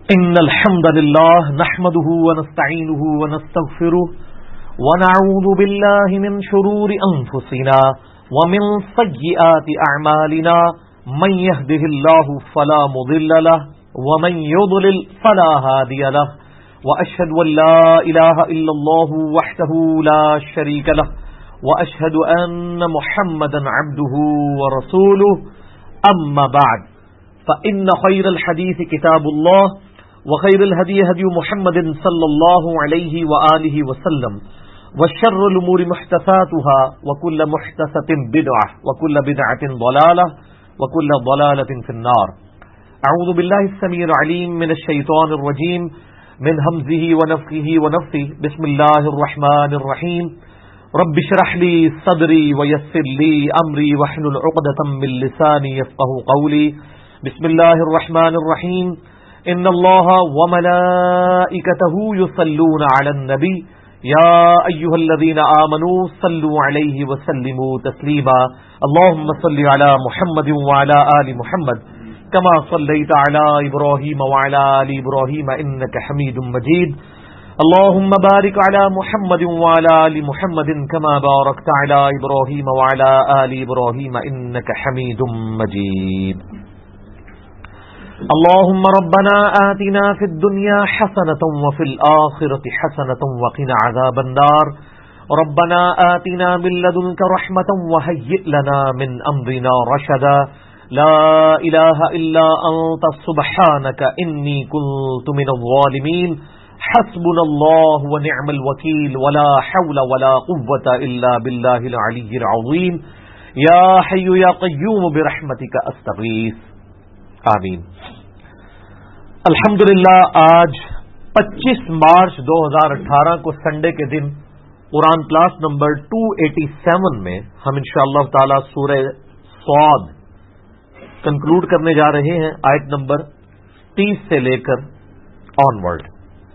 إن الحمد لله نحمده ونستعينه ونستغفره ونعوذ بالله من شرور أنفسنا ومن سيئات أعمالنا من يهده الله فلا مضل له ومن يضلل فلا هادي له وأشهد أن لا إله إلا الله وحده لا شريك له وأشهد أن محمدا عبده ورسوله أما بعد فإن خير الحديث كتاب الله وخير الهدي هدي محمد صلى الله عليه وآله وسلم وشر الأمور محدثاتها وكل محدثة بدعة وكل بدعة ضلالة وكل ضلالة في النار. أعوذ بالله السميع العليم من الشيطان الرجيم من همزه ونفخه ونفثه. بسم الله الرحمن الرحيم. رب اشرح لي صدري ويسر لي أمري واحلل عقدة من لساني يفقهوا قولي. بسم الله الرحمن الرحيم. ان اللہ وملائکتہ یصلون علی النبی یا ایھا الذین آمنوا صلوا علیہ وسلموا تسلیما. اللهم صل علی محمد وعلی آل محمد كما صلیت علی ابراہیم وعلی آل ابراہیم انک حمید مجید. اللهم بارک علی محمد وعلی آل محمد كما بارکت علی ابراہیم وعلی آل ابراہیم انک حمید مجید. اللهم ربنا آتنا في الدنيا حسنة وفي الآخرة حسنة وقنا عذاب النار. ربنا آتنا من لدنك رحمة وهيئ لنا من أمرنا رشدا. لا إله إلا أنت سبحانك إني كنت من الظالمين. حسبنا الله ونعم الوكيل ولا حول ولا قوة إلا بالله العلي العظيم. يا حي يا قيوم برحمتك أستغيث. آمین. الحمدللہ آج 25 مارچ 2018 کو سنڈے کے دن قرآن کلاس نمبر 287 میں ہم انشاءاللہ تعالی سورہ صاد کنکلوڈ کرنے جا رہے ہیں، آیت نمبر 30 سے لے کر آن ورڈ.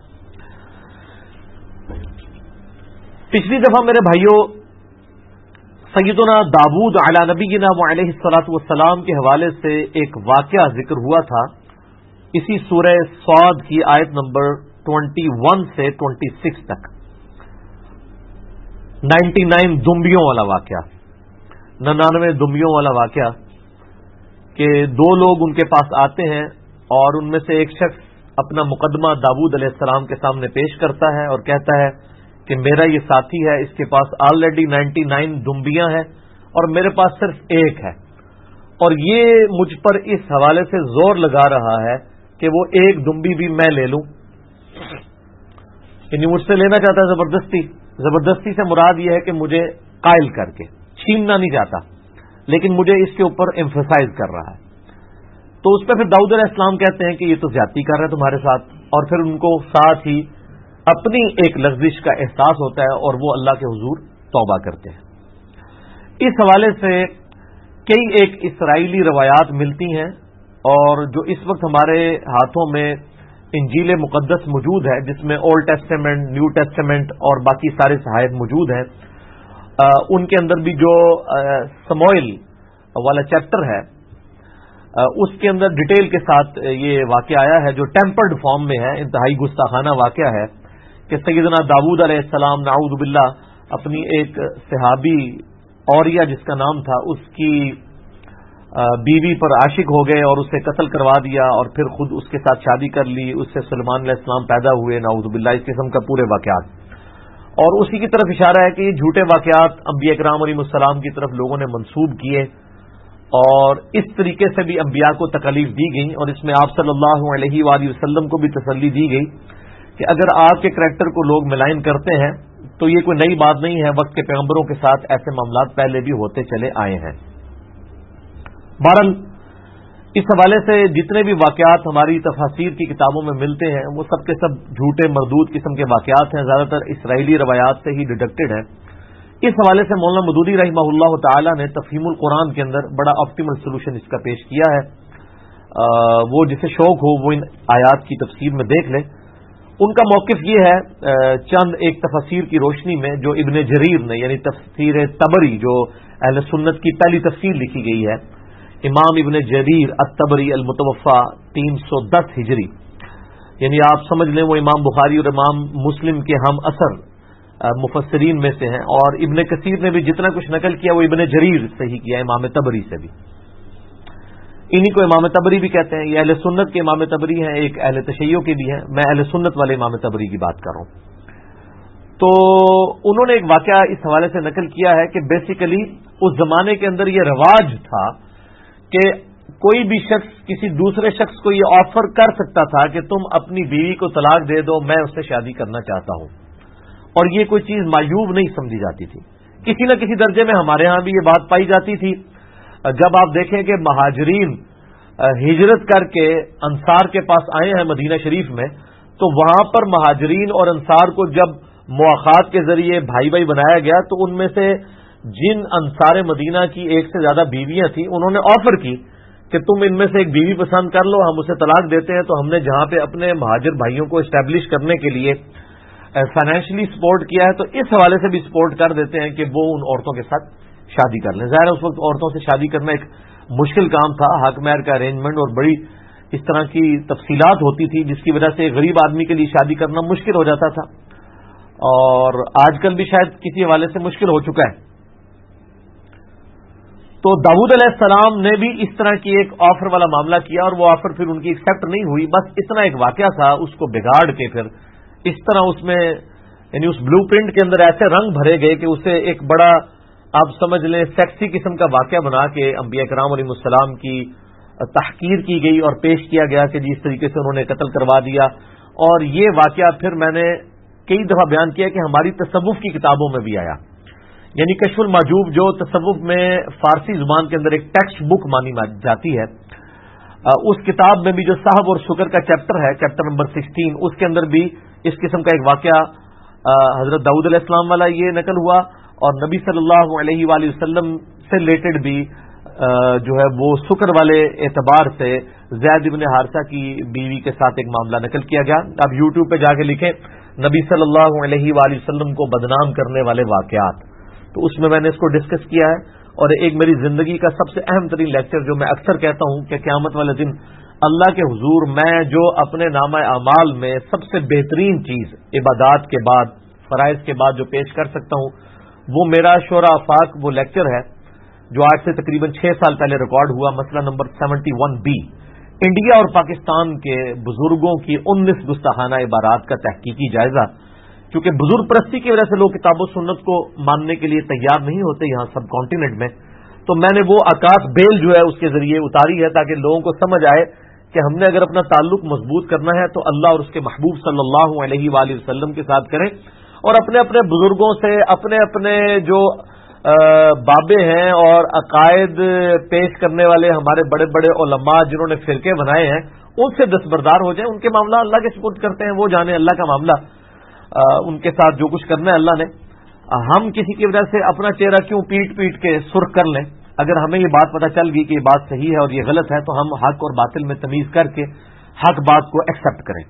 پچھلی دفعہ میرے بھائیوں سیدنا داؤد علی نبینا وعلیہ الصلوۃ والسلام کے حوالے سے ایک واقعہ ذکر ہوا تھا اسی سورہ صاد کی آیت نمبر 21 سے 26 تک. 99 دمبیوں والا واقعہ، 99 دمبیوں والا واقعہ کہ دو لوگ ان کے پاس آتے ہیں اور ان میں سے ایک شخص اپنا مقدمہ داؤد علیہ السلام کے سامنے پیش کرتا ہے اور کہتا ہے کہ میرا یہ ساتھی ہے، اس کے پاس آلریڈی 99 دمبیاں ہیں اور میرے پاس صرف ایک ہے، اور یہ مجھ پر اس حوالے سے زور لگا رہا ہے کہ وہ ایک دمبی بھی میں لے لوں. یعنی مجھ سے لینا چاہتا ہے زبردستی. زبردستی سے مراد یہ ہے کہ مجھے قائل کر کے چھیننا نہیں چاہتا، لیکن مجھے اس کے اوپر ایمفسائز کر رہا ہے. تو اس پہ پھر داؤد علیہ السلام کہتے ہیں کہ یہ تو زیادتی کر رہا ہے تمہارے ساتھ، اور پھر ان کو ساتھ ہی اپنی ایک لغزش کا احساس ہوتا ہے اور وہ اللہ کے حضور توبہ کرتے ہیں. اس حوالے سے کئی ایک اسرائیلی روایات ملتی ہیں، اور جو اس وقت ہمارے ہاتھوں میں انجیل مقدس موجود ہے جس میں اولڈ ٹیسٹیمنٹ، نیو ٹیسٹیمنٹ اور باقی سارے صحائف موجود ہیں، ان کے اندر بھی جو سموئیل والا چیپٹر ہے اس کے اندر ڈیٹیل کے ساتھ یہ واقعہ آیا ہے جو ٹیمپرڈ فارم میں ہے، انتہائی گستاخانہ واقعہ ہے کہ سیدنا داؤد علیہ السلام نعوذ باللہ اپنی ایک صحابی اوریا جس کا نام تھا اس کی بیوی پر عاشق ہو گئے اور اسے قتل کروا دیا، اور پھر خود اس کے ساتھ شادی کر لی، اس سے سلیمان علیہ السلام پیدا ہوئے، نعوذ باللہ، اس قسم کا پورے واقعات. اور اسی کی طرف اشارہ ہے کہ یہ جھوٹے واقعات انبیاء کرام علیہ السلام کی طرف لوگوں نے منسوب کیے، اور اس طریقے سے بھی انبیاء کو تکالیف دی گئی، اور اس میں آپ صلی اللہ علیہ وآلہ وسلم کو بھی تسلی دی گئی کہ اگر آپ کے کریکٹر کو لوگ ملائن کرتے ہیں تو یہ کوئی نئی بات نہیں ہے، وقت کے پیغمبروں کے ساتھ ایسے معاملات پہلے بھی ہوتے چلے آئے ہیں. بہرحال اس حوالے سے جتنے بھی واقعات ہماری تفاسیر کی کتابوں میں ملتے ہیں وہ سب کے سب جھوٹے مردود قسم کے واقعات ہیں، زیادہ تر اسرائیلی روایات سے ہی ڈیڈکٹڈ ہیں. اس حوالے سے مولانا مودودی رحمہ اللہ تعالی نے تفہیم القرآن کے اندر بڑا آپٹیمل سولوشن اس کا پیش کیا ہے. وہ جسے شوق ہو وہ ان آیات کی تفسیر میں دیکھ لے. ان کا موقف یہ ہے چند ایک تفسیر کی روشنی میں جو ابن جریر نے، یعنی تفسیر طبری جو اہل سنت کی پہلی تفسیر لکھی گئی ہے، امام ابن جریر الطبری المتوفا 310 ہجری، یعنی آپ سمجھ لیں وہ امام بخاری اور امام مسلم کے ہم اثر مفسرین میں سے ہیں، اور ابن کثیر نے بھی جتنا کچھ نقل کیا وہ ابن جریر سے ہی کیا، امام تبری سے بھی، انہی کو امام تبری بھی کہتے ہیں۔ یہ اہل سنت کے امام تبری ہیں، ایک اہل تشیع کے بھی ہیں، میں اہل سنت والے امام تبری کی بات کر رہا ہوں۔ تو انہوں نے ایک واقعہ اس حوالے سے نقل کیا ہے کہ بیسیکلی اس زمانے کے اندر یہ رواج تھا کہ کوئی بھی شخص کسی دوسرے شخص کو یہ آفر کر سکتا تھا کہ تم اپنی بیوی کو طلاق دے دو، میں اس سے شادی کرنا چاہتا ہوں، اور یہ کوئی چیز معیوب نہیں سمجھی جاتی تھی۔ کسی نہ کسی درجے میں ہمارے ہاں بھی یہ بات پائی جاتی تھی۔ جب آپ دیکھیں کہ مہاجرین ہجرت کر کے انصار کے پاس آئے ہیں مدینہ شریف میں، تو وہاں پر مہاجرین اور انصار کو جب مواخات کے ذریعے بھائی بھائی بنایا گیا، تو ان میں سے جن انصار مدینہ کی ایک سے زیادہ بیویاں تھیں، انہوں نے آفر کی کہ تم ان میں سے ایک بیوی پسند کر لو، ہم اسے طلاق دیتے ہیں۔ تو ہم نے جہاں پہ اپنے مہاجر بھائیوں کو اسٹیبلش کرنے کے لیے فائنینشلی سپورٹ کیا ہے، تو اس حوالے سے بھی سپورٹ کر دیتے ہیں کہ وہ ان عورتوں کے ساتھ شادی کر لیں۔ ظاہر اس وقت عورتوں سے شادی کرنا ایک مشکل کام تھا، حق مہر کا ارینجمنٹ اور بڑی اس طرح کی تفصیلات ہوتی تھی، جس کی وجہ سے ایک غریب آدمی کے لیے شادی کرنا مشکل ہو جاتا تھا، اور آج کل بھی شاید کسی حوالے سے مشکل ہو چکا ہے۔ تو داؤد علیہ السلام نے بھی اس طرح کی ایک آفر والا معاملہ کیا، اور وہ آفر پھر ان کی ایکسیپٹ نہیں ہوئی، بس اتنا ایک واقعہ تھا، اس کو بگاڑ کے پھر اس طرح اس میں یعنی اس بلو پرنٹ کے اندر ایسے رنگ بھرے گئے کہ اسے ایک بڑا آپ سمجھ لیں سیکسی قسم کا واقعہ بنا کے انبیاء کرام علیہ السلام کی تحقیر کی گئی اور پیش کیا گیا کہ جس طریقے سے انہوں نے قتل کروا دیا۔ اور یہ واقعہ پھر میں نے کئی دفعہ بیان کیا کہ ہماری تصوف کی کتابوں میں بھی آیا، یعنی کشف المحجوب جو تصوف میں فارسی زبان کے اندر ایک ٹیکسٹ بک مانی جاتی ہے، اس کتاب میں بھی جو صاحب اور شکر کا چیپٹر ہے، چیپٹر نمبر 16، اس کے اندر بھی اس قسم کا ایک واقعہ حضرت داؤد علیہ السلام والا یہ نقل ہوا، اور نبی صلی اللہ علیہ وآلہ وسلم سے ریلیٹڈ بھی جو ہے وہ شکر والے اعتبار سے زید بن حارثہ کی بیوی کے ساتھ ایک معاملہ نقل کیا گیا۔ اب یوٹیوب پہ جا کے لکھیں نبی صلی اللہ علیہ وآلہ وسلم کو بدنام کرنے والے واقعات، تو اس میں نے اس کو ڈسکس کیا ہے۔ اور ایک میری زندگی کا سب سے اہم ترین لیکچر جو میں اکثر کہتا ہوں کہ قیامت والے دن اللہ کے حضور میں جو اپنے نامہ اعمال میں سب سے بہترین چیز عبادات کے بعد فرائض کے بعد جو پیش کر سکتا ہوں، وہ میرا شورا آفاق وہ لیکچر ہے جو آج سے تقریباً 6 سال پہلے ریکارڈ ہوا، مسئلہ نمبر 71B، انڈیا اور پاکستان کے بزرگوں کی 19 گستاخانہ عبارات کا تحقیقی جائزہ۔ کیونکہ بزرگ پرستی کی وجہ سے لوگ کتاب و سنت کو ماننے کے لیے تیار نہیں ہوتے یہاں سب کانٹیننٹ میں، تو میں نے وہ آکاش بیل جو ہے اس کے ذریعے اتاری ہے تاکہ لوگوں کو سمجھ آئے کہ ہم نے اگر اپنا تعلق مضبوط کرنا ہے تو اللہ اور اس کے محبوب صلی اللہ علیہ وآلہ وسلم کے ساتھ کریں، اور اپنے اپنے بزرگوں سے اپنے اپنے جو بابے ہیں اور عقائد پیش کرنے والے ہمارے بڑے بڑے علماء جنہوں نے فرقے بنائے ہیں ان سے دستبردار ہو جائیں، ان کے معاملہ اللہ کے سپرد کرتے ہیں، وہ جانے اللہ کا معاملہ، ان کے ساتھ جو کچھ کرنا ہے اللہ نے۔ ہم کسی کی وجہ سے اپنا چہرہ کیوں پیٹ پیٹ کے سرخ کر لیں؟ اگر ہمیں یہ بات پتہ چل گئی کہ یہ بات صحیح ہے اور یہ غلط ہے تو ہم حق اور باطل میں تمیز کر کے حق بات کو ایکسپٹ کریں۔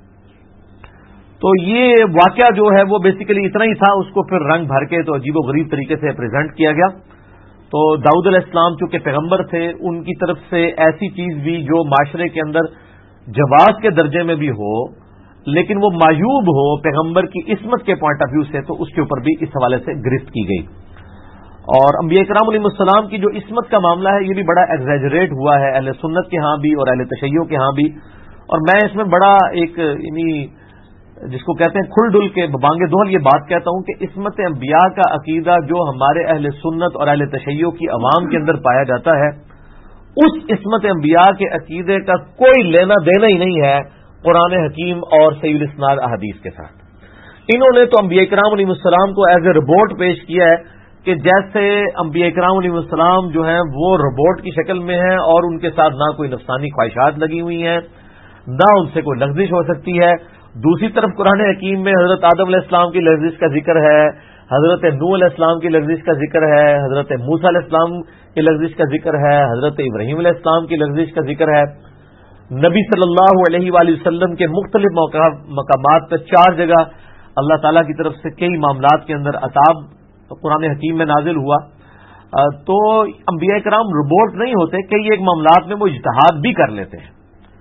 تو یہ واقعہ جو ہے وہ بیسیکلی اتنا ہی تھا، اس کو پھر رنگ بھر کے تو عجیب و غریب طریقے سے پریزنٹ کیا گیا۔ تو داؤد علیہ السلام چونکہ پیغمبر تھے، ان کی طرف سے ایسی چیز بھی جو معاشرے کے اندر جواز کے درجے میں بھی ہو لیکن وہ معیوب ہو پیغمبر کی عصمت کے پوائنٹ آف ویو سے، تو اس کے اوپر بھی اس حوالے سے گرفت کی گئی۔ اور انبیاء کرام علیہ السلام کی جو عصمت کا معاملہ ہے یہ بھی بڑا ایگزیجریٹ ہوا ہے اہل سنت کے ہاں بھی اور اہل تشیع کے ہاں بھی، اور میں اس میں بڑا ایک یعنی جس کو کہتے ہیں کھل ڈل کے بانگے دہل یہ بات کہتا ہوں کہ عصمت انبیاء کا عقیدہ جو ہمارے اہل سنت اور اہل تشیع کی عوام کے اندر پایا جاتا ہے، اس عصمت انبیاء کے عقیدے کا کوئی لینا دینا ہی نہیں ہے قرآن حکیم اور صحیح الاسناد احادیث کے ساتھ۔ انہوں نے تو انبیاء کرام علیہ السلام کو ایز اے ربورٹ پیش کیا ہے کہ جیسے انبیاء کرام علیہ السلام جو ہیں وہ ربورٹ کی شکل میں ہیں اور ان کے ساتھ نہ کوئی نفسانی خواہشات لگی ہوئی ہیں، نہ ان سے کوئی لغزش ہو سکتی ہے۔ دوسری طرف قرآن حکیم میں حضرت آدم علیہ السلام کی لغزش کا ذکر ہے، حضرت نوح علیہ السلام کی لغزش کا ذکر ہے، حضرت موسیٰ علیہ السلام کی لغزش کا ذکر ہے، حضرت ابراہیم علیہ السلام کی لغزش کا ذکر ہے۔ نبی صلی اللہ علیہ وآلہ وسلم کے مختلف مقامات پر 4 جگہ اللہ تعالیٰ کی طرف سے کئی معاملات کے اندر عذاب قرآن حکیم میں نازل ہوا۔ تو انبیاء کرام ربورٹ نہیں ہوتے، کئی ایک معاملات میں وہ اجتہاد بھی کر لیتے ہیں،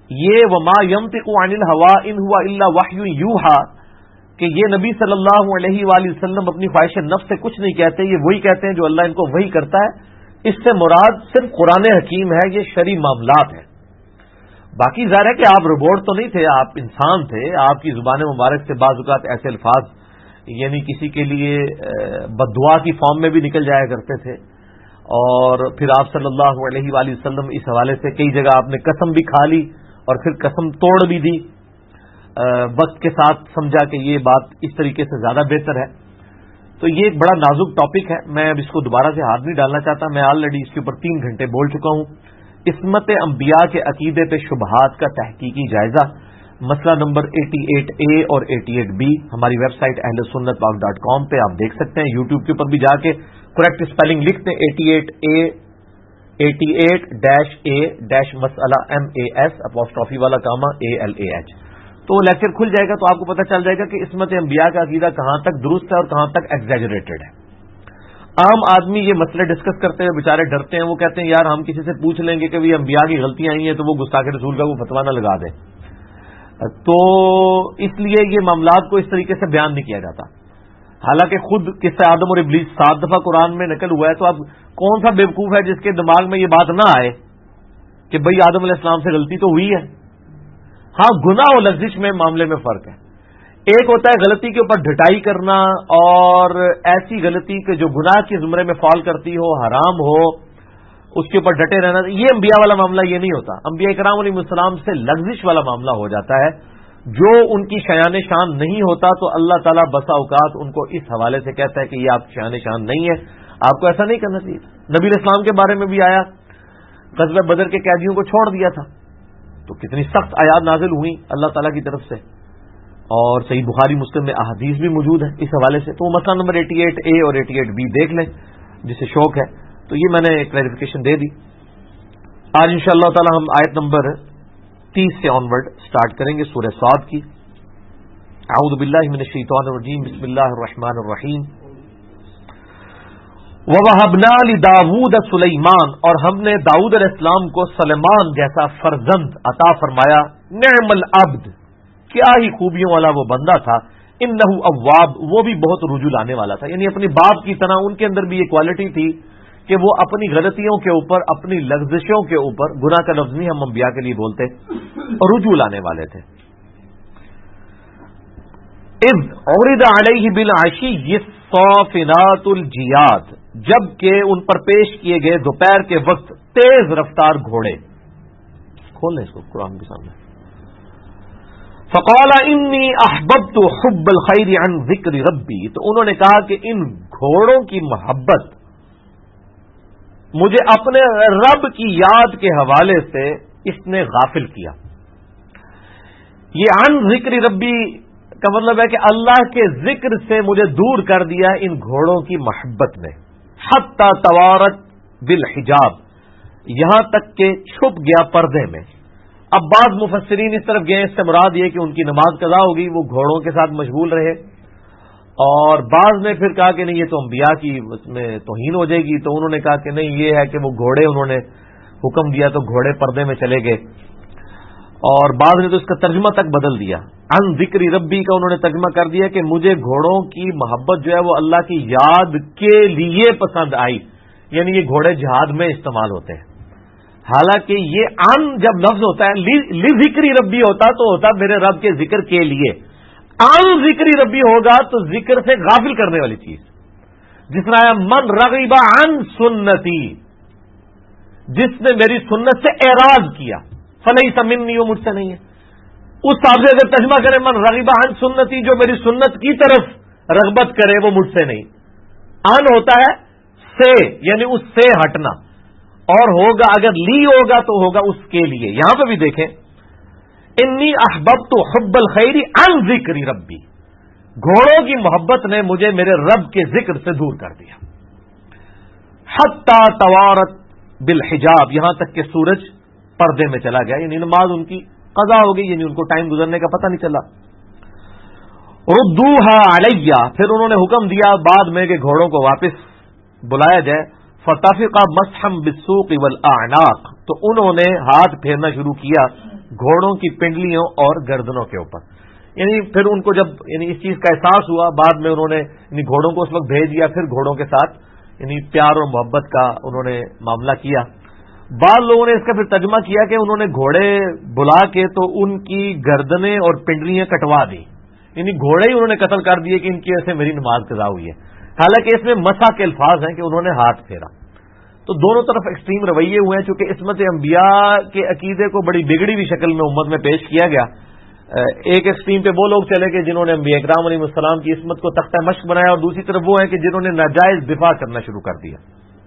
یہ وما ينطق عن الهوى ان هو الا وحی یوحى کہ یہ نبی صلی اللہ علیہ وآلہ وسلم اپنی خواہش نفس سے کچھ نہیں کہتے، یہ وہی کہتے ہیں جو اللہ ان کو وحی کرتا ہے۔ اس سے مراد صرف قرآن حکیم ہے، یہ شرعی معاملات ہیں۔ باقی ظاہر ہے کہ آپ روبوٹ تو نہیں تھے، آپ انسان تھے، آپ کی زبان مبارک سے بعض اوقات ایسے الفاظ یعنی کسی کے لیے بد دعا کی فارم میں بھی نکل جایا کرتے تھے، اور پھر آپ صلی اللہ علیہ وآلہ وسلم اس حوالے سے کئی جگہ آپ نے قسم بھی کھا لی اور پھر قسم توڑ بھی دی، وقت کے ساتھ سمجھا کہ یہ بات اس طریقے سے زیادہ بہتر ہے۔ تو یہ ایک بڑا نازک ٹاپک ہے، میں اب اس کو دوبارہ سے ہاتھ نہیں ڈالنا چاہتا، میں آلریڈی اس کے اوپر 3 گھنٹے بول چکا ہوں۔ عصمت انبیاء کے عقیدے پہ شبہات کا تحقیقی جائزہ، مسئلہ نمبر 88A اور 88B ہماری ویب سائٹ ahlsunnatpاک.com پہ آپ دیکھ سکتے ہیں، یوٹیوب کے اوپر بھی جا کے کریکٹ اسپیلنگ لکھتے ہیں 88A 88-A- مسئلہ MAS والا کاما ALAH، تو وہ لیکچر کھل جائے گا تو آپ کو پتہ چل جائے گا کہ عصمت انبیاء کا عقیدہ کہاں تک درست ہے اور کہاں تک ایگزیجریٹڈ ہے۔ عام آدمی یہ مسئلے ڈسکس کرتے ہوئے بیچارے ڈرتے ہیں، وہ کہتے ہیں یار ہم کسی سے پوچھ لیں گے کہ بھی انبیاء کی غلطیاں آئی ہیں تو وہ گستاخ رسول کا وہ فتویٰ نہ لگا دے، تو اس لیے یہ معاملات کو اس طریقے سے بیان نہیں کیا جاتا۔ حالانکہ خود قصہ آدم اور ابلیس 7 دفعہ قرآن میں نقل ہوا ہے، تو اب کون سا بیوقوف ہے جس کے دماغ میں یہ بات نہ آئے کہ بھئی آدم علیہ السلام سے غلطی تو ہوئی ہے۔ ہاں، گناہ و لغزش میں معاملے میں فرق ہے، ایک ہوتا ہے غلطی کے اوپر ڈھٹائی کرنا اور ایسی غلطی کہ جو گناہ کے زمرے میں فال کرتی ہو، حرام ہو، اس کے اوپر ڈٹے رہنا، یہ انبیاء والا معاملہ یہ نہیں ہوتا۔ انبیاء کرام علیہ السلام سے لغزش والا معاملہ ہو جاتا ہے، جو ان کی شایان شان نہیں ہوتا تو اللہ تعالیٰ بسا اوقات ان کو اس حوالے سے کہتا ہے کہ یہ آپ شایان شان نہیں ہے، آپ کو ایسا نہیں کرنا چاہیے۔ نبی علیہ السلام کے بارے میں بھی آیا، غزوہ بدر کے قیدیوں کو چھوڑ دیا تھا، تو کتنی سخت آیات نازل ہوئی اللہ تعالیٰ کی طرف سے، اور صحیح بخاری مسلم میں احادیث بھی موجود ہے اس حوالے سے۔ تو مسئلہ نمبر 88A اور 88B دیکھ لیں جسے شوق ہے۔ تو یہ میں نے کلیریفیکیشن دے دی۔ آج انشاءاللہ تعالی ہم آیت نمبر 30 سے آنورڈ سٹارٹ کریں گے سورہ صاد کی۔ اعوذ باللہ من الشیطان الرجیم، بسم اللہ الرحمن الرحیم۔ وَوَهَبْنَا لِدَاوُودَ سُلَيْمَانَ، اور ہم نے داؤد علیہ السلام کو سلیمان جیسا فرزند عطا فرمایا۔ نعم العبد، کیا ہی خوبیوں والا وہ بندہ تھا، انہ اواب، وہ بھی بہت رجوع لانے والا تھا، یعنی اپنے باپ کی طرح ان کے اندر بھی یہ کوالٹی تھی کہ وہ اپنی غلطیوں کے اوپر، اپنی لغزشوں کے اوپر، گناہ کا لفظ نہیں ہم انبیاء کے لیے بولتے، رجوع لانے والے تھے۔ اذ عرض علیہ بالعشی الصافنات الجیاد، جبکہ ان پر پیش کیے گئے دوپہر کے وقت تیز رفتار گھوڑے۔ کھول لیں اس کو قرآن کے سامنے۔ فقال انی احببت حب الخیر عن ذکر ربی، تو انہوں نے کہا کہ ان گھوڑوں کی محبت مجھے اپنے رب کی یاد کے حوالے سے اس نے غافل کیا۔ یہ عن ذکر ربی کا مطلب ہے کہ اللہ کے ذکر سے مجھے دور کر دیا ان گھوڑوں کی محبت نے۔ حتی توارت بالحجاب، یہاں تک کہ چھپ گیا پردے میں۔ اب بعض مفسرین اس طرف گئے، اس سے مراد یہ کہ ان کی نماز قضا ہو گئی، وہ گھوڑوں کے ساتھ مشغول رہے، اور بعض نے پھر کہا کہ نہیں یہ تو انبیاء کی اس میں توہین ہو جائے گی، تو انہوں نے کہا کہ نہیں، یہ ہے کہ وہ گھوڑے انہوں نے حکم دیا تو گھوڑے پردے میں چلے گئے، اور بعض نے تو اس کا ترجمہ تک بدل دیا، عن ذکر ربی کا انہوں نے ترجمہ کر دیا کہ مجھے گھوڑوں کی محبت جو ہے وہ اللہ کی یاد کے لیے پسند آئی، یعنی یہ گھوڑے جہاد میں استعمال ہوتے ہیں۔ حالانکہ یہ عن جب لفظ ہوتا ہے لذکر ربی ہوتا تو ہوتا میرے رب کے ذکر کے لیے، عن ذکر ربی ہوگا تو ذکر سے غافل کرنے والی چیز، جس طرح من رغب عن سنتی، جس نے میری سنت سے اعراض کیا، فلیس منی، وہ مجھ سے نہیں ہے۔ اس حساب سے اگر ترجمہ کرے من رغب عن سنتی، جو میری سنت کی طرف رغبت کرے وہ مجھ سے نہیں۔ عن ہوتا ہے سے، یعنی اس سے ہٹنا، اور ہوگا اگر لی ہوگا تو ہوگا اس کے لیے۔ یہاں پہ بھی دیکھیں، انی احببت حب الخیر عن ذکر ربی، گھوڑوں کی محبت نے مجھے میرے رب کے ذکر سے دور کر دیا۔ حتی توارت بالحجاب، یہاں تک کہ سورج پردے میں چلا گیا، یعنی نماز ان کی قضا ہو گئی، یعنی ان کو ٹائم گزرنے کا پتہ نہیں چلا۔ ردوہا علیہ، پھر انہوں نے حکم دیا بعد میں کہ گھوڑوں کو واپس بلایا جائے۔ فتفق مسحا بالسوق والاعناق، تو انہوں نے ہاتھ پھیرنا شروع کیا گھوڑوں کی پنڈلیوں اور گردنوں کے اوپر. یعنی پھر ان کو جب اس چیز کا احساس ہوا، بعد میں انہوں نے گھوڑوں کو اس وقت بھیج دیا، پھر گھوڑوں کے ساتھ پیار اور محبت کا انہوں نے معاملہ کیا. بعض لوگوں نے اس کا پھر ترجمہ کیا کہ انہوں نے گھوڑے بلا کے تو ان کی گردنیں اور پنڈلیاں کٹوا دی، گھوڑے ہی انہوں نے قتل کر دیے کہ ان کی وجہ سے میری نماز قضا ہوئی ہے. حالانکہ اس میں مسح کے الفاظ ہیں کہ انہوں نے ہاتھ پھیرا. تو دونوں طرف ایکسٹریم رویے ہوئے ہیں. چونکہ عصمت انبیاء کے عقیدے کو بڑی بگڑی ہوئی شکل میں امت میں پیش کیا گیا. ایک ایکسٹریم پہ وہ لوگ چلے گئے جنہوں نے انبیاء اکرام علیہ السلام کی عصمت کو تختہ مشق بنایا، اور دوسری طرف وہ ہیں کہ جنہوں نے ناجائز دفاع کرنا شروع کر دیا.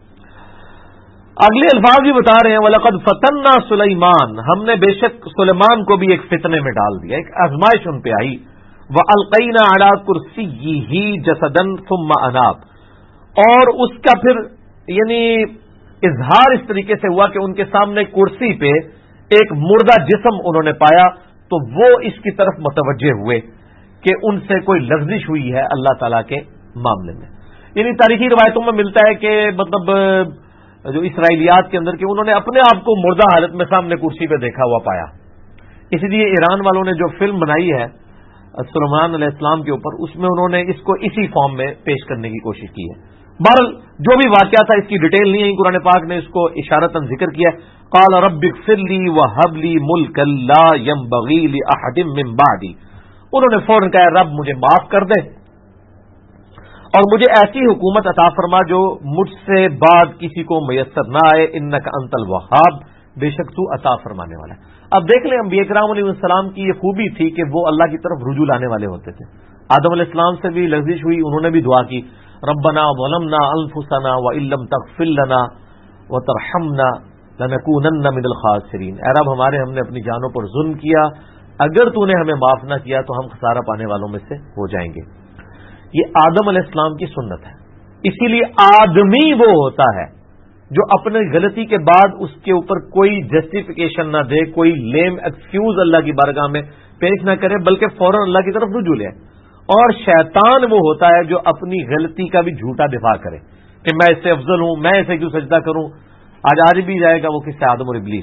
اگلے الفاظ بھی بتا رہے ہیں وَلَقَدْ فَتَنَّا سُلَيْمَانَ، ہم نے بے شک سلیمان کو بھی ایک فتنے میں ڈال دیا، ایک آزمائش ان پہ آئی. وَأَلْقَيْنَا عَلَىٰ كُرْسِيِّهِ جَسَدًا ثُمَّ أَنَابَ، اور اس کا پھر اظہار اس طریقے سے ہوا کہ ان کے سامنے کرسی پہ ایک مردہ جسم انہوں نے پایا، تو وہ اس کی طرف متوجہ ہوئے کہ ان سے کوئی لغزش ہوئی ہے اللہ تعالیٰ کے معاملے میں. تاریخی روایتوں میں ملتا ہے کہ مطلب جو اسرائیلیات کے اندر کہ انہوں نے اپنے آپ کو مردہ حالت میں سامنے کرسی پہ دیکھا ہوا پایا. اسی لیے ایران والوں نے جو فلم بنائی ہے سلیمان علیہ السلام کے اوپر، اس میں انہوں نے اس کو اسی فارم میں پیش کرنے کی کوشش کی ہے. بہرحال جو بھی واقعہ تھا اس کی ڈیٹیل نہیں ہے، قرآن پاک نے اس کو اشارتاً ذکر کیا. قال رب اغفر لی وہب لی ملکا لا ينبغی لأحد من بعدی، انہوں نے فوراً کہا رب مجھے معاف کر دے اور مجھے ایسی حکومت عطا فرما جو مجھ سے بعد کسی کو میسر نہ آئے، انک انت الوہاب، بے شک تو عطا فرمانے والا ہے. اب دیکھ لیں انبیاء کرام علیہ السلام کی یہ خوبی تھی کہ وہ اللہ کی طرف رجوع لانے والے ہوتے تھے. آدم علیہ السلام سے بھی لغزش ہوئی، انہوں نے بھی دعا کی ربنا ظلمنا انفسنا وان لم تغفر لنا وترحمنا لنکونن من الخاسرین، اے رب ہم نے اپنی جانوں پر ظلم کیا، اگر تو نے ہمیں معاف نہ کیا تو ہم خسارہ پانے والوں میں سے ہو جائیں گے. یہ آدم علیہ السلام کی سنت ہے. اسی لیے آدمی وہ ہوتا ہے جو اپنی غلطی کے بعد اس کے اوپر کوئی جسٹیفیکیشن نہ دے، کوئی لیم ایکسکیوز اللہ کی بارگاہ میں پیش نہ کرے، بلکہ فوراً اللہ کی طرف رجوع لے. اور شیطان وہ ہوتا ہے جو اپنی غلطی کا بھی جھوٹا دفاع کرے کہ میں اس سے افضل ہوں، میں اسے کیوں سجدہ کروں. آج بھی جائے گا وہ کس سے؟ آدم اور ابلیس.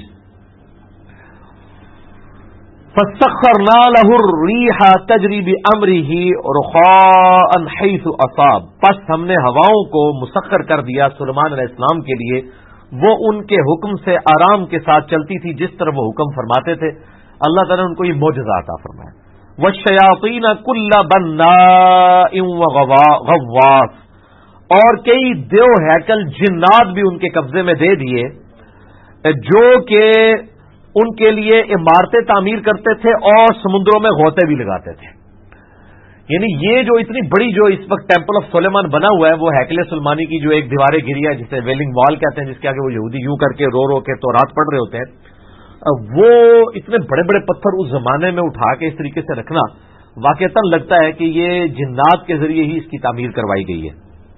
فَسَخَّرْنَا لَهُ الرِّيحَ تَجْرِي بِأَمْرِهِ رُخَاءً حَيْثُ أَصَابَ، پس ہم نے ہواؤں کو مسخر کر دیا سلیمان علیہ السلام کے لیے، وہ ان کے حکم سے آرام کے ساتھ چلتی تھی جس طرح وہ حکم فرماتے تھے. اللہ تعالیٰ نے ان کو یہ معجزہ عطا فرمایا. وَالشَّيَاطِينَ كُلَّ بَنَّاءٍ وَغَوَّاصٍ، اور کئی دیو ہیکل جنات بھی ان کے قبضے میں دے دیے جو کہ ان کے لیے عمارتیں تعمیر کرتے تھے اور سمندروں میں غوطے بھی لگاتے تھے. یہ جو اتنی بڑی جو اس وقت ٹیمپل آف سلیمان بنا ہوا ہے، وہ ہیکل سلمانی کی جو ایک دیواریں گری ہے جسے ویلنگ وال کہتے ہیں، جس کے آگے وہ یہودی یوں کر کے رو کے تورات پڑھ رہے ہوتے ہیں، وہ اتنے بڑے بڑے پتھر اس زمانے میں اٹھا کے اس طریقے سے رکھنا واقعتاً لگتا ہے کہ یہ جنات کے ذریعے ہی اس کی تعمیر کروائی گئی ہے.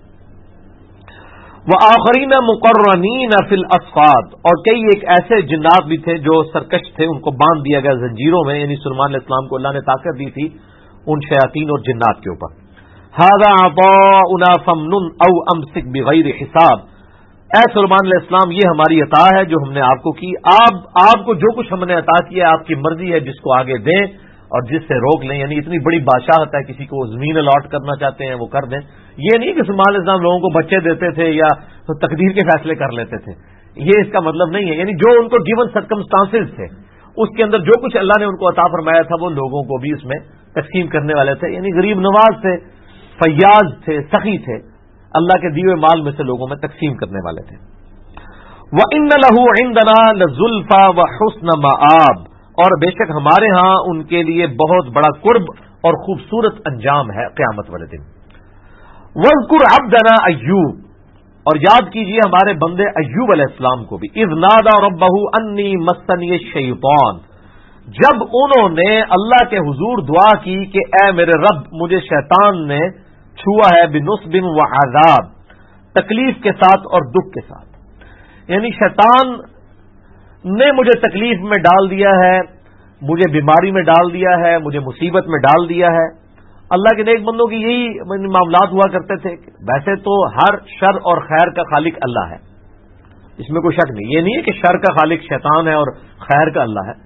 وآخرین مقرنین فی الاصفاد، اور کئی ایک ایسے جنات بھی تھے جو سرکش تھے، ان کو باندھ دیا گیا زنجیروں میں. سلیمان علیہ السلام کو اللہ نے طاقت دی تھی ان شیاطین اور جنات کے اوپر. ھذا عطاؤنا فامنن او امسک بغیر حساب، اے سلیمان علیہ السلام یہ ہماری عطا ہے جو ہم نے آپ کو کی، آپ کو جو کچھ ہم نے عطا کیا آپ کی مرضی ہے، جس کو آگے دیں اور جس سے روک لیں. اتنی بڑی بادشاہت ہے، کسی کو زمین الاٹ کرنا چاہتے ہیں وہ کر دیں. یہ نہیں کہ سلیمان علیہ السلام لوگوں کو بچے دیتے تھے یا تقدیر کے فیصلے کر لیتے تھے، یہ اس کا مطلب نہیں ہے. جو ان کو گیون سرکمسٹانسز تھے اس کے اندر جو کچھ اللہ نے ان کو عطا فرمایا تھا وہ لوگوں کو بھی اس میں تقسیم کرنے والے تھے. غریب نواز تھے، فیاض تھے، سخی تھے، اللہ کے دیے مال میں سے لوگوں میں تقسیم کرنے والے تھے. وَإِنَّ لَهُ عِندَنَا لَزُلْفَىٰ وَحُسْنَ مَآبٍ، اور بے شک ہمارے ہاں ان کے لیے بہت بڑا قرب اور خوبصورت انجام ہے قیامت والے دن. وَاذْكُرْ عَبْدَنَا أَيُّوبَ، اور یاد کیجئے ہمارے بندے ایوب علیہ السلام کو بھی. اذ نادى ربه انی مسنی الشیطان، جب انہوں نے اللہ کے حضور دعا کی کہ اے میرے رب مجھے شیطان نے چھوا ہے، بنصب وعذاب، تکلیف کے ساتھ اور دکھ کے ساتھ. شیطان نے مجھے تکلیف میں ڈال دیا ہے، مجھے بیماری میں ڈال دیا ہے، مجھے مصیبت میں ڈال دیا ہے. اللہ کے نیک بندوں کی یہی معاملات ہوا کرتے تھے. ویسے تو ہر شر اور خیر کا خالق اللہ ہے، اس میں کوئی شک نہیں. یہ نہیں ہے کہ شر کا خالق شیطان ہے اور خیر کا اللہ ہے،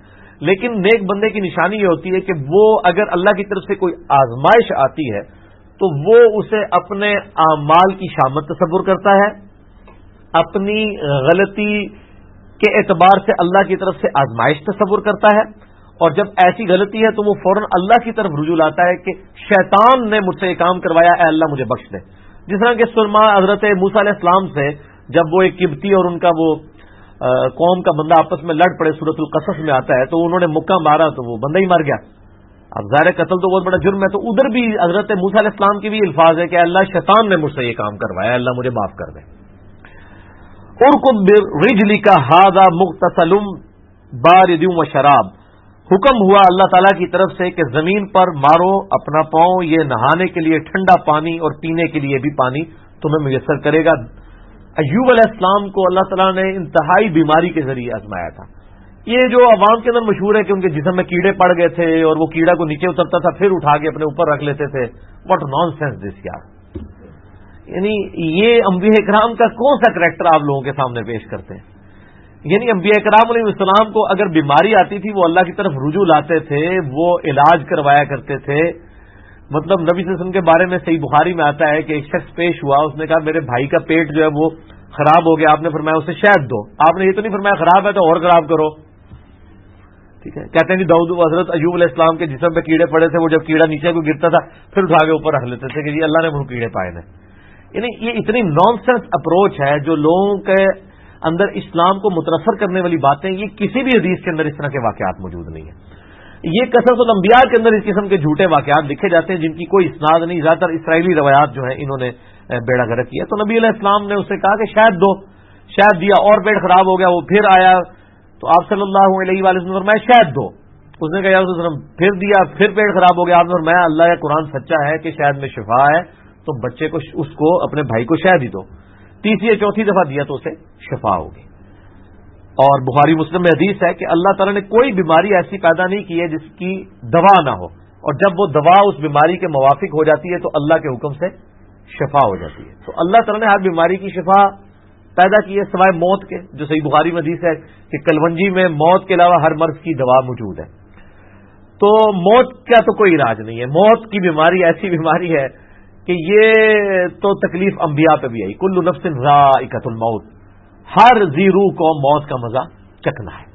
لیکن نیک بندے کی نشانی یہ ہوتی ہے کہ وہ اگر اللہ کی طرف سے کوئی آزمائش آتی ہے تو وہ اسے اپنے اعمال کی شامت تصور کرتا ہے، اپنی غلطی کے اعتبار سے اللہ کی طرف سے آزمائش تصور کرتا ہے، اور جب ایسی غلطی ہے تو وہ فوراً اللہ کی طرف رجوع لاتا ہے کہ شیطان نے مجھ سے یہ کام کروایا، اے اللہ مجھے بخش دے۔ جس طرح کہ سلمان حضرت موسیٰ علیہ السلام سے جب وہ ایک قبطی اور ان کا وہ قوم کا بندہ آپس میں لڑ پڑے، سورۃ القصص میں آتا ہے، تو انہوں نے مکہ مارا تو وہ بندہ ہی مر گیا۔ اب ظاہر قتل تو بہت بڑا جرم ہے، تو ادھر بھی حضرت موسیٰ علیہ السلام کی بھی الفاظ ہے کہ اللہ شیطان نے مجھ سے یہ کام کروایا، اللہ مجھے معاف کر دے۔ ارکض برجلک ھذا مغتسل بارد وشراب، حکم ہوا اللہ تعالیٰ کی طرف سے کہ زمین پر مارو اپنا پاؤں، یہ نہانے کے لیے ٹھنڈا پانی اور پینے کے لیے بھی پانی تمہیں میسر کرے گا۔ ایوب علیہ السلام کو اللہ تعالیٰ نے انتہائی بیماری کے ذریعے آزمایا تھا۔ یہ جو عوام کے اندر مشہور ہے کہ ان کے جسم میں کیڑے پڑ گئے تھے اور وہ کیڑا کو نیچے اترتا تھا پھر اٹھا کے اپنے اوپر رکھ لیتے تھے، واٹ نان سینس دس یار۔ یعنی یہ انبیاء کرام کا کون سا کریکٹر آپ لوگوں کے سامنے پیش کرتے ہیں؟ یعنی انبیاء کرام علیہ السلام کو اگر بیماری آتی تھی وہ اللہ کی طرف رجوع لاتے تھے، وہ علاج کروایا کرتے تھے۔ مطلب نبی صلی اللہ علیہ وسلم کے بارے میں صحیح بخاری میں آتا ہے کہ ایک شخص پیش ہوا، اس نے کہا میرے بھائی کا پیٹ جو ہے وہ خراب ہو گیا، آپ نے فرمایا اسے شہد دو، آپ نے یہ تو نہیں فرمایا خراب ہے تو اور خراب کرو، ٹھیک ہے۔ کہتے ہیں کہ داؤد حضرت ایوب علیہ السلام کے جسم پہ کیڑے پڑے تھے، وہ جب کیڑا نیچے کو گرتا تھا پھر اٹھا کے اوپر رکھ لیتے تھے کہ جی اللہ نے مجھے کیڑے پائے ہیں۔ یعنی یہ اتنی نان سینس اپروچ ہے جو لوگوں کے اندر اسلام کو متاثر کرنے والی باتیں، یہ کسی بھی حدیث کے اندر اس طرح کے واقعات موجود نہیں ہیں۔ یہ قصص الانبیاء کے اندر اس قسم کے جھوٹے واقعات لکھے جاتے ہیں جن کی کوئی اسناد نہیں، زیادہ تر اسرائیلی روایات جو ہیں انہوں نے بیڑا گرک کیا۔ تو نبی علیہ السلام نے اسے کہا کہ شہد دو، شہد دیا اور پیٹ خراب ہو گیا، وہ پھر آیا تو آپ صلی اللہ علیہ وآلہ وسلم نے فرمایا شہد دو، اس نے کہا یا رسول اللہ پھر دیا، پھر پیٹ خراب ہو گیا، آپ نے فرمایا اللہ کا قرآن سچا ہے کہ شہد میں شفا ہے، تو بچے کو اس کو اپنے بھائی کو شہد ہی دو۔ تیسری یا چوتھی دفعہ دیا تو اسے شفا ہوگی۔ اور بخاری مسلم میں حدیث ہے کہ اللہ تعالیٰ نے کوئی بیماری ایسی پیدا نہیں کی ہے جس کی دوا نہ ہو، اور جب وہ دوا اس بیماری کے موافق ہو جاتی ہے تو اللہ کے حکم سے شفا ہو جاتی ہے۔ تو اللہ تعالیٰ نے ہر بیماری کی شفا پیدا کی ہے سوائے موت کے، جو صحیح بخاری میں حدیث ہے کہ کلونجی میں موت کے علاوہ ہر مرض کی دوا موجود ہے۔ تو موت کا تو کوئی علاج نہیں ہے، موت کی بیماری ایسی بیماری ہے کہ یہ تو تکلیف انبیاء پہ بھی آئی، کل نفس ذائقۃ الموت، ہر ذی روح کو موت کا مزہ چکھنا ہے۔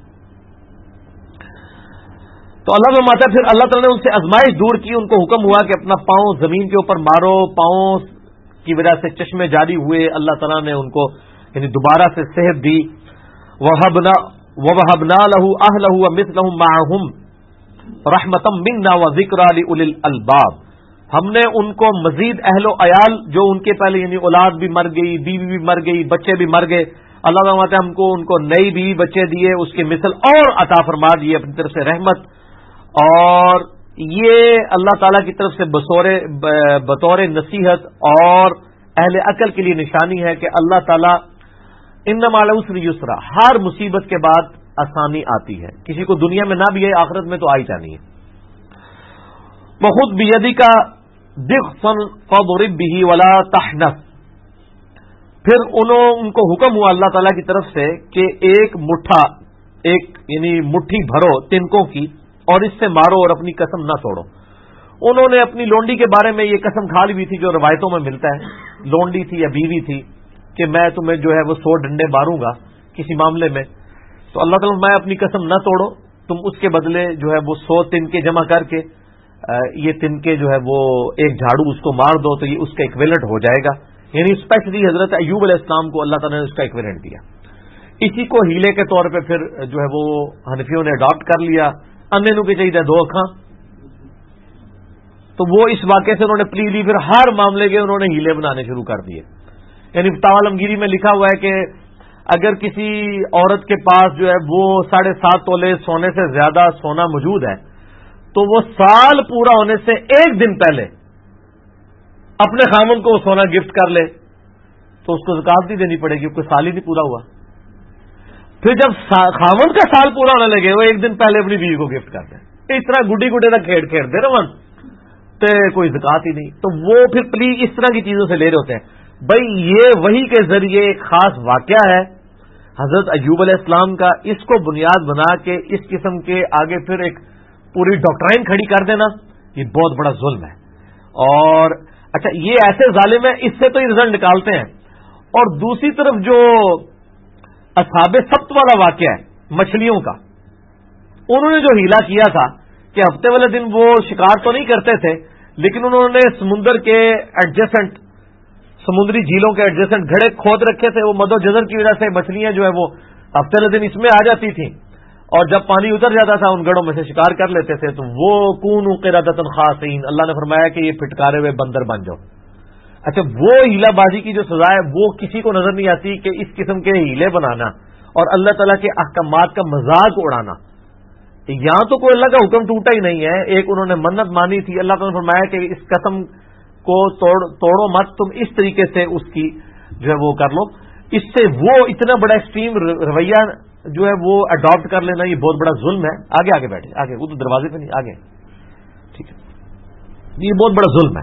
تو اللہ میں ماتا پھر اللہ تعالیٰ نے ان سے آزمائش دور کی، ان کو حکم ہوا کہ اپنا پاؤں زمین کے اوپر مارو، پاؤں کی وجہ سے چشمے جاری ہوئے، اللہ تعالیٰ نے ان کو یعنی دوبارہ سے صحت دی۔ وَوَهَبْنَا لَهُ أَهْلَهُ وَمِثْلَهُم مَّعَهُمْ رَحْمَةً مِنَّا وَذِكْرَىٰ لِأُولِي الْأَلْبَابِ، ہم نے ان کو مزید اہل و عیال جو ان کے پہلے یعنی اولاد بھی مر گئی، بیوی بھی مر گئی، بچے بھی مر گئے، اللہ تعالیٰ نے ہم کو ان کو نئی بیوی بچے دیے، اس کے مثل اور عطا فرما دیے اپنی طرف سے رحمت۔ اور یہ اللہ تعالیٰ کی طرف سے بطور نصیحت اور اہل عقل کے لیے نشانی ہے کہ اللہ تعالیٰ انما مع العسر یسرا، ہر مصیبت کے بعد آسانی آتی ہے، کسی کو دنیا میں نہ بھی ہے آخرت میں تو آئی جانی ہے۔ وَخُذْ بِيَدِكَ ضِغْثًا فَاضْرِب بِّهِ وَلَا تَحْنَثْ، پھر ان کو حکم ہوا اللہ تعالیٰ کی طرف سے کہ ایک مٹھا، ایک یعنی مٹھی بھرو تنکوں کی اور اس سے مارو اور اپنی قسم نہ توڑو۔ انہوں نے اپنی لونڈی کے بارے میں یہ قسم کھا لی بھی تھی جو روایتوں میں ملتا ہے، لونڈی تھی یا بیوی تھی کہ میں تمہیں جو ہے وہ 100 ڈنڈے ماروں گا کسی معاملے میں، تو اللہ تعالیٰ میں اپنی قسم نہ توڑو، تم اس کے بدلے جو ہے وہ 100 تنکے جمع کر کے یہ تنکے جو ہے وہ ایک جھاڑو اس کو مار دو تو یہ اس کا ایکویلنٹ ہو جائے گا۔ یعنی اسپیشلی حضرت ایوب علیہ السلام کو اللہ تعالیٰ نے اس کا ایکویلنٹ دیا۔ اسی کو ہیلے کے طور پہ پھر جو ہے وہ حنفیوں نے اڈاپٹ کر لیا، انے نو کی چاہیے 2 اکھاں، تو وہ اس واقعے سے انہوں نے پلی لی، پھر ہر معاملے کے انہوں نے ہیلے بنانے شروع کر دیے۔ یعنی فتاوی عالمگیری میں لکھا ہوا ہے کہ اگر کسی عورت کے پاس جو ہے وہ 7.5 تولے سونے سے زیادہ سونا موجود ہے تو وہ سال پورا ہونے سے 1 دن پہلے اپنے خامن کو وہ سونا گفٹ کر لے تو اس کو زکات نہیں دینی پڑے گی، کوئی سال ہی نہیں پورا ہوا۔ پھر جب خامن کا سال پورا ہونے لگے وہ 1 دن پہلے اپنی بیوی کو گفٹ کر دیں، اس طرح گڈی گڈے تک کھیڑتے رہن تو کوئی زکات ہی نہیں۔ تو وہ پھر پلی اس طرح کی چیزوں سے لے رہے ہوتے ہیں۔ بھائی یہ وحی کے ذریعے ایک خاص واقعہ ہے، حضرت ایوب علیہ السلام کا اس کو بنیاد بنا کے اس قسم کے آگے پھر ایک پوری ڈاکٹرائن کھڑی کر دینا، یہ بہت بڑا ظلم ہے. اور اچھا یہ ایسے ظالم ہیں، اس سے تو یہ رزلٹ نکالتے ہیں. اور دوسری طرف جو اصحاب سبت والا واقعہ ہے مچھلیوں کا، انہوں نے جو ہیلا کیا تھا کہ ہفتے والے دن وہ شکار تو نہیں کرتے تھے، لیکن انہوں نے سمندر کے ایڈجسٹنٹ، سمندری جھیلوں کے ایڈجسٹنٹ گھڑے کھود رکھے تھے. وہ مد و جزر کی وجہ سے مچھلیاں جو ہے وہ ہفتے والے دن اس میں آ جاتی تھیں، اور جب پانی اتر جاتا تھا ان گڑوں میں سے شکار کر لیتے تھے. تو وہ کونوا قردۃ خاسئین، اللہ نے فرمایا کہ یہ پھٹکارے ہوئے بندر بن جاؤ. اچھا وہ ہیلا بازی کی جو سزا ہے وہ کسی کو نظر نہیں آتی کہ اس قسم کے ہیلے بنانا اور اللہ تعالیٰ کے احکامات کا مذاق اڑانا. یہاں تو کوئی اللہ کا حکم ٹوٹا ہی نہیں ہے. ایک انہوں نے منت مانی تھی، اللہ تعالیٰ نے فرمایا کہ اس قسم کو توڑو مت، تم اس طریقے سے اس کی جو ہے وہ کر لو. اس سے وہ اتنا بڑا ایکسٹریم رویہ جو ہے وہ اڈاپٹ کر لینا یہ بہت بڑا ظلم ہے. آگے آگے بیٹھے، آگے وہ تو دروازے پہ نہیں، آگے ٹھیک ہے، یہ بہت بڑا ظلم ہے.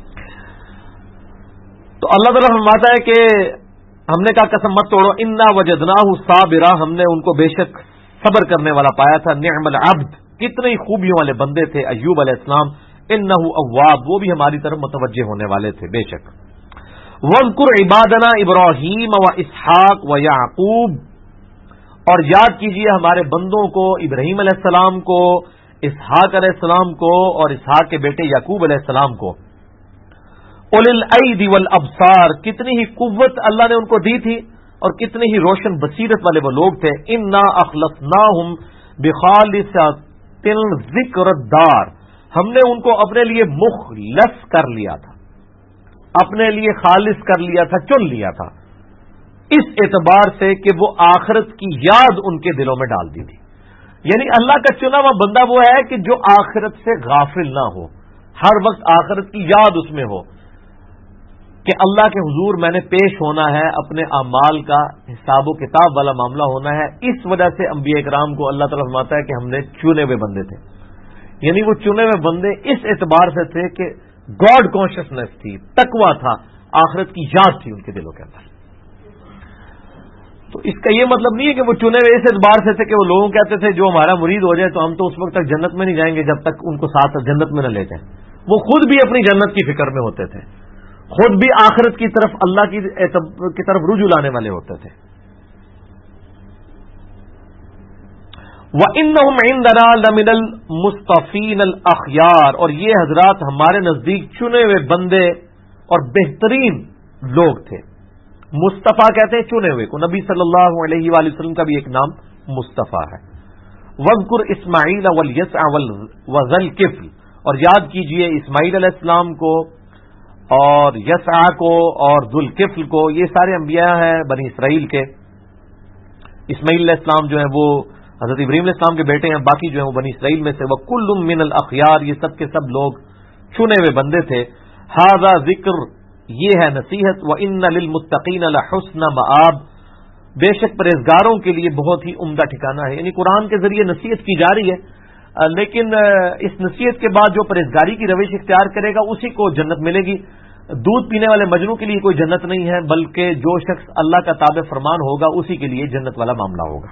تو اللہ تعالیٰ فرماتا ہے کہ ہم نے کہا قسم مت توڑو، انا وجدناہ صابرا، ہم نے ان کو بے شک صبر کرنے والا پایا تھا. نعم العبد، کتنے ہی خوبیوں والے بندے تھے ایوب علیہ السلام. انہ اواب، وہ بھی ہماری طرف متوجہ ہونے والے تھے بے شک. وَاذْكُرْ عِبَادَنَا إِبْرَاهِيمَ وَإِسْحَاقَ وَيَعْقُوبَ، اور یاد کیجئے ہمارے بندوں کو، ابراہیم علیہ السلام کو، اسحاق علیہ السلام کو، اور اسحاق کے بیٹے یعقوب علیہ السلام کو. اُولِي الْأَيْدِ وَالْأَبْصَارِ، کتنی ہی قوت اللہ نے ان کو دی تھی اور کتنی ہی روشن بصیرت والے وہ لوگ تھے. اِنَّا أَخْلَصْنَاهُمْ بِخَالِصَةٍ ذِكْرَ الدَّارِ، ہم نے ان کو اپنے لیے مخلص کر لیا تھا، اپنے لیے خالص کر لیا تھا، چن لیا تھا، اس اعتبار سے کہ وہ آخرت کی یاد ان کے دلوں میں ڈال دی تھی. یعنی اللہ کا چنا ہوا بندہ وہ ہے کہ جو آخرت سے غافل نہ ہو، ہر وقت آخرت کی یاد اس میں ہو کہ اللہ کے حضور میں نے پیش ہونا ہے، اپنے اعمال کا حساب و کتاب والا معاملہ ہونا ہے. اس وجہ سے انبیاء کرام کو اللہ تعالیٰ فرماتا ہے کہ ہم نے چنے ہوئے بندے تھے. یعنی وہ چنے ہوئے بندے اس اعتبار سے تھے کہ گاڈ کانشسنس تھی، تقویٰ تھا، آخرت کی یاد تھی ان کے دلوں کے اندر. تو اس کا یہ مطلب نہیں ہے کہ وہ چنے ہوئے اس اعتبار سے تھے کہ وہ لوگوں کہتے تھے جو ہمارا مرید ہو جائے تو ہم تو اس وقت تک جنت میں نہیں جائیں گے جب تک ان کو ساتھ جنت میں نہ لے جائیں. وہ خود بھی اپنی جنت کی فکر میں ہوتے تھے، خود بھی آخرت کی طرف اللہ کی طرف رجوع لانے والے ہوتے تھے. وَإِنَّهُمْ عِندَنَا لَمِنَ الْمُصْطَفِينَ الْأَخْيَارِ، اور یہ حضرات ہمارے نزدیک چنے ہوئے بندے اور بہترین لوگ تھے. مصطفیٰ کہتے ہیں چنے ہوئے کو. نبی صلی اللہ علیہ وآلہ وسلم کا بھی ایک نام مصطفیٰ ہے. وَاذْكُرْ إِسْمَاعِيلَ وَالْيَسْعَ وَذَا الْكِفْلِ، اور یاد کیجئے اسماعیل علیہ السلام کو اور یسع کو اور ذو الکفل کو. یہ سارے انبیاء ہیں بنی اسرائیل کے. اسماعیل علیہ السلام جو ہیں وہ حضرت ابراہیم علیہ السلام کے بیٹے ہیں، باقی جو ہیں وہ بنی اسرائیل میں سے. وَكُلٌّ مِّنَ الْأَخْيَارِ، یہ سب کے سب لوگ چنے ہوئے بندے تھے. ھذا ذکر، یہ ہے نصیحت. وَإِنَّ لِلْمُتَّقِينَ لَحُسْنَ مَآب، بے شک پرہیزگاروں کے لیے بہت ہی عمدہ ٹھکانہ ہے. یعنی قرآن کے ذریعے نصیحت کی جا رہی ہے، لیکن اس نصیحت کے بعد جو پرہیزگاری کی روش اختیار کرے گا اسی کو جنت ملے گی. دودھ پینے والے مجنو کے لیے کوئی جنت نہیں ہے، بلکہ جو شخص اللہ کا تابع فرمان ہوگا اسی کے لیے جنت والا معاملہ ہوگا.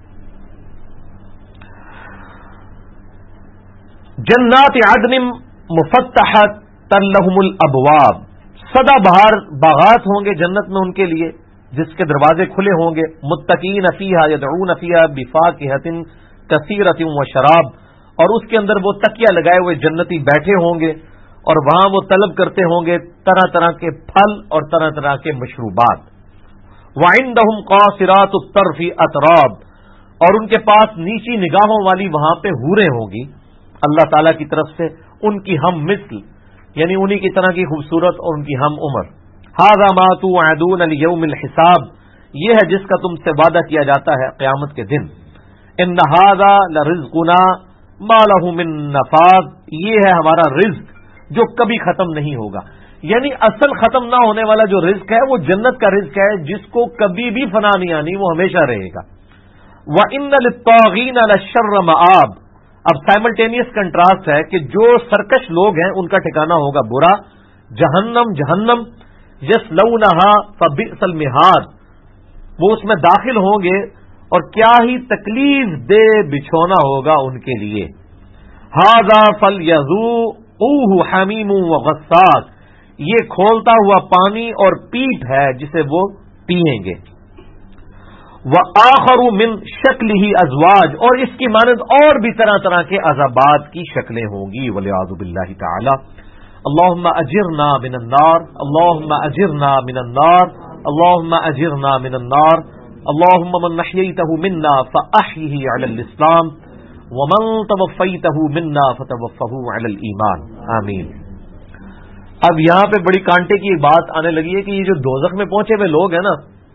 جنات عدن مفتحۃ لہم الابواب، سدا بہار باغات ہوں گے جنت میں ان کے لیے جس کے دروازے کھلے ہوں گے. متقین فیہا یدعون فیہا بفاکہۃ کثیرۃ وشراب، اور اس کے اندر وہ تکیہ لگائے ہوئے جنتی بیٹھے ہوں گے اور وہاں وہ طلب کرتے ہوں گے طرح طرح کے پھل اور طرح طرح کے مشروبات. وعندہم قاصرات الطرف اتراب، اور ان کے پاس نیچی نگاہوں والی وہاں پہ حوریں ہوں گی اللہ تعالی کی طرف سے، ان کی ہم مثل، یعنی انہی کی طرح کی خوبصورت اور ان کی ہم عمر. ھذا ما توعدون لیوم الحساب، یہ ہے جس کا تم سے وعدہ کیا جاتا ہے قیامت کے دن. ان ھذا لرزقنا ما لہ من نفاذ، یہ ہے ہمارا رزق جو کبھی ختم نہیں ہوگا. یعنی اصل ختم نہ ہونے والا جو رزق ہے وہ جنت کا رزق ہے جس کو کبھی بھی فنا نہیں آنی، وہ ہمیشہ رہے گا. وَإِنَّ لِلطَّاغِينَ لَشَرَّ مَآب، اب سائملٹینیس کنٹراسٹ ہے کہ جو سرکش لوگ ہیں ان کا ٹھکانہ ہوگا برا. جہنم، جہنم، یصلونھا فبئس المہاد، وہ اس میں داخل ہوں گے اور کیا ہی تکلیف دہ بچھونا ہوگا ان کے لیے. ھذا فلیذوقوہ حمیم وغساق، یہ کھولتا ہوا پانی اور پیپ ہے جسے وہ پیئیں گے. وآخر من شکلہ ازواج، اور اس کی مانند اور بھی طرح طرح کے عذابات کی شکلیں ہوں گی. والعیاذ باللہ تعالی. اللہم اجرنا من النار، اللہم اجرنا من النار، اللہم اجرنا من النار. اللہم من احییتہ منا فاحیہ علی الاسلام ومن توفیتہ منا فتوفہ علی الایمان. آمین. اب یہاں پہ بڑی کانٹے کی ایک بات آنے لگی ہے کہ یہ جو دوزخ میں پہنچے ہوئے لوگ ہیں نا،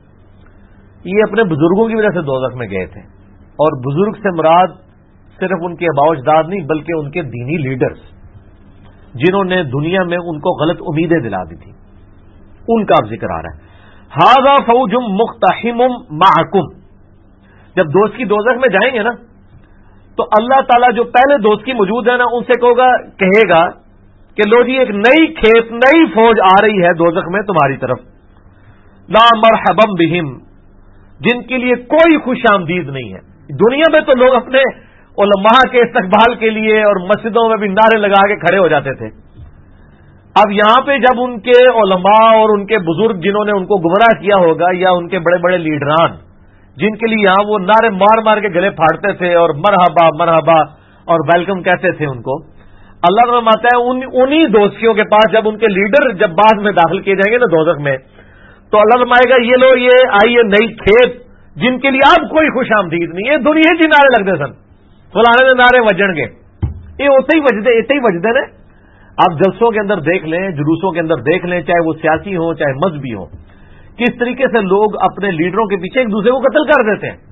یہ اپنے بزرگوں کی وجہ سے دوزخ میں گئے تھے. اور بزرگ سے مراد صرف ان کے آباء و اجداد نہیں بلکہ ان کے دینی لیڈرز، جنہوں نے دنیا میں ان کو غلط امیدیں دلا دی تھی، ان کا اب ذکر آ رہا ہے. ھذا فوج مقتحم معکم. جب دوست کی دوزخ میں جائیں گے نا تو اللہ تعالیٰ جو پہلے دوست کی موجود ہے نا ان سے کہے گا کہ لو جی ایک نئی کھیپ، نئی فوج آ رہی ہے دوزخ میں تمہاری طرف. لا مرحبا بہم، جن کے لیے کوئی خوش آمدید نہیں ہے. دنیا میں تو لوگ اپنے علماء کے استقبال کے لیے اور مسجدوں میں بھی نعرے لگا کے کھڑے ہو جاتے تھے. اب یہاں پہ جب ان کے علماء اور ان کے بزرگ جنہوں نے ان کو گمراہ کیا ہوگا، یا ان کے بڑے بڑے لیڈران جن کے لیے یہاں وہ نعرے مار مار کے گلے پھاڑتے تھے اور مرحبا مرحبا اور ویلکم کہتے تھے ان کو، اللہ فرماتا ہے انہی دوستیوں کے پاس جب ان کے لیڈر جب بعد میں داخل کیے جائیں گے نا دوزخ میں، تو اللہ فرمائے گا یہ لو یہ آئیے نئی کھیپ جن کے لیے اب کوئی خوش آمدید نہیں ہے. دنیا جی نعرے لگتے سن، فلانے نے نعرے وجن گے، یہ اتنے ہی وجدے نے. آپ جلسوں کے اندر دیکھ لیں، جلوسوں کے اندر دیکھ لیں، چاہے وہ سیاسی ہوں چاہے مذہبی ہوں، کس طریقے سے لوگ اپنے لیڈروں کے پیچھے ایک دوسرے کو قتل کر دیتے ہیں،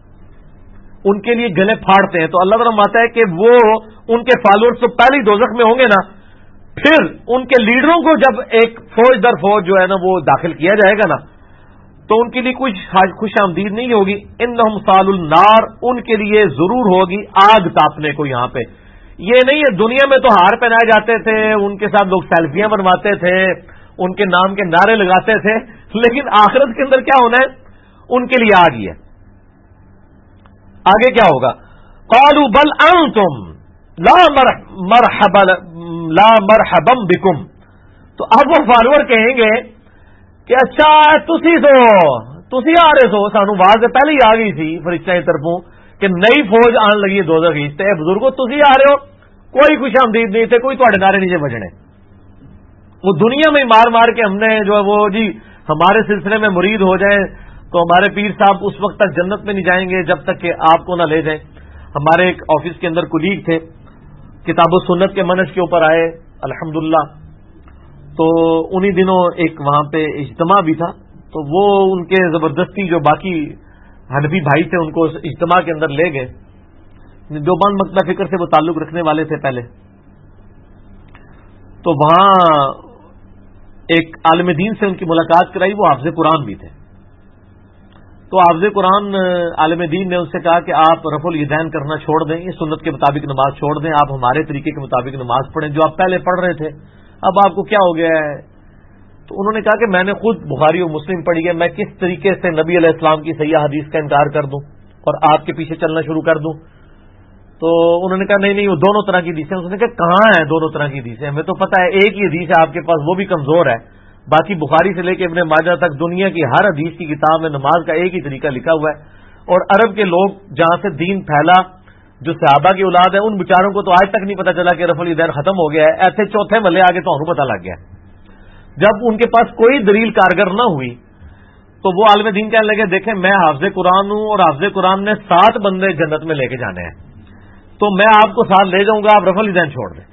ان کے لیے گلے پھاڑتے ہیں. تو اللہ تعالیٰ فرماتا ہے کہ وہ ان کے فالوورز تو پہلی دوزخ میں ہوں گے نا، پھر ان کے لیڈروں کو جب ایک فوج در فوج جو ہے نا وہ داخل کیا جائے گا نا تو ان کے لیے کچھ خوش آمدید نہیں ہوگی. انہم صال النار، ان کے لیے ضرور ہوگی آگ تاپنے کو. یہاں پہ یہ نہیں ہے، دنیا میں تو ہار پہنائے جاتے تھے، ان کے ساتھ لوگ سیلفیاں بنواتے تھے، ان کے نام کے نعرے لگاتے تھے، لیکن آخرت کے اندر کیا ہونا ہے؟ ان کے لیے آگ ہی ہے. آگے کیا ہوگا؟ قالوا بل انتم لا مرحبا بکم. تو اب وہ فالوور کہیں گے کہ اچھا تسی آ رہے سو، سانو آواز پہلے ہی آ گئی تھی فرشتہ کی طرفوں کہ نئی فوج آن لگی ہے دوزخ کی، تے بزرگوں تسی آ رہے ہو، کوئی خوش آمدید نہیں تھے، کوئی تھوڑے نعرے نیچے بجنے. وہ دنیا میں مار مار کے ہم نے جو ہے وہ جی ہمارے سلسلے میں مرید ہو جائیں تو ہمارے پیر صاحب اس وقت تک جنت میں نہیں جائیں گے جب تک کہ آپ کو نہ لے جائیں. ہمارے ایک آفس کے اندر کلیگ تھے، کتاب و سنت کے منہج کے اوپر آئے الحمدللہ. تو انہی دنوں ایک وہاں پہ اجتماع بھی تھا، تو وہ ان کے زبردستی جو باقی حنفی بھائی تھے ان کو اس اجتماع کے اندر لے گئے. دیوبند مکتبہ فکر سے وہ تعلق رکھنے والے تھے پہلے. تو وہاں ایک عالم دین سے ان کی ملاقات کرائی، وہ حافظ قرآن بھی تھے. تو حافظ قرآن عالم دین نے ان سے کہا کہ آپ رفع الیدین کرنا چھوڑ دیں، یہ سنت کے مطابق نماز چھوڑ دیں، آپ ہمارے طریقے کے مطابق نماز پڑھیں جو آپ پہلے پڑھ رہے تھے، اب آپ کو کیا ہو گیا ہے؟ تو انہوں نے کہا کہ میں نے خود بخاری اور مسلم پڑھی ہے، میں کس طریقے سے نبی علیہ السلام کی صحیح حدیث کا انکار کر دوں اور آپ کے پیچھے چلنا شروع کر دوں؟ تو انہوں نے کہا نہیں وہ دونوں طرح کی حدیثیں. انہوں نے کہا کہاں ہیں دونوں طرح کی حدیثیں؟ ہمیں تو پتہ ہے ایک ہی حدیث ہے آپ کے پاس، وہ بھی کمزور ہے. باقی بخاری سے لے کے ابن ماجہ تک دنیا کی ہر حدیث کی کتاب میں نماز کا ایک ہی طریقہ لکھا ہوا ہے. اور عرب کے لوگ جہاں سے دین پھیلا، جو صحابہ کی اولاد ہے، ان بیچاروں کو تو آج تک نہیں پتا چلا کہ رفع الیدین ختم ہو گیا ہے. ایسے چوتھے ملے آگے تو انہوں پتا لگ گیا. جب ان کے پاس کوئی دلیل کارگر نہ ہوئی تو وہ عالم دین کہنے لگے دیکھیں میں حافظ قرآن ہوں اور حافظ قرآن نے 7 بندے جنت میں لے کے جانے ہیں، تو میں آپ کو ساتھ لے جاؤں گا، آپ رفع الیدین چھوڑ دیں.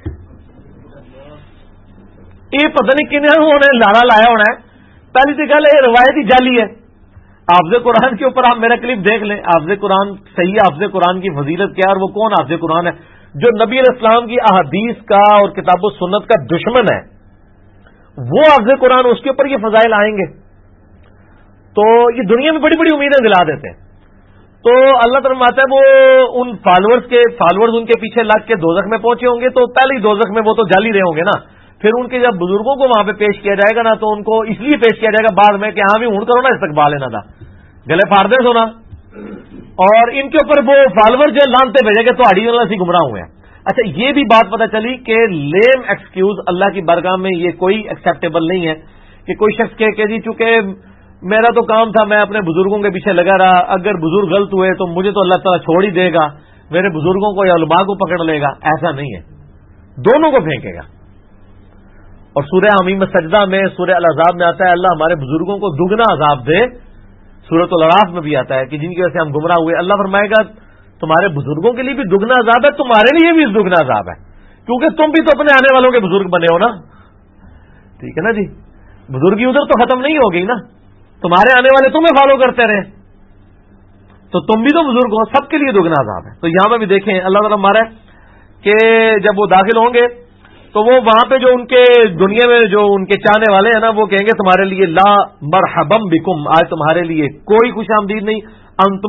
یہ پتہ نہیں کنہیں لانا لایا ہونا ہے. پہلی تو گل یہ روایت ہی جعلی ہے. حافظ قرآن کے اوپر آپ میرا کلپ دیکھ لیں، حافظ قرآن صحیح حافظ قرآن کی فضیلت کیا ہے اور وہ کون حافظ قرآن ہے جو نبی علیہ السلام کی احادیث کا اور کتاب و سنت کا دشمن ہے. وہ حافظ قرآن، اس کے اوپر یہ فضائل آئیں گے تو یہ دنیا میں بڑی بڑی امیدیں دلا دیتے ہیں. تو اللہ تعالیٰ فرماتا ہے وہ ان فالوورز ان کے پیچھے لگ کے دوزخ میں پہنچے ہوں گے تو پہلے ہی دوزخ میں وہ تو جل ہی رہے ہوں گے نا. پھر ان کے جب بزرگوں کو وہاں پہ پیش کیا جائے گا نا تو ان کو اس لیے پیش کیا جائے گا بعد میں کہ ہاں بھی ہوں کرو نا استقبال ہے نا تھا گلے پھاڑ دے سونا، اور ان کے اوپر وہ فالوور جو لانتے بھیجے گے تو اڑی والا سی گمراہ ہوئے ہیں۔ اچھا یہ بھی بات پتہ چلی کہ لیم ایکسکیوز اللہ کی بارگاہ میں یہ کوئی ایکسیپٹیبل نہیں ہے کہ کوئی شخص کہے کہ جی چونکہ میرا تو کام تھا میں اپنے بزرگوں کے پیچھے لگا رہا، اگر بزرگ غلط ہوئے تو مجھے تو اللہ تعالیٰ چھوڑ ہی دے گا، میرے بزرگوں کو یا علماء کو پکڑ لے گا۔ ایسا نہیں ہے، دونوں کو پھینکے گا۔ اور سورہ حمیم سجدہ میں سورہ الاحزاب میں آتا ہے اللہ ہمارے بزرگوں کو دگنا عذاب دے، سورۃ الاعراف میں بھی آتا ہے کہ جن کی وجہ سے ہم گمراہ ہوئے، اللہ فرمائے گا تمہارے بزرگوں کے لیے بھی دگنا عذاب ہے، تمہارے لیے بھی دگنا عذاب ہے، کیونکہ تم بھی تو اپنے آنے والوں کے بزرگ بنے ہو نا۔ ٹھیک ہے نا جی، بزرگی ادھر تو ختم نہیں ہو گئی نا، تمہارے آنے والے تمہیں فالو کرتے رہے تو تم بھی تو بزرگ ہو، سب کے لیے دگنا عذاب ہے۔ تو یہاں پہ بھی دیکھیں اللہ تعالیٰ ہمارا کہ جب وہ داخل ہوں گے تو وہ وہاں پہ جو ان کے دنیا میں جو ان کے چاہنے والے ہیں نا وہ کہیں گے تمہارے لیے لا مرحبم بکم، آج تمہارے لیے کوئی خوش آمدید نہیں، انتم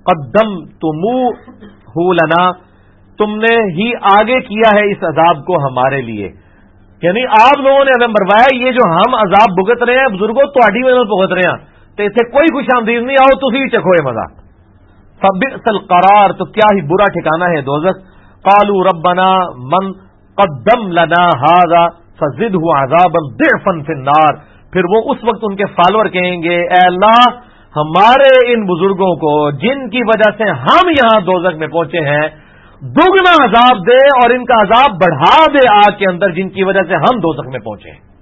قدمتموہ لنا، تم نے ہی آگے کیا ہے اس عذاب کو ہمارے لیے، یعنی آپ لوگوں نے ہمیں مروایا، یہ جو ہم عذاب بھگت رہے ہیں بزرگوں تہاڈی وجہ بھگت رہے ہیں تو اسے کوئی خوش آمدید نہیں، آؤ تسی بھی چکھو یہ مزہ۔ فبئس القرار، تو کیا ہی برا ٹھکانہ ہے دوزخ۔ قالوا ربنا من قدم لنا هذا فزده عذابا ضعفا في النار، پھر وہ اس وقت ان کے فالوور کہیں گے اے اللہ ہمارے ان بزرگوں کو جن کی وجہ سے ہم یہاں دوزخ میں پہنچے ہیں دگنا عذاب دے اور ان کا عذاب بڑھا دے آگ کے اندر جن کی وجہ سے ہم دوزخ میں پہنچے ہیں۔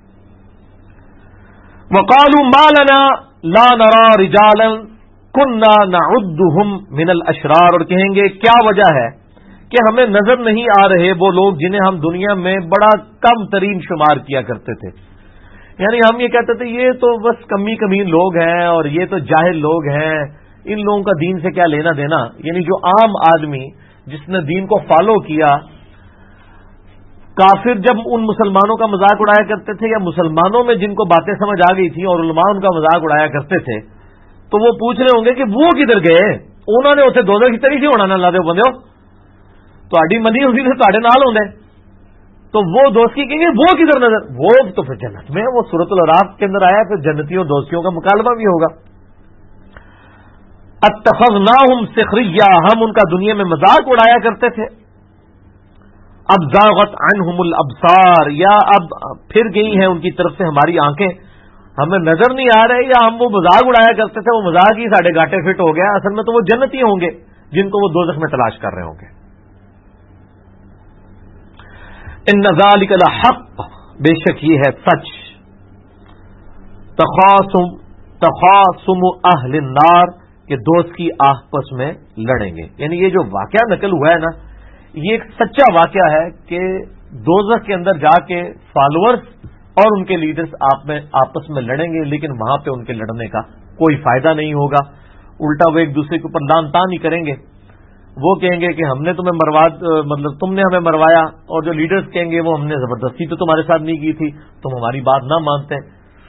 وقالوا ما لنا لا نرى رجالا كنا نعدهم من الاشرار، اور کہیں گے کیا وجہ ہے کہ ہمیں نظر نہیں آ رہے وہ لوگ جنہیں ہم دنیا میں بڑا کم ترین شمار کیا کرتے تھے، یعنی ہم یہ کہتے تھے یہ تو بس کمی لوگ ہیں اور یہ تو جاہل لوگ ہیں، ان لوگوں کا دین سے کیا لینا دینا، یعنی جو عام آدمی جس نے دین کو فالو کیا، کافر جب ان مسلمانوں کا مذاق اڑایا کرتے تھے یا مسلمانوں میں جن کو باتیں سمجھ آ گئی تھی اور علماء ان کا مذاق اڑایا کرتے تھے تو وہ پوچھ رہے ہوں گے کہ وہ کدھر گئے، انہوں نے اسے دوزخ کی طرح سے ہونا نہ لا دے بندے تہاڈی منی ہوئی تو تہاڈے نال ہوندے، تو وہ دوستی کہیں گے وہ کدھر نظر، وہ تو پھر جنت میں، وہ سورۃ الاعراف کے اندر آیا، پھر جنتیوں دوستیوں کا مکالمہ بھی ہوگا۔ اتخذناہم سخریا، ہم ان کا دنیا میں مذاق اڑایا کرتے تھے، اب زاغت عنہم الابصار، یا اب پھر گئی ہیں ان کی طرف سے ہماری آنکھیں، ہمیں نظر نہیں آ رہے، یا ہم وہ مذاق اڑایا کرتے تھے وہ مذاق ہی ساڑھے گاٹے فٹ ہو گیا، اصل میں تو وہ جنتی ہوں گے جن کو وہ دوزخ میں تلاش کر رہے ہوں گے۔ ان ذالک لحق، بے شک یہ ہے سچ، تخاصم اہل النار، کہ دوست کی آپس میں لڑیں گے، یعنی یہ جو واقعہ نقل ہوا ہے نا یہ ایک سچا واقعہ ہے کہ دوزخ کے اندر جا کے فالوورز اور ان کے لیڈرز آپس میں لڑیں گے، لیکن وہاں پہ ان کے لڑنے کا کوئی فائدہ نہیں ہوگا، الٹا وہ ایک دوسرے کے اوپر لان تان ہی کریں گے، وہ کہیں گے کہ ہم نے تمہیں مطلب تم نے ہمیں مروایا، اور جو لیڈرز کہیں گے وہ ہم نے زبردستی تو تمہارے ساتھ نہیں کی تھی، تم ہماری بات نہ مانتے۔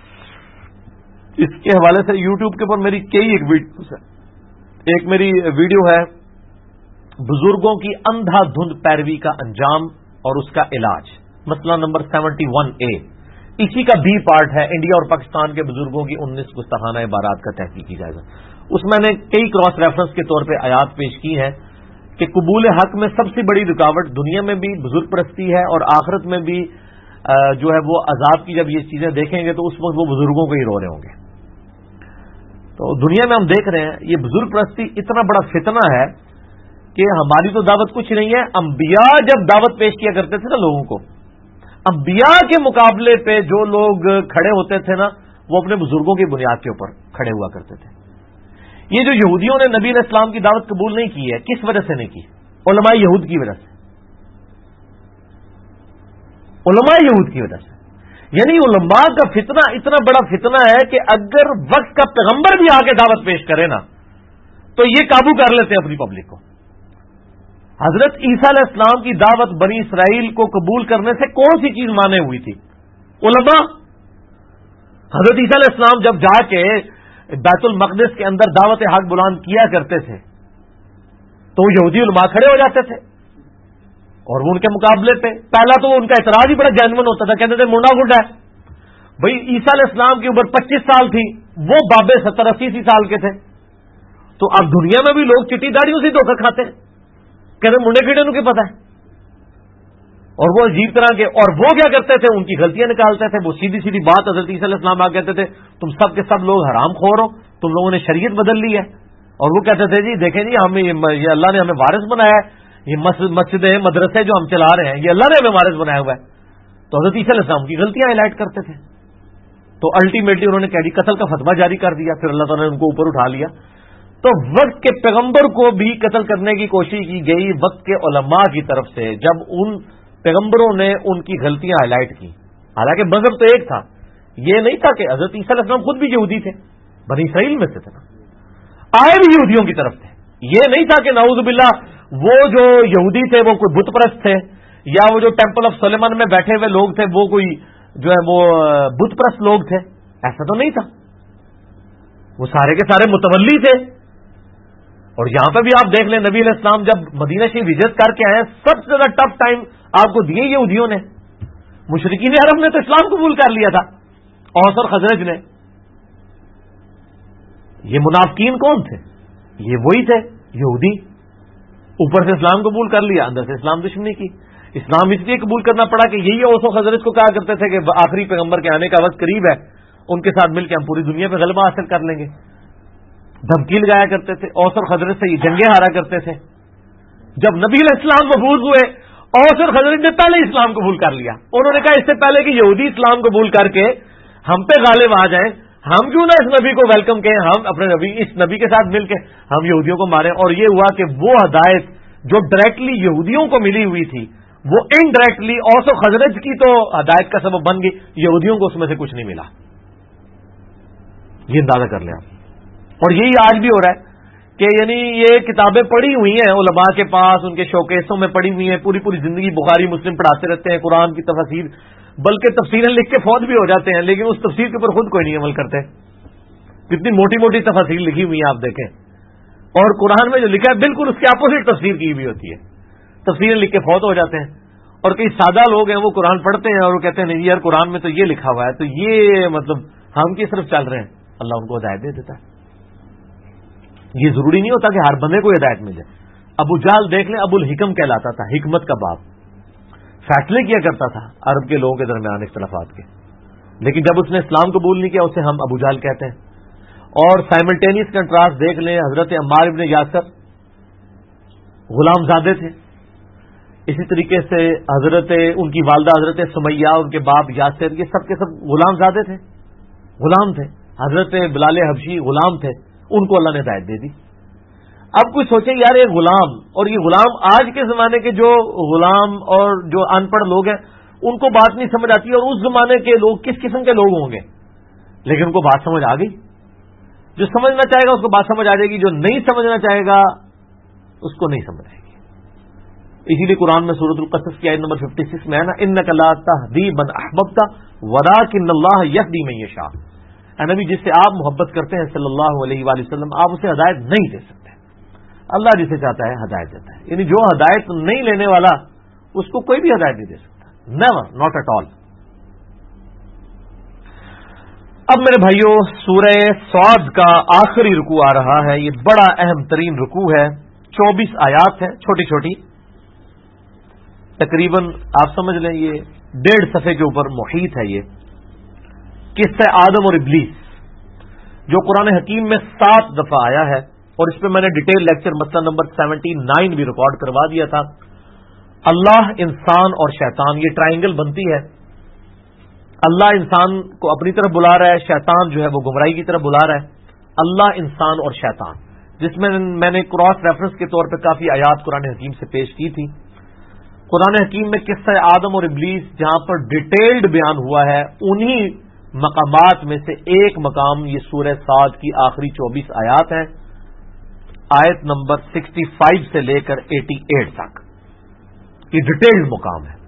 اس کے حوالے سے یوٹیوب کے اوپر میری کئی ایک میری ویڈیو ہے بزرگوں کی اندھا دھند پیروی کا انجام اور اس کا علاج، مسئلہ نمبر 71A، اسی کا بی پارٹ ہے، انڈیا اور پاکستان کے بزرگوں کی 19 گستاخانہ عبارات کا تحقیقی جائزہ۔ اس میں نے کئی کراس ریفرنس کے طور پہ آیات پیش کی ہیں کہ قبول حق میں سب سے بڑی رکاوٹ دنیا میں بھی بزرگ پرستی ہے، اور آخرت میں بھی جو ہے وہ عذاب کی جب یہ چیزیں دیکھیں گے تو اس وقت وہ بزرگوں کو ہی رو رہے ہوں گے۔ تو دنیا میں ہم دیکھ رہے ہیں یہ بزرگ پرستی اتنا بڑا فتنہ ہے کہ ہماری تو دعوت کچھ نہیں ہے، انبیاء جب دعوت پیش کیا کرتے تھے نا لوگوں کو، انبیاء کے مقابلے پہ جو لوگ کھڑے ہوتے تھے نا وہ اپنے بزرگوں کی بنیاد کے اوپر کھڑے ہوا کرتے تھے۔ یہ جو یہودیوں نے نبی علیہ السلام کی دعوت قبول نہیں کی ہے، کس وجہ سے نہیں کی؟ علماء یہود کی وجہ سے، علماء یہود کی وجہ سے، یعنی علماء کا فتنہ اتنا بڑا فتنہ ہے کہ اگر وقت کا پیغمبر بھی آ کے دعوت پیش کرے نا تو یہ قابو کر لیتے ہیں اپنی پبلک کو۔ حضرت عیسیٰ علیہ السلام کی دعوت بنی اسرائیل کو قبول کرنے سے کون سی چیز مانے ہوئی تھی؟ علماء۔ حضرت عیسیٰ علیہ السلام جب جا کے بیت المقدس کے اندر دعوت حق بلند کیا کرتے تھے تو وہ یہودی علماء کھڑے ہو جاتے تھے اور وہ ان کے مقابلے پہ پہلا تو ان کا اعتراض ہی بڑا جینون ہوتا تھا، کہتے تھے منڈا گنڈا ہے بھائی، عیسیٰ علیہ السلام کی عمر 25 سال تھی، وہ بابے 70-80 سال کے تھے. تو اب دنیا میں بھی لوگ چٹی داڑیوں سے دھوکہ کھاتے ہیں, کہتے منڈے کیڑے نو کیا پتا ہے. اور وہ عجیب طرح کے, اور وہ کیا کرتے تھے, ان کی غلطیاں نکالتے تھے. وہ سیدھی سیدھی بات حضرت عیسیٰ علیہ السلام آ کہتے تھے تم سب کے سب لوگ حرام خور ہو, تم لوگوں نے شریعت بدل لی ہے. اور وہ کہتے تھے جی دیکھیں جی ہم یہ اللہ نے ہمیں وارث بنایا ہے, یہ مسجدیں مدرسے جو ہم چلا رہے ہیں یہ اللہ نے ہمیں وارث بنایا ہوا ہے. تو حضرت عیسیٰ علیہ السلام کی غلطیاں ہائے لائٹ کرتے تھے. تو الٹیمیٹلی انہوں نے کہہ دی قتل کا فتویٰ جاری کر دیا. پھر اللہ تعالیٰ نے ان کو اوپر اٹھا لیا. تو وقت کے پیغمبر کو بھی قتل کرنے کی کوشش کی گئی وقت کے علماء کی طرف سے, جب ان پیغمبروں نے ان کی غلطیاں ہائی لائٹ کی. حالانکہ مذہب تو ایک تھا, یہ نہیں تھا کہ حضرت عیسیٰ علیہ السلام خود بھی یہودی تھے, بنی اسرائیل میں سے تھے نا, آئے بھی یہودیوں کی طرف تھے. یہ نہیں تھا کہ نعوذ باللہ وہ جو یہودی تھے وہ کوئی بت پرست تھے, یا وہ جو ٹیمپل آف سلیمان میں بیٹھے ہوئے لوگ تھے وہ کوئی جو ہے وہ بت پرست لوگ تھے. ایسا تو نہیں تھا, وہ سارے کے سارے متولی تھے. اور یہاں پہ بھی آپ دیکھ لیں نبی علیہ السلام جب مدینہ شریف وزٹ کر کے آئے, سب سے زیادہ ٹف ٹائم آپ کو دیے یہودیوں نے. مشرکین عرب نے تو اسلام قبول کر لیا تھا, اوس اور خزرج نے. یہ منافقین کون تھے؟ یہ وہی تھے یہودی. اوپر سے اسلام قبول کر لیا, اندر سے اسلام دشمنی کی. اسلام اس لیے قبول کرنا پڑا کہ یہی اوس و خزرج کو کہا کرتے تھے کہ آخری پیغمبر کے آنے کا وقت قریب ہے, ان کے ساتھ مل کے ہم پوری دنیا پہ غلبہ حاصل کر لیں گے. دھمکی لگایا کرتے تھے, اوس اور خزرج سے یہ جنگیں ہارا کرتے تھے. جب نبی علیہ السلام مبعوث ہوئے, اوس اور خزرج نے پہلے اسلام قبول کر لیا. انہوں نے کہا اس سے پہلے کہ یہودی اسلام قبول کر کے ہم پہ غالب آ جائیں, ہم کیوں نہ اس نبی کو ویلکم کہیں, ہم اپنے نبی اس نبی کے ساتھ مل کے ہم یہودیوں کو ماریں. اور یہ ہوا کہ وہ ہدایت جو ڈائریکٹلی یہودیوں کو ملی ہوئی تھی وہ انڈائریکٹلی اوس و خزرج کی تو ہدایت کا سبب بن گئی, یہودیوں کو اس میں سے کچھ نہیں ملا. یہ اندازہ کر لیں آپ. اور یہی آج بھی ہو رہا ہے کہ یعنی یہ کتابیں پڑھی ہوئی ہیں علماء کے پاس, ان کے شوکیسوں میں پڑھی ہوئی ہیں, پوری پوری زندگی بخاری مسلم پڑھاتے رہتے ہیں, قرآن کی تفاسیر, بلکہ تفسیریں لکھ کے فوت بھی ہو جاتے ہیں, لیکن اس تفسیر کے اوپر خود کوئی نہیں عمل کرتے. کتنی موٹی موٹی تفاسیر لکھی ہوئی ہیں آپ دیکھیں, اور قرآن میں جو لکھا ہے بالکل اس کے اپوزٹ تفسیر کی ہوئی ہوتی ہے. تفسیریں لکھ کے فوت ہو جاتے ہیں. اور کئی سادہ لوگ ہیں وہ قرآن پڑھتے ہیں اور وہ کہتے ہیں نہیں یار قرآن میں تو یہ لکھا ہوا ہے, تو یہ مطلب ہم کی طرف چل رہے ہیں. اللہ ان کو ہدایت دے دیتا ہے. یہ ضروری نہیں ہوتا کہ ہر بندے کو ہدایت مل جائے. ابو جہل دیکھ لیں, ابو الحکم کہلاتا تھا, حکمت کا باپ, فیصلے کیا کرتا تھا عرب کے لوگوں کے درمیان اختلافات کے. لیکن جب اس نے اسلام قبول نہیں کیا اسے ہم ابو جہل کہتے ہیں. اور سائملٹینیس کنٹراسٹ دیکھ لیں, حضرت عمار ابن یاسر غلام زادے تھے, اسی طریقے سے حضرت ان کی والدہ حضرت سمیہ, ان کے باپ یاسر, یہ سب کے سب غلام زادے تھے, غلام تھے. حضرت بلال حبشی غلام تھے, ان کو اللہ نے ہدایت دے دی. اب کوئی سوچے یار یہ غلام, اور یہ غلام آج کے زمانے کے جو غلام اور جو ان پڑھ لوگ ہیں ان کو بات نہیں سمجھ آتی, اور اس زمانے کے لوگ کس قسم کے لوگ ہوں گے. لیکن ان کو بات سمجھ آ گئی. جو سمجھنا چاہے گا اس کو بات سمجھ آ جائے گی, جو نہیں سمجھنا چاہے گا اس کو نہیں سمجھ آئے گی. اسی لیے قرآن میں سورۃ القصص کی آیت نمبر 56 میں ہے نا, انک لا تہدی من احببت ولکن اللہ یہدی من یشاء. اے نبی جس سے آپ محبت کرتے ہیں صلی اللہ علیہ وآلہ وسلم, آپ اسے ہدایت نہیں دے سکتے. اللہ جسے چاہتا ہے ہدایت دیتا ہے. یعنی جو ہدایت نہیں لینے والا اس کو کوئی بھی ہدایت نہیں دے سکتا, نیور, ناٹ ایٹ آل. اب میرے بھائیوں سورہ صاد کا آخری رکوع آ رہا ہے. یہ بڑا اہم ترین رکوع ہے. 24 آیات ہیں, چھوٹی چھوٹی, تقریباً آپ سمجھ لیں یہ 1.5 صفحے کے اوپر محیط ہے. یہ قصہ آدم اور ابلیس جو قرآن حکیم میں 7 دفعہ آیا ہے, اور اس پہ میں نے ڈیٹیل لیکچر مسئلہ نمبر 79 بھی ریکارڈ کروا دیا تھا. اللہ, انسان اور شیطان, یہ ٹرائنگل بنتی ہے. اللہ انسان کو اپنی طرف بلا رہا ہے, شیطان جو ہے وہ گمراہی کی طرف بلا رہا ہے. اللہ, انسان اور شیطان, جس میں نے کراس ریفرنس کے طور پہ کافی آیات قرآن حکیم سے پیش کی تھی. قرآن حکیم میں قصہ آدم اور ابلیس جہاں پر ڈیٹیلڈ بیان ہوا ہے, انہی مقامات میں سے ایک مقام یہ سورہ صاد کی آخری 24 آیات ہیں, آیت نمبر 65 سے لے کر 88 تک. یہ ڈیٹیلڈ مقام ہے.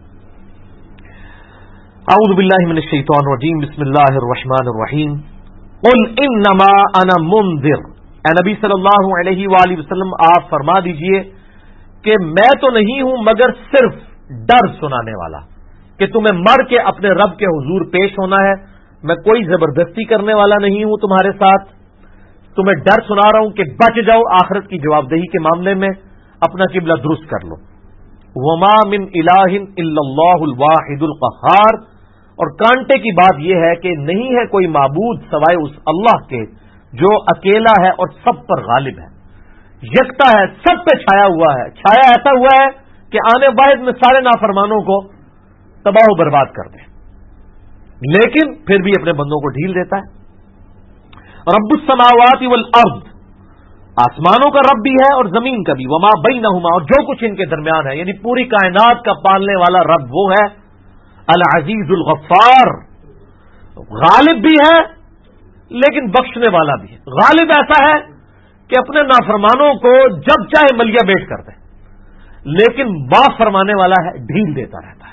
اعوذ باللہ من الشیطان الرجیم, بسم اللہ الرحمن الرحیم. قل انما انا منذر, اے نبی صلی اللہ علیہ وآلہ وسلم آپ فرما دیجئے کہ میں تو نہیں ہوں مگر صرف ڈر سنانے والا, کہ تمہیں مر کے اپنے رب کے حضور پیش ہونا ہے, میں کوئی زبردستی کرنے والا نہیں ہوں تمہارے ساتھ، تمہیں ڈر سنا رہا ہوں کہ بچ جاؤ آخرت کی جواب دہی کے معاملے میں، اپنا قبلہ درست کر لو۔ وما من الہ الا اللہ الواحد القہار، اور کانٹے کی بات یہ ہے کہ نہیں ہے کوئی معبود سوائے اس اللہ کے جو اکیلا ہے اور سب پر غالب ہے، یکتا ہے، سب پہ چھایا ہوا ہے، چھایا ایسا ہوا ہے کہ آنے واحد میں سارے نافرمانوں کو تباہ و برباد کر دے، لیکن پھر بھی اپنے بندوں کو ڈھیل دیتا ہے۔ رب السماوات والارض، آسمانوں کا رب بھی ہے اور زمین کا بھی، وما بینہما، اور جو کچھ ان کے درمیان ہے، یعنی پوری کائنات کا پالنے والا رب وہ ہے، العزیز الغفار، غالب بھی ہے لیکن بخشنے والا بھی ہے۔ غالب ایسا ہے کہ اپنے نافرمانوں کو جب چاہے ملیا بیٹ کر دے، لیکن معاف فرمانے والا ہے، ڈھیل دیتا رہتا ہے۔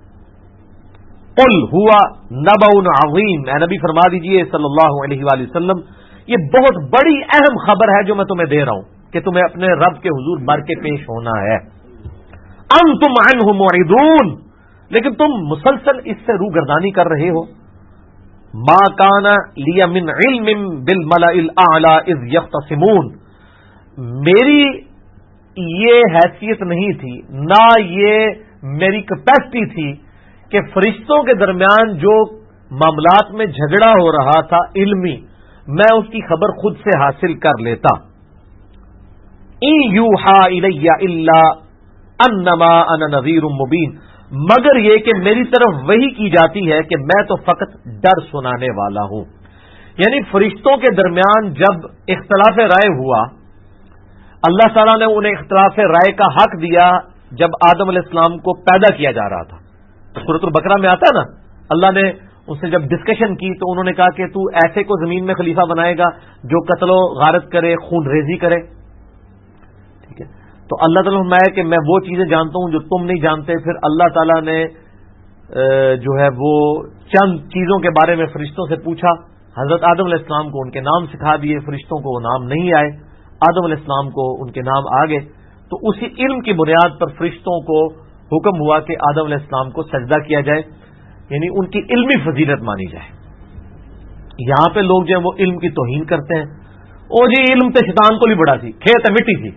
قل ہوا نبأ عظیم، اے نبی فرما دیجئے صلی اللہ علیہ وآلہ وسلم، یہ بہت بڑی اہم خبر ہے جو میں تمہیں دے رہا ہوں کہ تمہیں اپنے رب کے حضور بر کے پیش ہونا ہے۔ انتم عنہ معرضون، لیکن تم مسلسل اس سے روگردانی کر رہے ہو۔ ما کان لی من علم بالملأ الاعلی اذ یختصمون، میری یہ حیثیت نہیں تھی، نہ یہ میری کیپیسٹی تھی کہ فرشتوں کے درمیان جو معاملات میں جھگڑا ہو رہا تھا علمی، میں اس کی خبر خود سے حاصل کر لیتا۔ ان یوحا الی الا انما انا نذیر مبین، مگر یہ کہ میری طرف وحی کی جاتی ہے کہ میں تو فقط ڈر سنانے والا ہوں۔ یعنی فرشتوں کے درمیان جب اختلاف رائے ہوا، اللہ تعالیٰ نے انہیں اختلاف رائے کا حق دیا جب آدم علیہ السلام کو پیدا کیا جا رہا تھا۔ سورۃ البقرہ میں آتا ہے نا، اللہ نے ان سے جب ڈسکشن کی تو انہوں نے کہا کہ تو ایسے کو زمین میں خلیفہ بنائے گا جو قتل و غارت کرے، خون ریزی کرے، ٹھیک ہے؟ تو اللہ تعالیٰ نے کہ میں وہ چیزیں جانتا ہوں جو تم نہیں جانتے۔ پھر اللہ تعالیٰ نے جو ہے وہ چند چیزوں کے بارے میں فرشتوں سے پوچھا، حضرت آدم علیہ السلام کو ان کے نام سکھا دیے، فرشتوں کو وہ نام نہیں آئے، آدم علیہ السلام کو ان کے نام آ گئے۔ تو اسی علم کی بنیاد پر فرشتوں کو حکم ہوا کہ آدم علیہ السلام کو سجدہ کیا جائے، یعنی ان کی علمی فضیلت مانی جائے۔ یہاں پہ لوگ جو ہیں وہ علم کی توہین کرتے ہیں، او جی علم تے شیطان کو بھی بڑا سی، کھیت مٹی تھی۔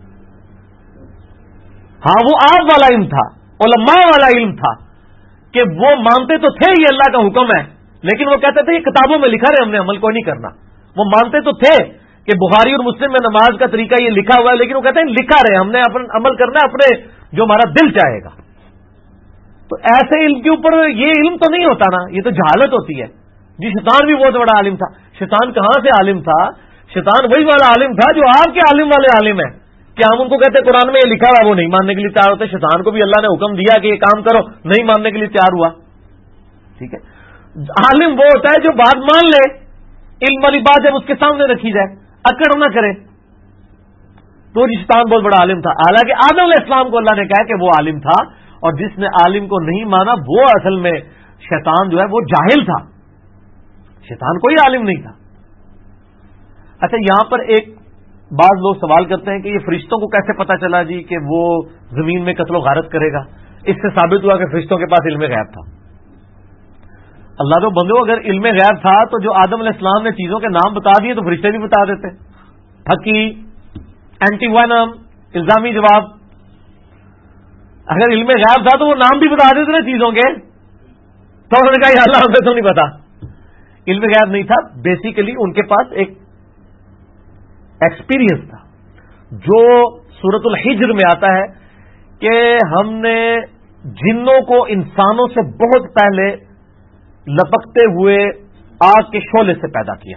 ہاں وہ آپ والا علم تھا، علماء والا علم تھا کہ وہ مانتے تو تھے یہ اللہ کا حکم ہے، لیکن وہ کہتے تھے یہ کتابوں میں لکھا ہے، ہم نے عمل کوئی نہیں کرنا۔ وہ مانتے تو تھے کہ بخاری اور مسلم میں نماز کا طریقہ یہ لکھا ہوا ہے، لیکن وہ کہتے ہیں لکھا رہے، ہم نے عمل کرنا ہے اپنے جو ہمارا دل چاہے گا۔ تو ایسے علم کے اوپر یہ علم تو نہیں ہوتا نا، یہ تو جہالت ہوتی ہے۔ جی شیطان بھی بہت بڑا عالم تھا، شیطان کہاں سے عالم تھا؟ شیطان وہی والا عالم تھا جو آپ کے عالم والے عالم ہے۔ کیا ہم ان کو کہتے قرآن میں یہ لکھا ہوا، وہ نہیں ماننے کے لیے تیار ہوتے؟ شیطان کو بھی اللہ نے حکم دیا کہ یہ کام کرو، نہیں ماننے کے لیے تیار ہوا، ٹھیک ہے؟ عالم وہ ہوتا ہے جو بات مان لے، علم والی بات جب اس کے سامنے رکھی جائے اکڑ نہ کرے۔ تو جی شیطان بہت بڑا عالم تھا، حالانکہ آدم علیہ السلام کو اللہ نے کہا کہ وہ عالم تھا، اور جس نے عالم کو نہیں مانا وہ اصل میں شیطان جو ہے وہ جاہل تھا، شیطان کوئی عالم نہیں تھا۔ اچھا یہاں پر ایک بعض لوگ سوال کرتے ہیں کہ یہ فرشتوں کو کیسے پتا چلا جی کہ وہ زمین میں قتل و غارت کرے گا؟ اس سے ثابت ہوا کہ فرشتوں کے پاس علم غیب تھا۔ اللہ تو بندو اگر علم غیب تھا تو جو آدم علیہ السلام نے چیزوں کے نام بتا دیے تو فرشتے بھی بتا دیتے۔ پھکی، اینٹی وینم، الزامی جواب، اگر علم غیب تھا تو وہ نام بھی بتا دیتے نا چیزوں کے، تو انہوں نے کہا یا اللہ ہمیں تو نہیں پتا۔ علم غیب نہیں تھا، بیسیکلی ان کے پاس ایک ایکسپیرینس تھا جو سورۃ الحجر میں آتا ہے کہ ہم نے جنوں کو انسانوں سے بہت پہلے لپکتے ہوئے آگ کے شعلے سے پیدا کیا۔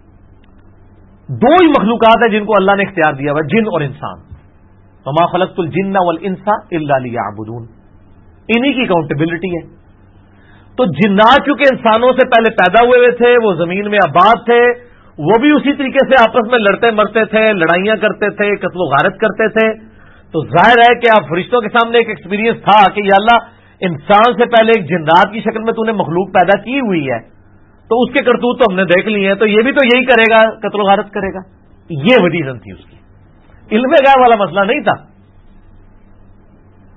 دو ہی مخلوقات ہیں جن کو اللہ نے اختیار دیا ہوا، جن اور انسان۔ وما خلقت الجن والانس الا لیعبدون، انہی کی اکاؤنٹیبلٹی ہے۔ تو جنات چونکہ انسانوں سے پہلے پیدا ہوئے تھے، وہ زمین میں آباد تھے، وہ بھی اسی طریقے سے آپس میں لڑتے مرتے تھے، لڑائیاں کرتے تھے، قتل و غارت کرتے تھے۔ تو ظاہر ہے کہ آپ فرشتوں کے سامنے ایک ایکسپیرینس تھا کہ یا اللہ انسان سے پہلے ایک جنات کی شکل میں تو نے مخلوق پیدا کی ہوئی ہے، تو اس کے کرتوت تو ہم نے دیکھ لی ہیں، تو یہ بھی تو یہی کرے گا، قتل و غارت کرے گا۔ یہ وجیزن تھی اس کی، علم غیب والا مسئلہ نہیں تھا،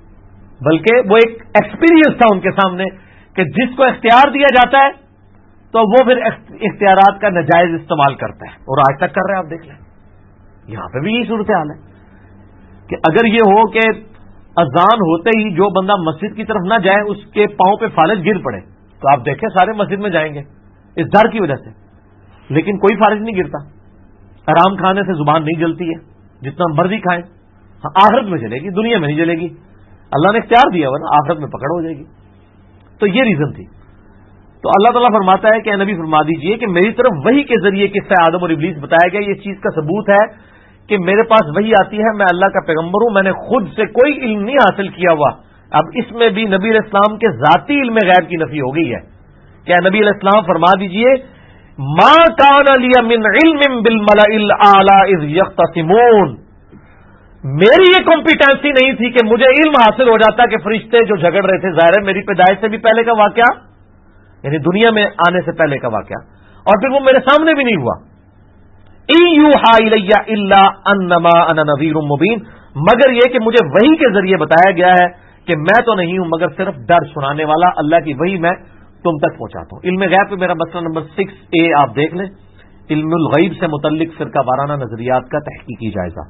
بلکہ وہ ایک ایکسپیرینس تھا ان کے سامنے کہ جس کو اختیار دیا جاتا ہے تو وہ پھر اختیارات کا ناجائز استعمال کرتا ہے، اور آج تک کر رہے ہیں. آپ دیکھ لیں یہاں پہ بھی یہی صورتحال ہے کہ اگر یہ ہو کہ اذان ہوتے ہی جو بندہ مسجد کی طرف نہ جائے اس کے پاؤں پہ فالج گر پڑے، تو آپ دیکھیں سارے مسجد میں جائیں گے اس ڈر کی وجہ سے، لیکن کوئی فالج نہیں گرتا. آرام کھانے سے زبان نہیں جلتی ہے، جتنا مرضی کھائیں. ہاں آخرت میں جلے گی، دنیا میں نہیں جلے گی. اللہ نے اختیار دیا ورنہ آخرت میں پکڑ ہو جائے گی. تو یہ ریزن تھی. تو اللہ تعالیٰ فرماتا ہے کہ اے نبی فرما دیجئے کہ میری طرف وحی کے ذریعے قصہ آدم اور ابلیس بتایا گیا. یہ چیز کا ثبوت ہے کہ میرے پاس وحی آتی ہے، میں اللہ کا پیغمبر ہوں، میں نے خود سے کوئی علم نہیں حاصل کیا ہوا. اب اس میں بھی نبی علیہ السلام کے ذاتی علم غیب کی نفی ہو گئی ہے. کیا نبی علیہ السلام فرما دیجئے ما کان لی من علم بالملأ الاعلی اذ یختصمون، میری یہ کمپیٹنسی نہیں تھی کہ مجھے علم حاصل ہو جاتا کہ فرشتے جو جھگڑ رہے تھے، ظاہر ہے میری پیدائش سے بھی پہلے کا واقعہ، یعنی دنیا میں آنے سے پہلے کا واقعہ، اور پھر وہ میرے سامنے بھی نہیں ہوا. ان یوحی الی الا انما انا نذیر مبین، مگر یہ کہ مجھے وحی کے ذریعے بتایا گیا ہے کہ میں تو نہیں ہوں مگر صرف ڈر سنانے والا. اللہ کی وحی میں تم تک پہنچاتا ہوں. علم غیب پہ میرا مسئلہ نمبر 6A آپ دیکھ لیں، علم الغیب سے متعلق فرقہ وارانہ نظریات کا تحقیقی جائزہ.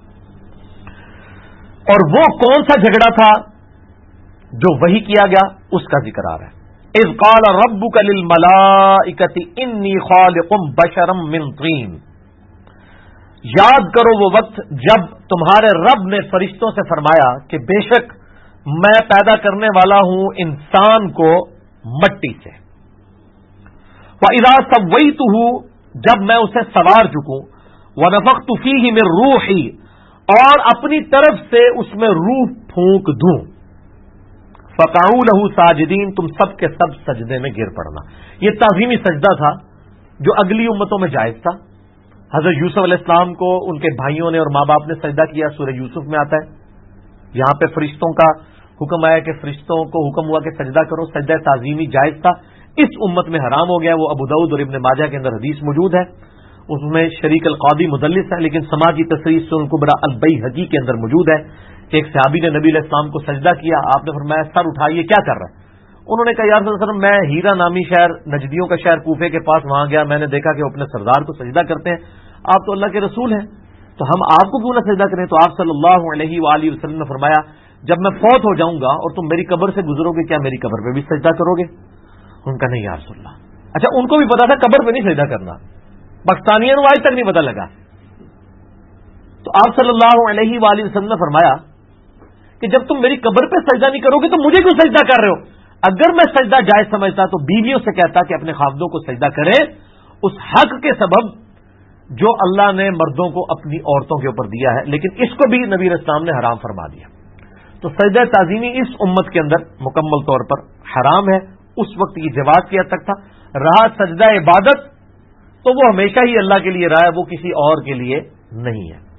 اور وہ کون سا جھگڑا تھا جو وحی کیا گیا اس کا ذکر آ رہا ہے. اذ قال ربک للملائکۃ انی خالق بشرا من طین، یاد کرو وہ وقت جب تمہارے رب نے فرشتوں سے فرمایا کہ بے شک میں پیدا کرنے والا ہوں انسان کو مٹی سے. وَإِذَا سَوَّيْتُهُ، جب میں اسے سوار چکوں، وَنَفَخْتُ فِيهِ مِن رُوحِي، اور اپنی طرف سے اس میں روح پھونک دوں، فَقَعُوا لَهُ سَاجِدِينَ، تم سب کے سب سجدے میں گر پڑنا. یہ تعظیمی سجدہ تھا جو اگلی امتوں میں جائز تھا. حضرت یوسف علیہ السلام کو ان کے بھائیوں نے اور ماں باپ نے سجدہ کیا، سورہ یوسف میں آتا ہے. یہاں پہ فرشتوں کا حکم آیا کہ فرشتوں کو حکم ہوا کہ سجدہ کرو. سجدہ تعظیمی جائز تھا، اس امت میں حرام ہو گیا. وہ ابو داؤد اور ابن ماجہ کے اندر حدیث موجود ہے، اس میں شریک القاضی مدلس ہے، لیکن سما کی تصریح سنن الکبری البیہقی کے اندر موجود ہے کہ ایک صحابی نے نبی علیہ السلام کو سجدہ کیا. آپ نے فرمایا سر اٹھائیے، کیا کر رہا ہے؟ انہوں نے کہا یا رسول اللہ، میں ہیرا نامی شہر، نجدیوں کا شہر کوفے کے پاس وہاں گیا، میں نے دیکھا کہ وہ اپنے سردار کو سجدہ کرتے ہیں. آپ تو اللہ کے رسول ہیں، تو ہم آپ کو کیوں نہ سجدہ کریں؟ تو آپ صلی اللہ علیہ وآلہ وسلم نے فرمایا جب میں فوت ہو جاؤں گا اور تم میری قبر سے گزرو گے، کیا میری قبر پہ بھی سجدہ کرو گے؟ ان کا نہیں یا رسول اللہ. اچھا ان کو بھی پتا تھا قبر پہ نہیں سجدہ کرنا، پاکستانیوں کو آج تک نہیں پتا لگا. تو آپ صلی اللہ علیہ وآلہ وسلم نے فرمایا کہ جب تم میری قبر پہ سجدہ نہیں کرو گے تو مجھے کیوں سجدہ کر رہے ہو؟ اگر میں سجدہ جائز سمجھتا تو بیویوں سے کہتا کہ اپنے خاوندوں کو سجدہ کریں اس حق کے سبب جو اللہ نے مردوں کو اپنی عورتوں کے اوپر دیا ہے، لیکن اس کو بھی نبی علیہ السلام نے حرام فرما دیا. تو سجدہ تعظیمی اس امت کے اندر مکمل طور پر حرام ہے. اس وقت کی جواز کی حد تک تھا. رہا سجدہ عبادت تو وہ ہمیشہ ہی اللہ کے لیے رہا ہے، وہ کسی اور کے لیے نہیں ہے.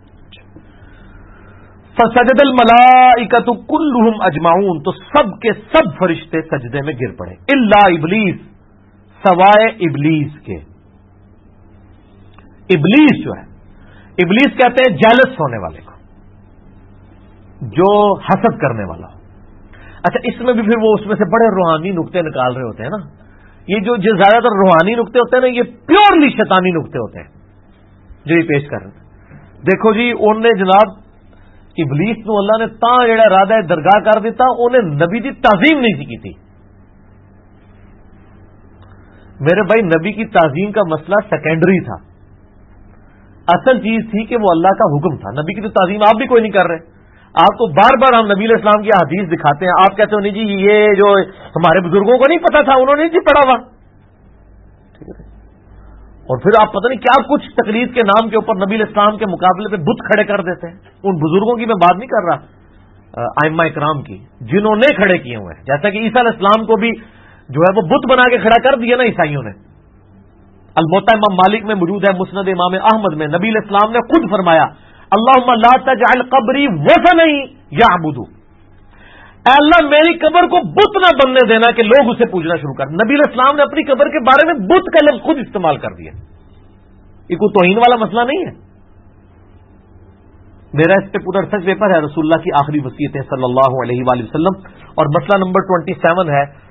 فسجد الملائکۃ کلھم اجمعون، تو سب کے سب فرشتے سجدے میں گر پڑے، الا ابلیس، سوائے ابلیس کے. ابلیس جو ہے، ابلیس کہتے ہیں جیلس ہونے والے کو، جو حسد کرنے والا ہو. اچھا اس میں بھی پھر وہ اس میں سے بڑے روحانی نقطے نکال رہے ہوتے ہیں نا. یہ جو زیادہ تر روحانی نقطے ہوتے ہیں نا، یہ پیورلی شیطانی نقطے ہوتے ہیں جو یہ پیش کر رہے ہیں. دیکھو جی ان نے جناب ابلیس نو اللہ نے تاں جڑا ارادہ درگاہ کر دیتا، انہیں نبی کی تعظیم نہیں سی کی تھی. میرے بھائی نبی کی تعظیم کا مسئلہ سیکنڈری تھا، اصل چیز تھی کہ وہ اللہ کا حکم تھا. نبی کی تو تعظیم آپ بھی کوئی نہیں کر رہے. آپ کو بار بار ہم نبی علیہ السلام کی حدیث دکھاتے ہیں، آپ کہتے ہو نہیں جی یہ جو ہمارے بزرگوں کو نہیں پتا تھا، انہوں نے جی پڑھا ہوا. اور پھر آپ پتہ نہیں کیا کچھ تقلید کے نام کے اوپر نبی علیہ السلام کے مقابلے پہ بت کھڑے کر دیتے ہیں. ان بزرگوں کی میں بات نہیں کر رہا، ائمہ اکرام کی، جنہوں نے کھڑے کیے ہوئے ہیں. جیسا کہ عیسیٰ علیہ السلام کو بھی جو ہے وہ بت بنا کے کھڑا کر دیا نا عیسائیوں نے. الموطا امام مالک میں موجود ہے، مسند امام احمد میں نبی علیہ السلام نے خود فرمایا اللہم لا تجعل قبری وثنا یعبدوا، اے اللہ میری قبر کو بت نہ بننے دینا کہ لوگ اسے پوجنا شروع کر. نبی علیہ السلام نے اپنی قبر کے بارے میں بت کا لفظ خود استعمال کر دیا. یہ کوئی توہین والا مسئلہ نہیں ہے. میرا اس پہ پورا ریسرچ پیپر ہے، رسول اللہ کی آخری وصیتیں صلی اللہ علیہ وآلہ وسلم. اور مسئلہ نمبر 27 ہے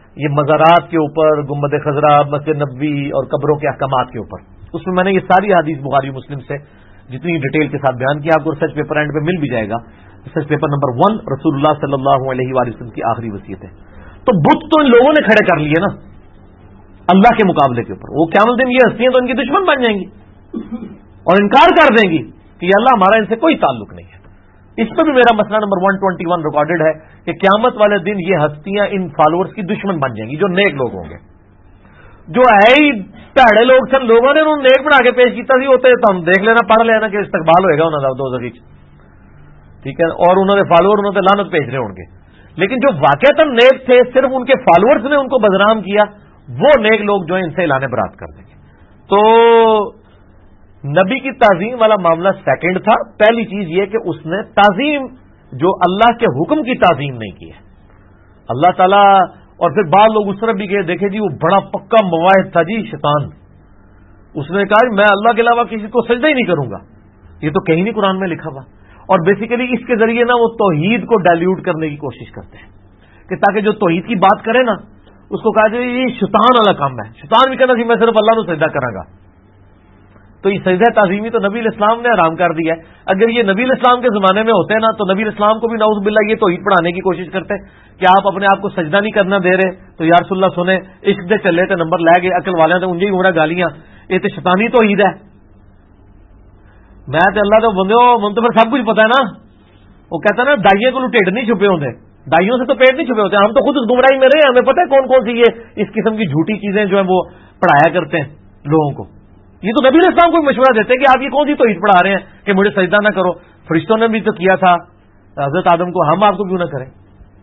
یہ مزارات کے اوپر، گنبد خضرا، مسجد نبوی اور قبروں کے احکامات کے اوپر. اس میں نے یہ ساری حدیث بخاری مسلم سے جتنی ڈیٹیل کے ساتھ بیان کیا، آپ کو ریسرچ پیپر اینڈ پہ مل بھی جائے گا. ریسرچ پیپر نمبر 1 رسول اللہ صلی اللہ علیہ وآلہ وسلم کی آخری وصیت ہے. تو بت تو ان لوگوں نے کھڑے کر لیے نا اللہ کے مقابلے کے اوپر. وہ قیامت دن یہ ہستیاں تو ان کی دشمن بن جائیں گی اور انکار کر دیں گی کہ اللہ ہمارا ان سے کوئی تعلق نہیں ہے. اس پہ بھی میرا مسئلہ نمبر 121 ریکارڈڈ ہے کہ قیامت والے دن یہ ہستیاں ان فالوورز کی دشمن بن جائیں گی جو نیک لوگ ہوں گے. جو ہے ہی پیڑے لوگ سن لوگوں نے انہوں نے نیک بنا کے پیش کیا سی ہوتے تو ہم دیکھ لینا پڑھ لینا کہ استقبال ہوئے گا انہوں نے 2000 ٹھیک ہے. اور انہوں نے فالوور انہوں نے لعنت بھیج رہے ہوں گے. لیکن جو واقعتاً نیک تھے صرف ان کے فالوورز نے ان کو بدنام کیا، وہ نیک لوگ جو ہیں ان سے اعلان برات کر دیں گے. تو نبی کی تعظیم والا معاملہ سیکنڈ تھا. پہلی چیز یہ کہ اس نے تعظیم جو اللہ کے حکم کی تعظیم نہیں کی ہے اللہ تعالیٰ. اور پھر بعض لوگ اس طرح بھی گئے دیکھے جی وہ بڑا پکا مواحد تھا جی شیطان، اس نے کہا میں اللہ کے علاوہ کسی کو سجدہ ہی نہیں کروں گا. یہ تو کہیں نہیں قرآن میں لکھا ہوا. اور بیسیکلی اس کے ذریعے نا وہ توحید کو ڈائلیوٹ کرنے کی کوشش کرتے ہیں کہ تاکہ جو توحید کی بات کرے نا اس کو کہا جائے یہ شیطان والا کام ہے. شیطان بھی کہنا سی میں صرف اللہ کو سجدہ کراں گا. تو یہ سجدہ تعظیمی تو نبی الاسلام نے حرام کر دیا ہے. اگر یہ نبی الاسلام کے زمانے میں ہوتے نا تو نبی الاسلام کو بھی نعوذ باللہ یہ توحید پڑھانے کی کوشش کرتے کہ آپ اپنے آپ کو سجدہ نہیں کرنا دے رہے تو یا رسول اللہ سنے عشق دے چلے تے نمبر لے گئے عقل والے تو انجے ہی ہونا گالیاں یہ تو شیطانی توحید ہے. میں تے اللہ تو بندے من تو پھر سب کچھ پتا ہے نا. وہ کہتا ہے نا دائیوں کو ٹھڈ نہیں چھپے ہوتے، دائیوں سے تو پیٹ نہیں چھپے ہوتے. ہم تو خود اس گمراہی میں رہے، ہمیں پتہ ہے کون کون سی یہ اس قسم کی جھوٹی چیزیں جو ہیں وہ پڑھایا کرتے ہیں لوگوں کو. یہ تو نبی الاسلام کو مشورہ دیتے ہیں کہ آپ یہ کون سی توحید پڑھا رہے ہیں کہ مجھے سجدہ نہ کرو. فرشتوں نے بھی تو کیا تھا حضرت آدم کو، ہم آپ کو کیوں نہ کریں.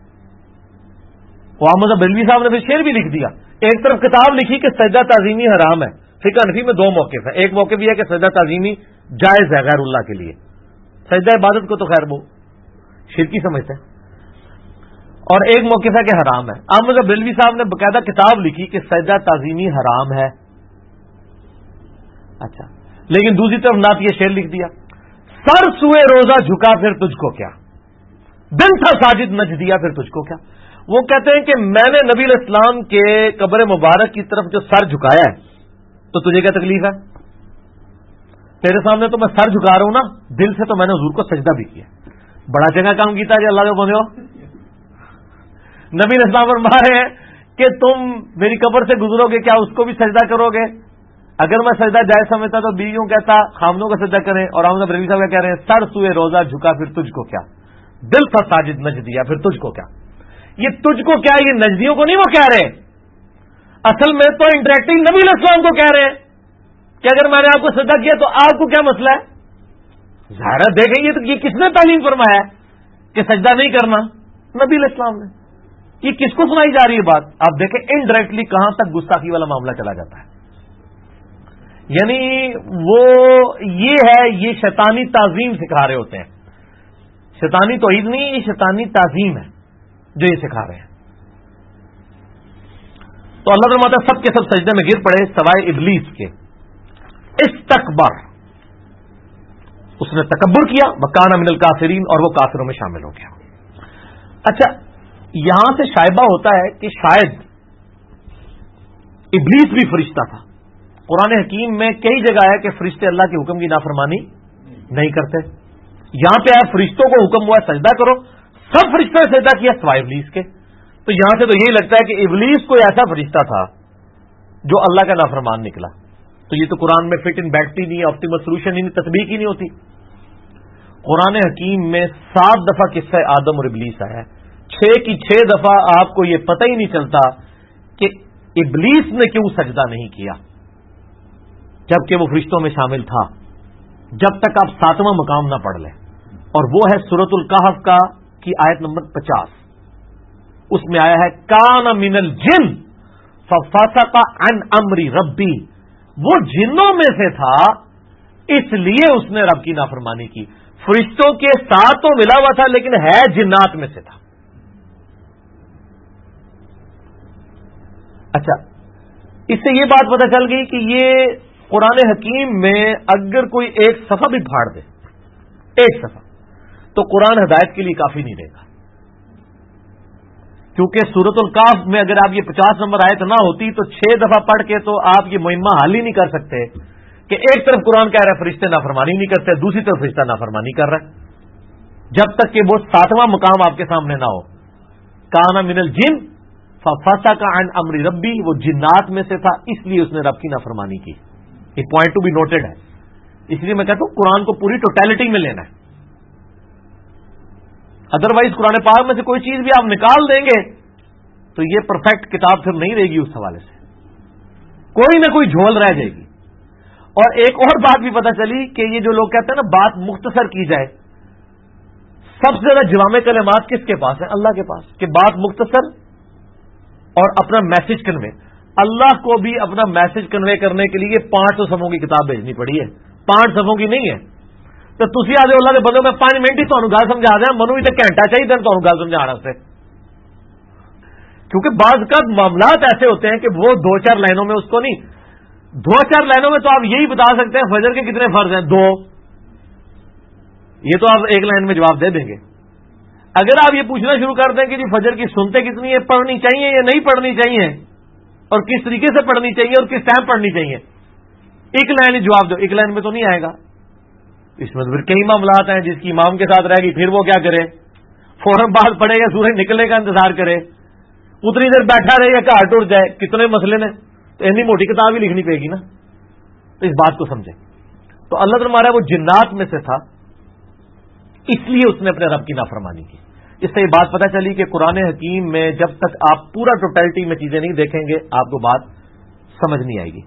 محمد بلوی صاحب نے پھر شعر بھی لکھ دیا. ایک طرف کتاب لکھی کہ سجدہ تعظیمی حرام ہے. فقہ حنفی میں 2 موقف ہیں. ایک موقف یہ ہے کہ سجدہ تعظیمی جائز ہے غیر اللہ کے لیے، سجدہ عبادت کو تو خیر وہ شرکی سمجھتے ہیں. اور ایک موقف ہے کہ حرام ہے. احمد بلوی صاحب نے باقاعدہ کتاب لکھی کہ سجدہ تعظیمی حرام ہے. اچھا، لیکن دوسری طرف نعت یہ شعر لکھ دیا سر سوئے روزہ جھکا پھر تجھ کو کیا، دل تھا ساجد نچ دیا پھر تجھ کو کیا. وہ کہتے ہیں کہ میں نے نبی الاسلام کے قبر مبارک کی طرف جو سر جھکایا ہے تو تجھے کیا تکلیف ہے؟ تیرے سامنے تو میں سر جھکا رہا ہوں نا، دل سے تو میں نے حضور کو سجدہ بھی کیا. بڑا چنگا کام کیتا جی اللہ کے بندے ہو. نبی الاسلام فرما رہے ہیں کہ تم میری قبر سے گزرو گے کیا اس کو بھی سجدہ کرو گے؟ اگر میں سجدہ جائز سمجھتا تو بیویوں کہتا خامنوں کا سجدہ کریں. اور احمد بریلوی صاحب کہہ رہے ہیں سر سوئے روزہ جھکا پھر تجھ کو کیا، دل تھا ساجد نچ دیا پھر تجھ کو کیا. یہ تجھ کو کیا یہ نجدیوں کو نہیں وہ کہہ رہے، اصل میں تو انٹریکٹنگ نبی علیہ السلام کو کہہ رہے ہیں کہ اگر میں نے آپ کو سجدہ کیا تو آپ کو کیا مسئلہ ہے. ظاہر دیکھیں یہ کس نے تعلیم فرمایا ہے کہ سجدہ نہیں کرنا؟ نبی علیہ السلام نے. یہ کس کو سنائی جا رہی ہے بات؟ آپ دیکھیں انڈائریکٹلی کہاں تک گستاخی والا معاملہ چلا جاتا ہے. یعنی وہ یہ ہے یہ شیطانی تعظیم سکھا رہے ہوتے ہیں. شیطانی توحید نہیں، یہ شیطانی تعظیم ہے جو یہ سکھا رہے ہیں. تو اللہ فرماتا ہے سب کے سب سجدے میں گر پڑے سوائے ابلیس کے. استکبر، اس نے تکبر کیا، وکان من الکافرین، اور وہ کافروں میں شامل ہو گیا. اچھا، یہاں سے شائبہ ہوتا ہے کہ شاید ابلیس بھی فرشتہ تھا. قرآن حکیم میں کئی جگہ ہے کہ فرشتے اللہ کے حکم کی نافرمانی نہیں کرتے. یہاں پہ فرشتوں کو حکم ہوا سجدہ کرو، سب فرشتوں نے سجدہ کیا سوائے ابلیس کے. تو یہاں سے تو یہی لگتا ہے کہ ابلیس کوئی ایسا فرشتہ تھا جو اللہ کا نافرمان نکلا. تو یہ تو قرآن میں فٹ ان بیٹھتی نہیں، آپٹیمل سولوشن ہی نہیں، تطبیق ہی نہیں ہوتی. قرآن حکیم میں 7 دفعہ قصہ آدم اور ابلیس آیا ہے. 6 کی 6 دفعہ آپ کو یہ پتہ ہی نہیں چلتا کہ ابلیس نے کیوں سجدہ نہیں کیا جبکہ وہ فرشتوں میں شامل تھا، جب تک آپ 7واں مقام نہ پڑھ لیں. اور وہ ہے سورۃ الکہف کی آیت نمبر 50. اس میں آیا ہے کان من الجن ففسق عن امر ربی، وہ جنوں میں سے تھا اس لیے اس نے رب کی نافرمانی کی. فرشتوں کے ساتھ تو ملا ہوا تھا لیکن ہے جنات میں سے تھا. اچھا، اس سے یہ بات پتہ چل گئی کہ یہ قرآن حکیم میں اگر کوئی ایک صفحہ بھی پھاڑ دے، ایک صفحہ، تو قرآن ہدایت کے لیے کافی نہیں رہے گا. کیونکہ سورۃ الکاف میں اگر آپ یہ 50 نمبر آیت نہ ہوتی تو 6 دفعہ پڑھ کے تو آپ یہ مہمہ حل ہی نہیں کر سکتے کہ ایک طرف قرآن کہہ رہا ہے فرشتے نافرمانی نہیں کرتے، دوسری طرف فرشتہ نافرمانی کر رہا ہے، جب تک کہ وہ 7واں مقام آپ کے سامنے نہ ہو۔ کانا من الجن ففسق عن امر ربی، وہ جنات میں سے تھا اس لیے اس نے رب کی نافرمانی کی۔ یہ پوائنٹ ٹو بی نوٹڈ ہے، اس لیے میں کہتا ہوں قرآن کو پوری ٹوٹیلٹی میں لینا ہے، ادروائز قرآن پاک میں سے کوئی چیز بھی آپ نکال دیں گے تو یہ پرفیکٹ کتاب پھر نہیں رہے گی، اس حوالے سے کوئی نہ کوئی جھول رہ جائے گی۔ اور ایک اور بات بھی پتہ چلی کہ یہ جو لوگ کہتے ہیں نا بات مختصر کی جائے، سب سے زیادہ جوامع کلمات کس کے پاس ہیں؟ اللہ کے پاس، کہ بات مختصر اور اپنا میسج کنوے۔ اللہ کو بھی اپنا میسج کنوے کرنے کے لیے 500 صفحوں کی کتاب بھیجنی پڑی ہے، 5 صفحوں کی نہیں ہے۔ تو تسی آدھے اللہ کے بندوں میں 5 منٹ ہی تمہیں گل سمجھا دیا، منو بھی تو گھنٹہ چاہیے تمہیں گل سمجھانا سے، کیونکہ بعض کا معاملات ایسے ہوتے ہیں کہ وہ 2-4 لائنوں میں اس کو نہیں، 2-4 لائنوں میں تو آپ یہی بتا سکتے ہیں فجر کے کتنے فرض ہیں، 2، یہ تو آپ ایک لائن میں جواب دے دیں گے۔ اگر آپ یہ پوچھنا شروع کر دیں کہ جی فجر کی سنتے کتنی ہے، پڑھنی چاہیے یا نہیں پڑھنی چاہیے، اور کس طریقے سے پڑھنی چاہیے اور کس ٹائم پڑھنی چاہیے، ایک لائن ہی جواب دو، ایک لائن میں تو نہیں آئے گا۔ اس میں پھر کئی معاملات ہیں، جس کی امام کے ساتھ رہ گئی پھر وہ کیا کرے، فوراً بعد پڑے گا، سورج نکلنے کا انتظار کرے، اتنی دیر بیٹھا رہے یا گھر ٹوٹ جائے، کتنے مسئلے نے، تو اتنی موٹی کتاب ہی لکھنی پڑے گی نا۔ تو اس بات کو سمجھے، تو اللہ تعالیٰ ہمارا وہ جنات میں سے تھا، اس لیے اس نے اپنے رب کی نافرمانی کی۔ اس سے یہ بات پتہ چلی کہ قرآن حکیم میں جب تک آپ پورا ٹوٹلٹی میں چیزیں نہیں دیکھیں گے آپ کو بات سمجھ نہیں آئے گی۔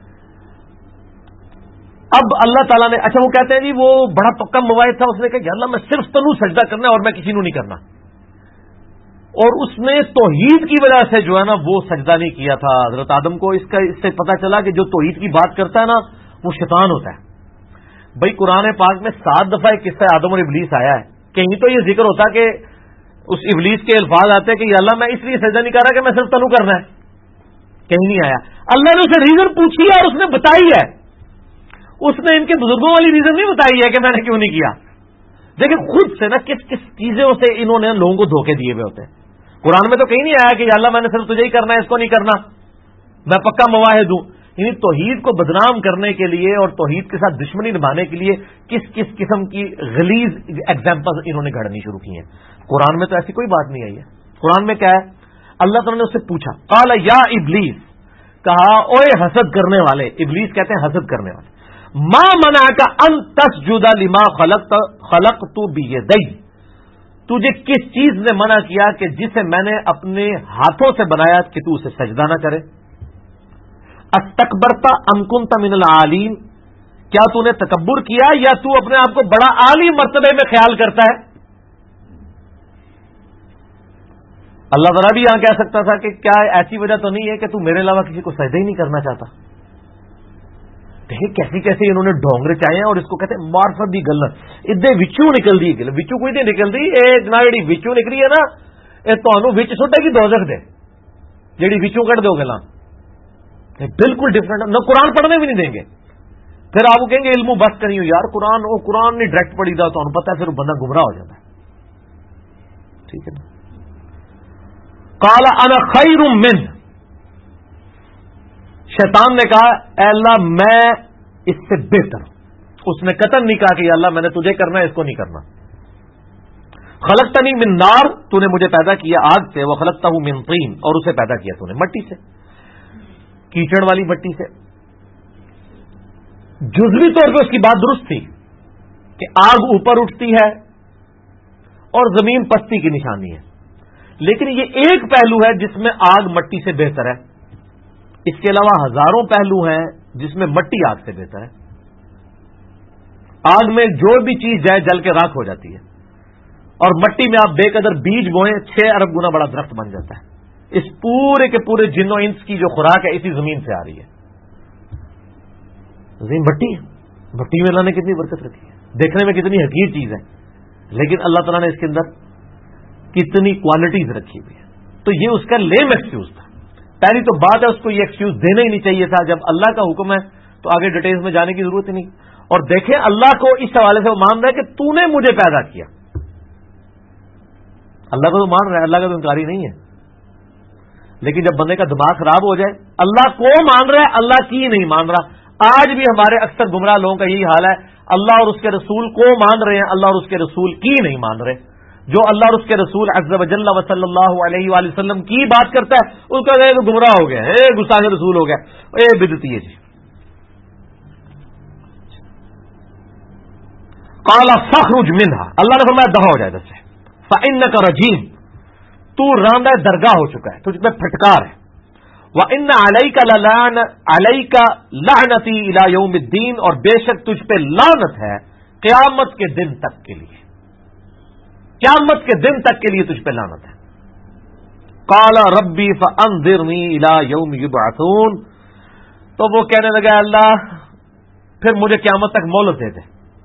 اب اللہ تعالیٰ نے، اچھا وہ کہتے ہیں جی وہ بڑا پکا مواعد تھا، اس نے کہا کہ اللہ میں صرف تنو سجدہ کرنا ہے اور میں کسی کو نہیں کرنا، اور اس نے توحید کی وجہ سے جو ہے نا وہ سجدہ نہیں کیا تھا حضرت آدم کو۔ اس سے پتہ چلا کہ جو توحید کی بات کرتا ہے نا وہ شیطان ہوتا ہے۔ بھائی قرآن پاک میں 7 دفعہ ایک قصہ آدم اور ابلیس آیا ہے، کہیں تو یہ ذکر ہوتا کہ اس ابلیس کے الفاظ آتے کہ یا اللہ میں اس لیے سجدہ نہیں کر رہا کہ میں صرف تنو کرنا ہے، کہیں نہیں آیا۔ اللہ نے اسے ریزن پوچھی ہے اور اس نے بتائی ہے، اس نے ان کے بزرگوں والی ریزن نہیں بتائی ہے کہ میں نے کیوں نہیں کیا۔ دیکھیں خود سے نا کس کس چیزوں سے انہوں نے لوگوں کو دھوکے دیے ہوئے ہوتے ہیں۔ قرآن میں تو کہیں نہیں آیا کہ یا اللہ میں نے صرف تجھے ہی کرنا ہے، اس کو نہیں کرنا، میں پکا مواحد ہوں۔ یعنی توحید کو بدنام کرنے کے لیے اور توحید کے ساتھ دشمنی نبھانے کے لیے کس کس قسم کی غلیظ ایگزامپل انہوں نے گھڑنی شروع کی ہیں۔ قرآن میں تو ایسی کوئی بات نہیں آئی ہے۔ قرآن میں کیا ہے، اللہ تعالیٰ نے اس سے پوچھا، قال یا ابلیس، کہا اوے حسد کرنے والے، ابلیس کہتے ہیں حسد کرنے والے، ما منعک ان تسجد لما خلقت بیدی، تجھے کس چیز نے منع کیا کہ جسے میں نے اپنے ہاتھوں سے بنایا کہ تو اسے سجدہ نہ کرے؟ استکبرت ام کنت من العالین، کیا تو نے تکبر کیا یا تو اپنے آپ کو بڑا عالی مرتبے میں خیال کرتا ہے؟ اللہ تعالیٰ بھی یہاں کہہ سکتا تھا کہ کیا ایسی وجہ تو نہیں ہے کہ تو میرے علاوہ کسی کو سجدہ ہی نہیں کرنا چاہتا؟ دیکھیں کیسی کیسے انہوں نے ڈھونگ رچائے ہیں، اور اس کو کہتے ہیں معرفت دی گل، ادے وچوں نکل دی گل، وچوں کوئی نہیں نکلتی، اے جناب جڑی وچوں نکلی ہے نا اے تانوں وچ سٹے گی دوزخ دے، جڑی وچوں کڈ دو گلاں بالکل ڈفرنٹ، نہ قرآن پڑھنے بھی نہیں دیں گے۔ پھر آپ کہیں گے علم بس کریو یار، قرآن وہ قرآن نہیں ڈائریکٹ پڑھی دا، تانوں پتہ ہے پھر بندہ گمراہ ہو جاتا ہے، ٹھیک ہے نا۔ قال انا خیر من، شیطان نے کہا اے اللہ میں اس سے بہتر ہوں، اس نے قطعاً نہیں کہا کہ یا اللہ میں نے تجھے کرنا ہے اس کو نہیں کرنا۔ خلقتنی من نار، تو نے مجھے پیدا کیا آگ سے، وخلقتہ من طین، اور اسے پیدا کیا تو نے مٹی سے، کیچڑ والی مٹی سے۔ جزوی طور پہ اس کی بات درست تھی کہ آگ اوپر اٹھتی ہے اور زمین پستی کی نشانی ہے، لیکن یہ ایک پہلو ہے جس میں آگ مٹی سے بہتر ہے، اس کے علاوہ ہزاروں پہلو ہیں جس میں مٹی آگ سے بہتر ہے۔ آگ میں جو بھی چیز جائے جل کے راکھ ہو جاتی ہے، اور مٹی میں آپ بے قدر بیج بوئیں 6 ارب گنا بڑا درخت بن جاتا ہے۔ اس پورے کے پورے جن و انس کی جو خوراک ہے اسی زمین سے آ رہی ہے، زمین مٹی ہے، مٹی میں اللہ نے کتنی برکت رکھی ہے، دیکھنے میں کتنی حقیر چیز ہے، لیکن اللہ تعالیٰ نے اس کے اندر کتنی کوالٹیز رکھی ہوئی ہے۔ تو یہ اس کا لیم ایکسکیوز تھا۔ پہلی تو بات ہے اس کو یہ ایکسکیوز دینا ہی نہیں چاہیے تھا، جب اللہ کا حکم ہے تو آگے ڈیٹیلز میں جانے کی ضرورت ہی نہیں۔ اور دیکھیں اللہ کو اس حوالے سے وہ مان رہا ہے کہ تو نے مجھے پیدا کیا، اللہ کو تو مان رہا ہے، اللہ کا تو انکاری نہیں ہے لیکن جب بندے کا دماغ خراب ہو جائے، اللہ کو مان رہا ہے، اللہ کی نہیں مان رہا۔ آج بھی ہمارے اکثر گمراہ لوگوں کا یہی حال ہے، اللہ اور اس کے رسول کو مان رہے ہیں، اللہ اور اس کے رسول کی نہیں مان رہے۔ جو اللہ اور اس کے رسول عز و جل و صلی اللہ علیہ وآلہ وسلم کی بات کرتا ہے، اس کا تو گمراہ ہو گیا، گستاخ رسول ہو گیا، بدعتی ہے جی۔ قال فاخرج منها، اللہ نے فرمایا دفع ہو جائے ادھر سے، فإنك رجیم، تو راندہ درگاہ ہو چکا ہے، تجھ پہ پھٹکار ہے۔ وَإِنَّ عَلَيْكَ لَعْنَتِي إِلَى يَوْمِ الدِّينِ، اور بے شک تجھ پہ لعنت ہے قیامت کے دن تک کے لیے، قیامت کے دن تک کے لیے تجھ پہ لعنت ہے۔ قَالَ رَبِّي فَأَنذِرْنِي إِلَى يَوْمِ يُبْعَثُونَ، تو وہ کہنے لگا اللہ پھر مجھے قیامت تک مہلت دے دے۔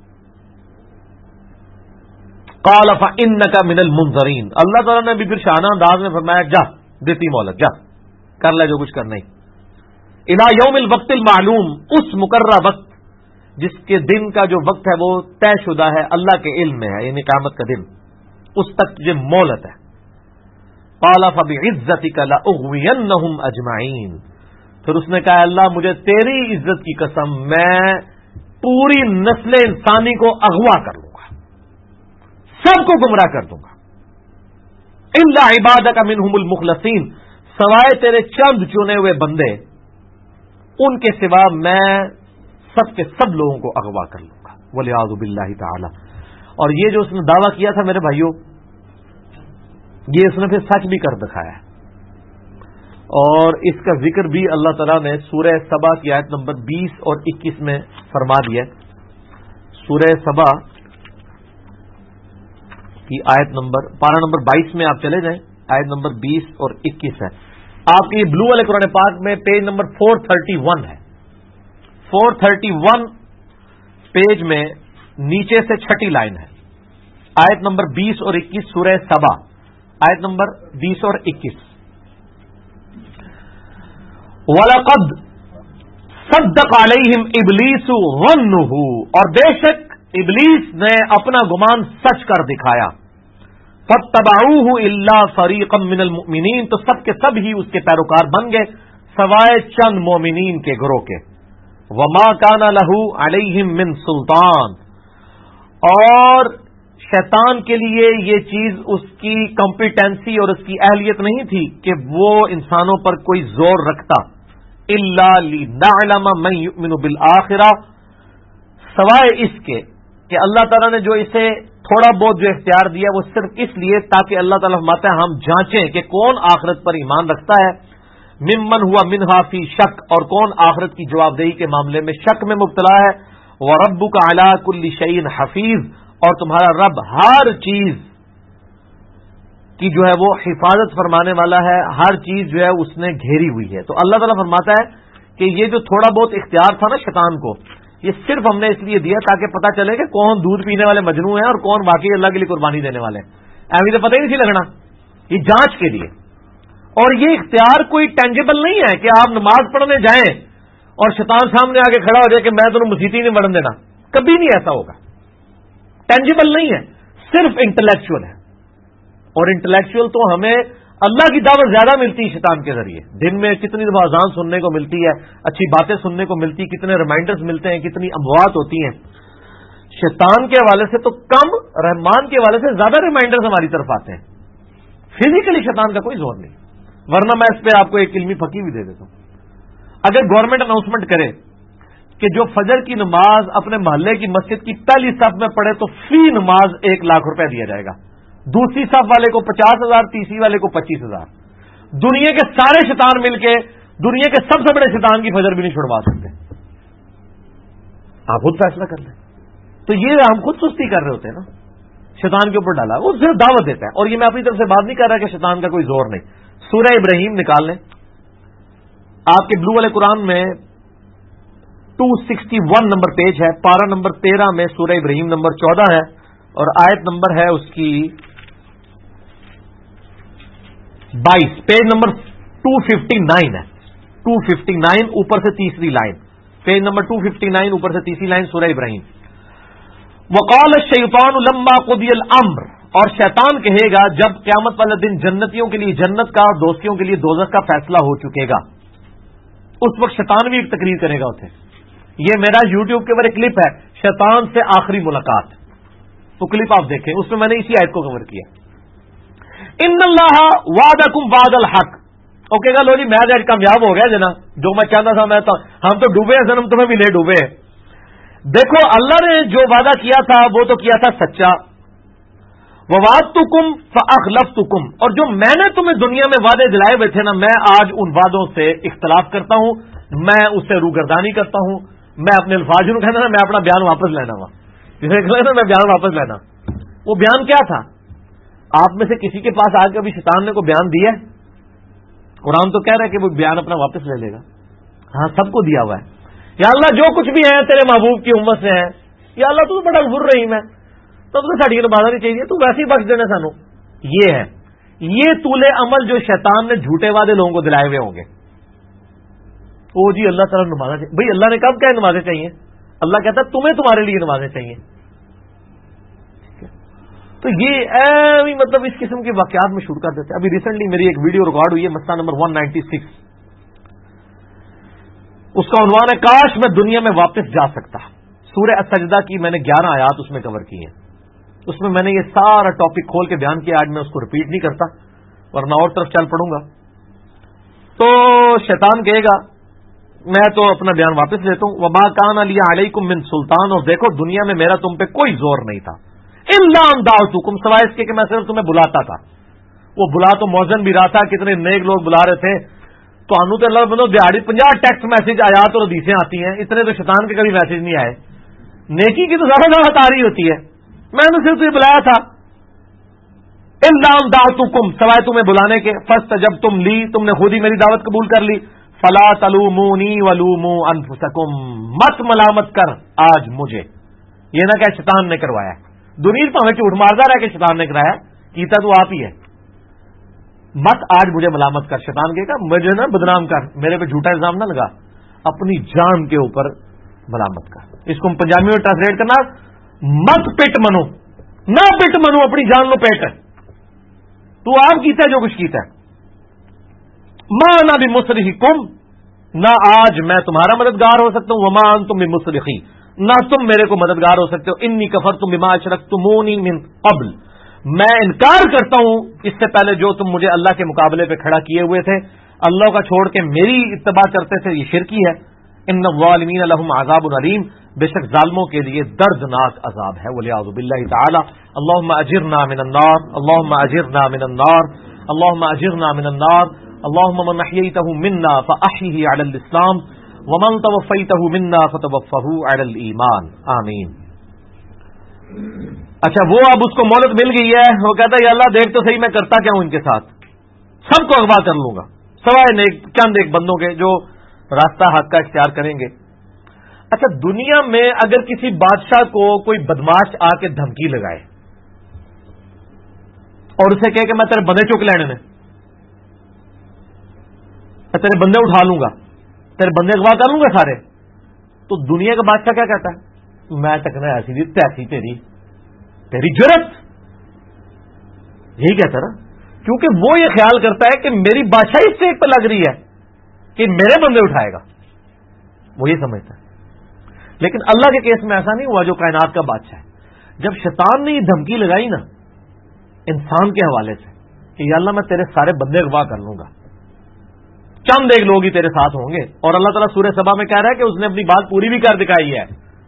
قَالَ فَإِنَّكَ مِنَ الْمُنذَرِينَ، اللہ تعالیٰ نے بھی پھر شانہ انداز میں فرمایا جا دیتی مہلت، جا کر لے جو کچھ کرنا ہی۔ الی یوم الوقت المعلوم، اس مقررہ وقت جس کے دن کا جو وقت ہے وہ طے شدہ ہے، اللہ کے علم میں ہے، یعنی قیامت کا دن، اس تک تجھے مہلت ہے۔ قال فبعزتک لاغوینہم اجمعین، پھر اس نے کہا اللہ مجھے تیری عزت کی قسم میں پوری نسل انسانی کو اغوا کر لوں گا، سب کو گمراہ کر دوں گا۔ الا عبادک منہم المخلصین، سوائے تیرے چند چنے ہوئے بندے، ان کے سوا میں سب کے سب لوگوں کو اغوا کر لوں گا، والعیاذ باللہ تعالی۔ اور یہ جو اس نے دعویٰ کیا تھا میرے بھائیوں، یہ اس نے پھر سچ بھی کر دکھایا ہے، اور اس کا ذکر بھی اللہ تعالیٰ نے سورہ سبا کی آیت نمبر 20 اور 21 میں فرما دیا ہے۔ سورہ سبا کی آیت نمبر پارہ نمبر 22 میں آپ چلے جائیں، آیت نمبر 20 اور 21 ہے۔ آپ کے یہ بلو والے قرآن پاک میں پیج نمبر 431 ہے، 431 پیج میں نیچے سے چھٹی لائن ہے، آیت نمبر 20 اور 21 سورہ سبا، آیت نمبر 20 اور 21۔ وَلَقَدْ صَدَّقَ عَلَيْهِمْ إِبْلِيسُ ظَنُّهُ، اور بے شک ابلیس نے اپنا گمان سچ کر دکھایا۔ فَاتَّبَعُوهُ إِلَّا فَرِيقًا مِّنَ الْمُؤْمِنِينَ، تو سب کے سب ہی اس کے پیروکار بن گئے سوائے چند مومنین کے گروہ کے۔ وَمَا كَانَ لَهُ عَلَيْهِمْ مِّن سُلطان، اور شیطان کے لیے یہ چیز اس کی کمپیٹنسی اور اس کی اہلیت نہیں تھی کہ وہ انسانوں پر کوئی زور رکھتا، الا لنعلم من یؤمن بالآخرہ، سوائے اس کے کہ اللہ تعالیٰ نے جو اسے تھوڑا بہت جو اختیار دیا وہ صرف اس لیے تاکہ اللہ تعالیٰ فرماتا ہے ہم جانچیں کہ کون آخرت پر ایمان رکھتا ہے، ممن ہوا منہا فی شک، اور کون آخرت کی جواب دہی کے معاملے میں شک میں مبتلا ہے۔ وَرَبُّكَ عَلَىٰ كُلِّ شَيْءٍ حَفِيظٌ، اور تمہارا رب ہر چیز کی جو ہے وہ حفاظت فرمانے والا ہے، ہر چیز جو ہے اس نے گھیری ہوئی ہے۔ تو اللہ تعالیٰ فرماتا ہے کہ یہ جو تھوڑا بہت اختیار تھا نا شیطان کو، یہ صرف ہم نے اس لیے دیا تاکہ پتہ چلے کہ کون دودھ پینے والے مجنو ہیں اور کون واقعی اللہ کے لیے قربانی دینے والے ہیں۔ ایویں تو پتہ ہی نہیں سی لگنا، یہ جانچ کے لیے۔ اور یہ اختیار کوئی ٹینجیبل نہیں ہے کہ آپ نماز پڑھنے جائیں اور شیطان سامنے آ کے کھڑا ہو جائے کہ میں تمہیں مسیتی نہیں بڑھن دینا، کبھی نہیں ایسا ہوگا، ٹینجیبل نہیں ہے، صرف انٹلیکچوئل ہے۔ اور انٹلیکچوئل تو ہمیں اللہ کی دعوت زیادہ ملتی ہے شیطان کے ذریعے، دن میں کتنی دفعہ اذان سننے کو ملتی ہے، اچھی باتیں سننے کو ملتی، کتنے ریمائنڈرز ملتے ہیں، کتنی اموات ہوتی ہیں۔ شیطان کے حوالے سے تو کم، رحمان کے حوالے سے زیادہ ریمائنڈرز ہماری طرف آتے ہیں۔ فزیکلی شیطان کا کوئی زور نہیں، ورنہ میں اس پہ آپ کو ایک علمی پھکی بھی دے دیتا ہوں۔ اگر گورنمنٹ اناؤنسمنٹ کرے کہ جو فجر کی نماز اپنے محلے کی مسجد کی پہلی صف میں پڑھے تو فی نماز 1 لاکھ روپے دیا جائے گا، دوسری صف والے کو 50,000، تیسری والے کو 25,000، دنیا کے سارے شیطان مل کے دنیا کے سب سے بڑے شیطان کی فجر بھی نہیں چھڑوا سکتے، آپ خود فیصلہ کر لیں۔ تو یہ ہم خود سستی کر رہے ہوتے ہیں نا، شیطان کے اوپر ڈالا، وہ صرف دعوت دیتا ہے۔ اور یہ میں اپنی طرف سے بات نہیں کر رہا کہ شیطان کا کوئی زور نہیں۔ سورہ ابراہیم نکال لیں، آپ کے بلو والے قرآن میں 261 نمبر پیج ہے، پارہ نمبر 13 میں سورہ ابراہیم نمبر 14 ہے، اور آیت نمبر ہے اس کی 22، پیج نمبر 259 ہے، 259 اوپر سے تیسری لائن، پیج نمبر 259 اوپر سے تیسری لائن، سورہ ابراہیم۔ وقال الشیطان لما قضی الامر، اور شیطان کہے گا جب قیامت والے دن جنتیوں کے لیے جنت کا اور دوستیوں کے لیے دوزخ کا فیصلہ ہو چکے گا، اس وقت شیطان بھی ایک تقریر کرے گا اسے. یہ میرا یوٹیوب کے اوپر ایک کلپ ہے، شیطان سے آخری ملاقات. وہ کلپ آپ دیکھیں، اس میں میں نے اسی آیت کو کور کیا. ان اللہ وعدکم وعد الحق. وہ کہے گا لو جی میں آج کامیاب ہو گیا جنا، جو میں چاہتا تھا میں تو، ہم تو ڈوبے ہیں سنم، تمہیں بھی لے ڈوبے. دیکھو اللہ نے جو وعدہ کیا تھا وہ تو کیا تھا سچا. وَوَعَدتُكُمْ فَأَخْلَفْتُكُمْ. اور جو میں نے تمہیں دنیا میں وعدے دلائے ہوئے تھے نا، میں آج ان وعدوں سے اختلاف کرتا ہوں، میں اس سے روگردانی کرتا ہوں. میں اپنے الفاظ کو کہنا نا، میں اپنا بیان واپس لینا ہوا، جسے کہنا میں بیان واپس لینا. وہ بیان کیا تھا؟ آپ میں سے کسی کے پاس آج کبھی شیطان نے کوئی بیان دیا ہے؟ قرآن تو کہہ رہا ہے کہ وہ بیان اپنا واپس لے لے گا. ہاں سب کو دیا ہوا ہے. یا اللہ جو کچھ بھی ہے تیرے محبوب کی امت سے ہے، یا اللہ تو بڑا غفور رحیم ہے، تو ساڑی نبھانا نہیں چاہیے، تو ویسے ہی بخش دینا سانو. یہ ہے، یہ طول عمل جو شیطان نے جھوٹے وعدے لوگوں کو دلائے ہوئے ہوں گے. او جی اللہ تعالیٰ نمازیں چاہیے. بھائی اللہ نے کب کہا نمازیں چاہیے؟ اللہ کہتا ہے تمہیں تمہارے لیے نمازیں چاہیے. تو یہ مطلب اس قسم کے واقعات میں شروع کر دیتے ہیں. ابھی ریسنٹلی میری ایک ویڈیو ریکارڈ ہوئی ہے، مسئلہ نمبر 196. اس کا عنوان ہے کاش میں دنیا میں واپس جا سکتا. سورہ السجدہ کی میں نے 11 آیات اس میں کور کی ہیں. اس میں نے یہ سارا ٹاپک کھول کے بیان کیا. آج میں اس کو ریپیٹ نہیں کرتا ورنہ اور طرف چل پڑوں گا. تو شیطان کہے گا میں تو اپنا بیان واپس لیتا ہوں. وما کان علی علیکم من سلطان. اور دیکھو دنیا میں میرا تم پہ کوئی زور نہیں تھا، الا ان دعوتکم، سوائے اس کے کہ میں صرف تمہیں بلاتا تھا. وہ بلا تو موزن بھی رہا تھا، کتنے نیک لوگ بلا رہے تھے. تو انو تو اللہ بندو دیہڑی 50 ٹیکسٹ میسج آیات اور حدیثیں آتی ہیں، اتنے تو شیطان کے کبھی میسج نہیں آئے. نیکی کی تو زیادہ دعوت آ رہی ہوتی ہے. میں نے صرف تمہیں بلایا تھا. الا ان دعوتکم، سوائے تمہیں بلانے کے. فاستجبتم تم لی، تم نے خود ہی میری دعوت قبول کر لی. فلا تلومونی ولوموا انفسکم، مت ملامت کر آج مجھے. یہ نہ کہ شیطان نے کروایا. دنیا پہ ہمیں جھوٹ مارتا رہا کہ شیطان نے کرایا، کیتا تو آپ ہی ہے. مت آج مجھے ملامت کر. شیطان کہے گا مجھے نہ بدنام کر، میرے پہ جھوٹا الزام نہ لگا، اپنی جان کے اوپر ملامت کر. اس کو ہم پنجابی میں ٹرانسلیٹ کرنا، مت پٹ منو، نہ پٹ منو، اپنی جان لو پیٹ. تو آپ کیتا ہے جو کچھ کیتا ہے. ماں نہ بھی مصرخکم، نہ آج میں تمہارا مددگار ہو سکتا ہوں. وما انتم بمصرخی، نہ تم میرے کو مددگار ہو سکتے ہو. انی کفرتم بما اشرکتمونی من قبل، میں انکار کرتا ہوں اس سے پہلے جو تم مجھے اللہ کے مقابلے پہ کھڑا کیے ہوئے تھے. اللہ کا چھوڑ کے میری اتباع کرتے تھے، یہ شرکی ہے. ان الظالمین لهم عذاب علیم، بے شک ظالموں کے لیے دردناک عذاب ہے. والعیاذ باللہ تعالی. اللهم اجرنا من النار، اللهم اجرنا من النار، اللهم اجرنا من النار. اللهم من احييته منا فاحيه على الاسلام ومن توفيته منا فتوفه على الايمان. آمین. اچھا وہ اب اس کو مہلت مل گئی ہے. وہ کہتا ہے یا اللہ دیکھ تو صحیح میں کرتا کیا ہوں ان کے ساتھ، سب کو اغوا کر لوں گا سوائے چند ایک بندوں کے جو راستہ حق کا اختیار کریں گے. اچھا دنیا میں اگر کسی بادشاہ کو کوئی بدماش آ کے دھمکی لگائے اور اسے کہے کہ میں تیرے بندے چک لینے میں، میں تیرے بندے اٹھا لوں گا، تیرے بندے اغوا کر لوں گا سارے، تو دنیا کا بادشاہ کیا کہتا ہے؟ میں تکنا ایسی دی تیسی تیری جرت. یہی کہتا نا، کیونکہ وہ یہ خیال کرتا ہے کہ میری بادشاہی اس سے ایک پہ لگ رہی ہے کہ میرے بندے اٹھائے گا، وہ یہ سمجھتا ہے. لیکن اللہ کے کیس میں ایسا نہیں ہوا جو کائنات کا بادشاہ ہے. جب شیطان نے یہ دھمکی لگائی نا انسان کے حوالے سے کہ یا اللہ میں تیرے سارے بندے اغوا کر لوں گا، چند ایک لوگ ہی تیرے ساتھ ہوں گے، اور اللہ تعالیٰ سورہ سبا میں کہہ رہا ہے کہ اس نے اپنی بات پوری بھی کر دکھائی ہے.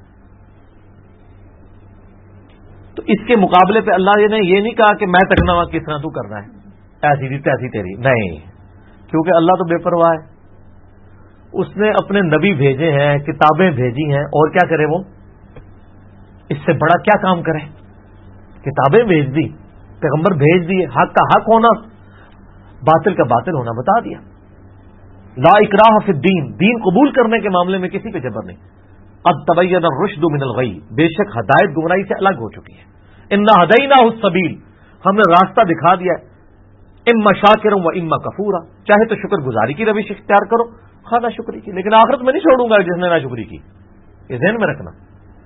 تو اس کے مقابلے پہ اللہ نے یہ نہیں کہا کہ میں تکنا ہوا کس طرح تو کرنا ہے، ایسی دی تیسی تیری، نہیں، کیونکہ اللہ تو بے پرواہ ہے. اس نے اپنے نبی بھیجے ہیں، کتابیں بھیجی ہیں، اور کیا کرے وہ؟ اس سے بڑا کیا کام کرے؟ کتابیں بھیج دی، پیغمبر بھیج دیے، حق کا حق ہونا، باطل کا باطل ہونا بتا دیا. لا اکراہ فی الدین، دین قبول کرنے کے معاملے میں کسی پہ جبر نہیں. قد تبین الرشد من الغی، بے شک ہدایت گمراہی سے الگ ہو چکی ہے. انا ہدیناہ السبیل، ہم نے راستہ دکھا دیا ہے. اما شاکرا و اما کفورا، چاہے تو شکر گزاری کی روش اختیار کرو، خواہ شکری کی، لیکن آخرت میں نہیں چھوڑوں گا جس نے نہ شکری کی. یہ ذہن میں رکھنا.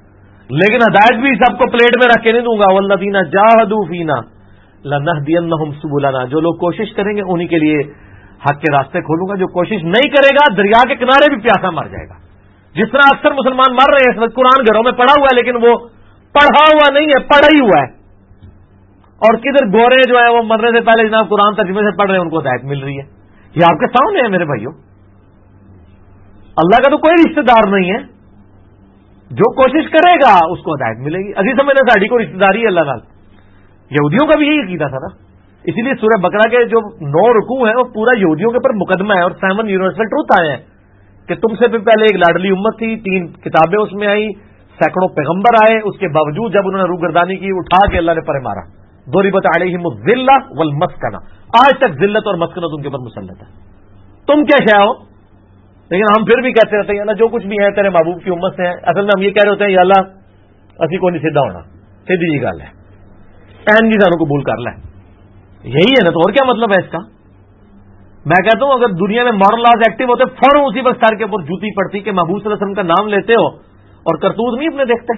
لیکن ہدایت بھی سب کو پلیٹ میں رکھ کے نہیں دوں گا. والذین جاہدوا فینا لنہدینہم سبلنا, جو لوگ کوشش کریں گے انہی کے لیے حق کے راستے کھولوں گا. جو کوشش نہیں کرے گا دریا کے کنارے بھی پیاسا مر جائے گا. جس طرح اکثر مسلمان مر رہے ہیں اس وقت, قرآن گھروں میں پڑھا ہوا ہے لیکن وہ پڑھا ہوا نہیں ہے, پڑھا ہی ہوا ہے. اور کدھر گورے جو ہے وہ مرنے سے پہلے جناب قرآن ترجمے سے پڑھ رہے ہیں, ان کو ہدایت مل رہی ہے. یہ آپ کے سامنے ہے میرے بھائیوں. اللہ کا تو کوئی رشتہ دار نہیں ہے, جو کوشش کرے گا اس کو ہدایت ملے گی. عزیز سمجھنا ساڑھی کو رشتہ داری ہے اللہ تعالیٰ. یہودیوں کا بھی یہی عقیدہ تھا نا, اسی لیے سورہ بقرہ کے جو 9 رکوع ہیں وہ پورا یہودیوں کے اوپر مقدمہ ہے, اور 7 یونیورسل ٹروتھ آئے ہیں کہ تم سے بھی پہلے ایک لاڈلی امت تھی, 3 کتابیں اس میں آئی, سینکڑوں پیغمبر آئے, اس کے باوجود جب انہوں نے روگردانی کی اٹھا کے اللہ نے پرے مارا. ضربت علیہم الذلہ والمسکنہ, آج تک ذلت اور مسکنت ان کے اوپر مسلط ہے. تم کیا شے ہو؟ لیکن ہم پھر بھی کہتے رہتے ہیں اللہ جو کچھ بھی ہے تیرے محبوب کی امت سے ہے. اصل میں ہم یہ کہہ رہے ہوتے ہیں یا اللہ اسی کو نہیں سیدھا ہونا, سیدھی جی گل ہے, این جی سانوں قبول کر لیں. یہی ہے نا, تو اور کیا مطلب ہے اس کا؟ میں کہتا ہوں اگر دنیا میں مارل لاز ایکٹیو ہوتے فوراً اسی وقت سر کے اوپر جوتی پڑتی کہ محبوب صلی اللہ علیہ وسلم کا نام لیتے ہو اور کرتوت نہیں اپنے دیکھتے.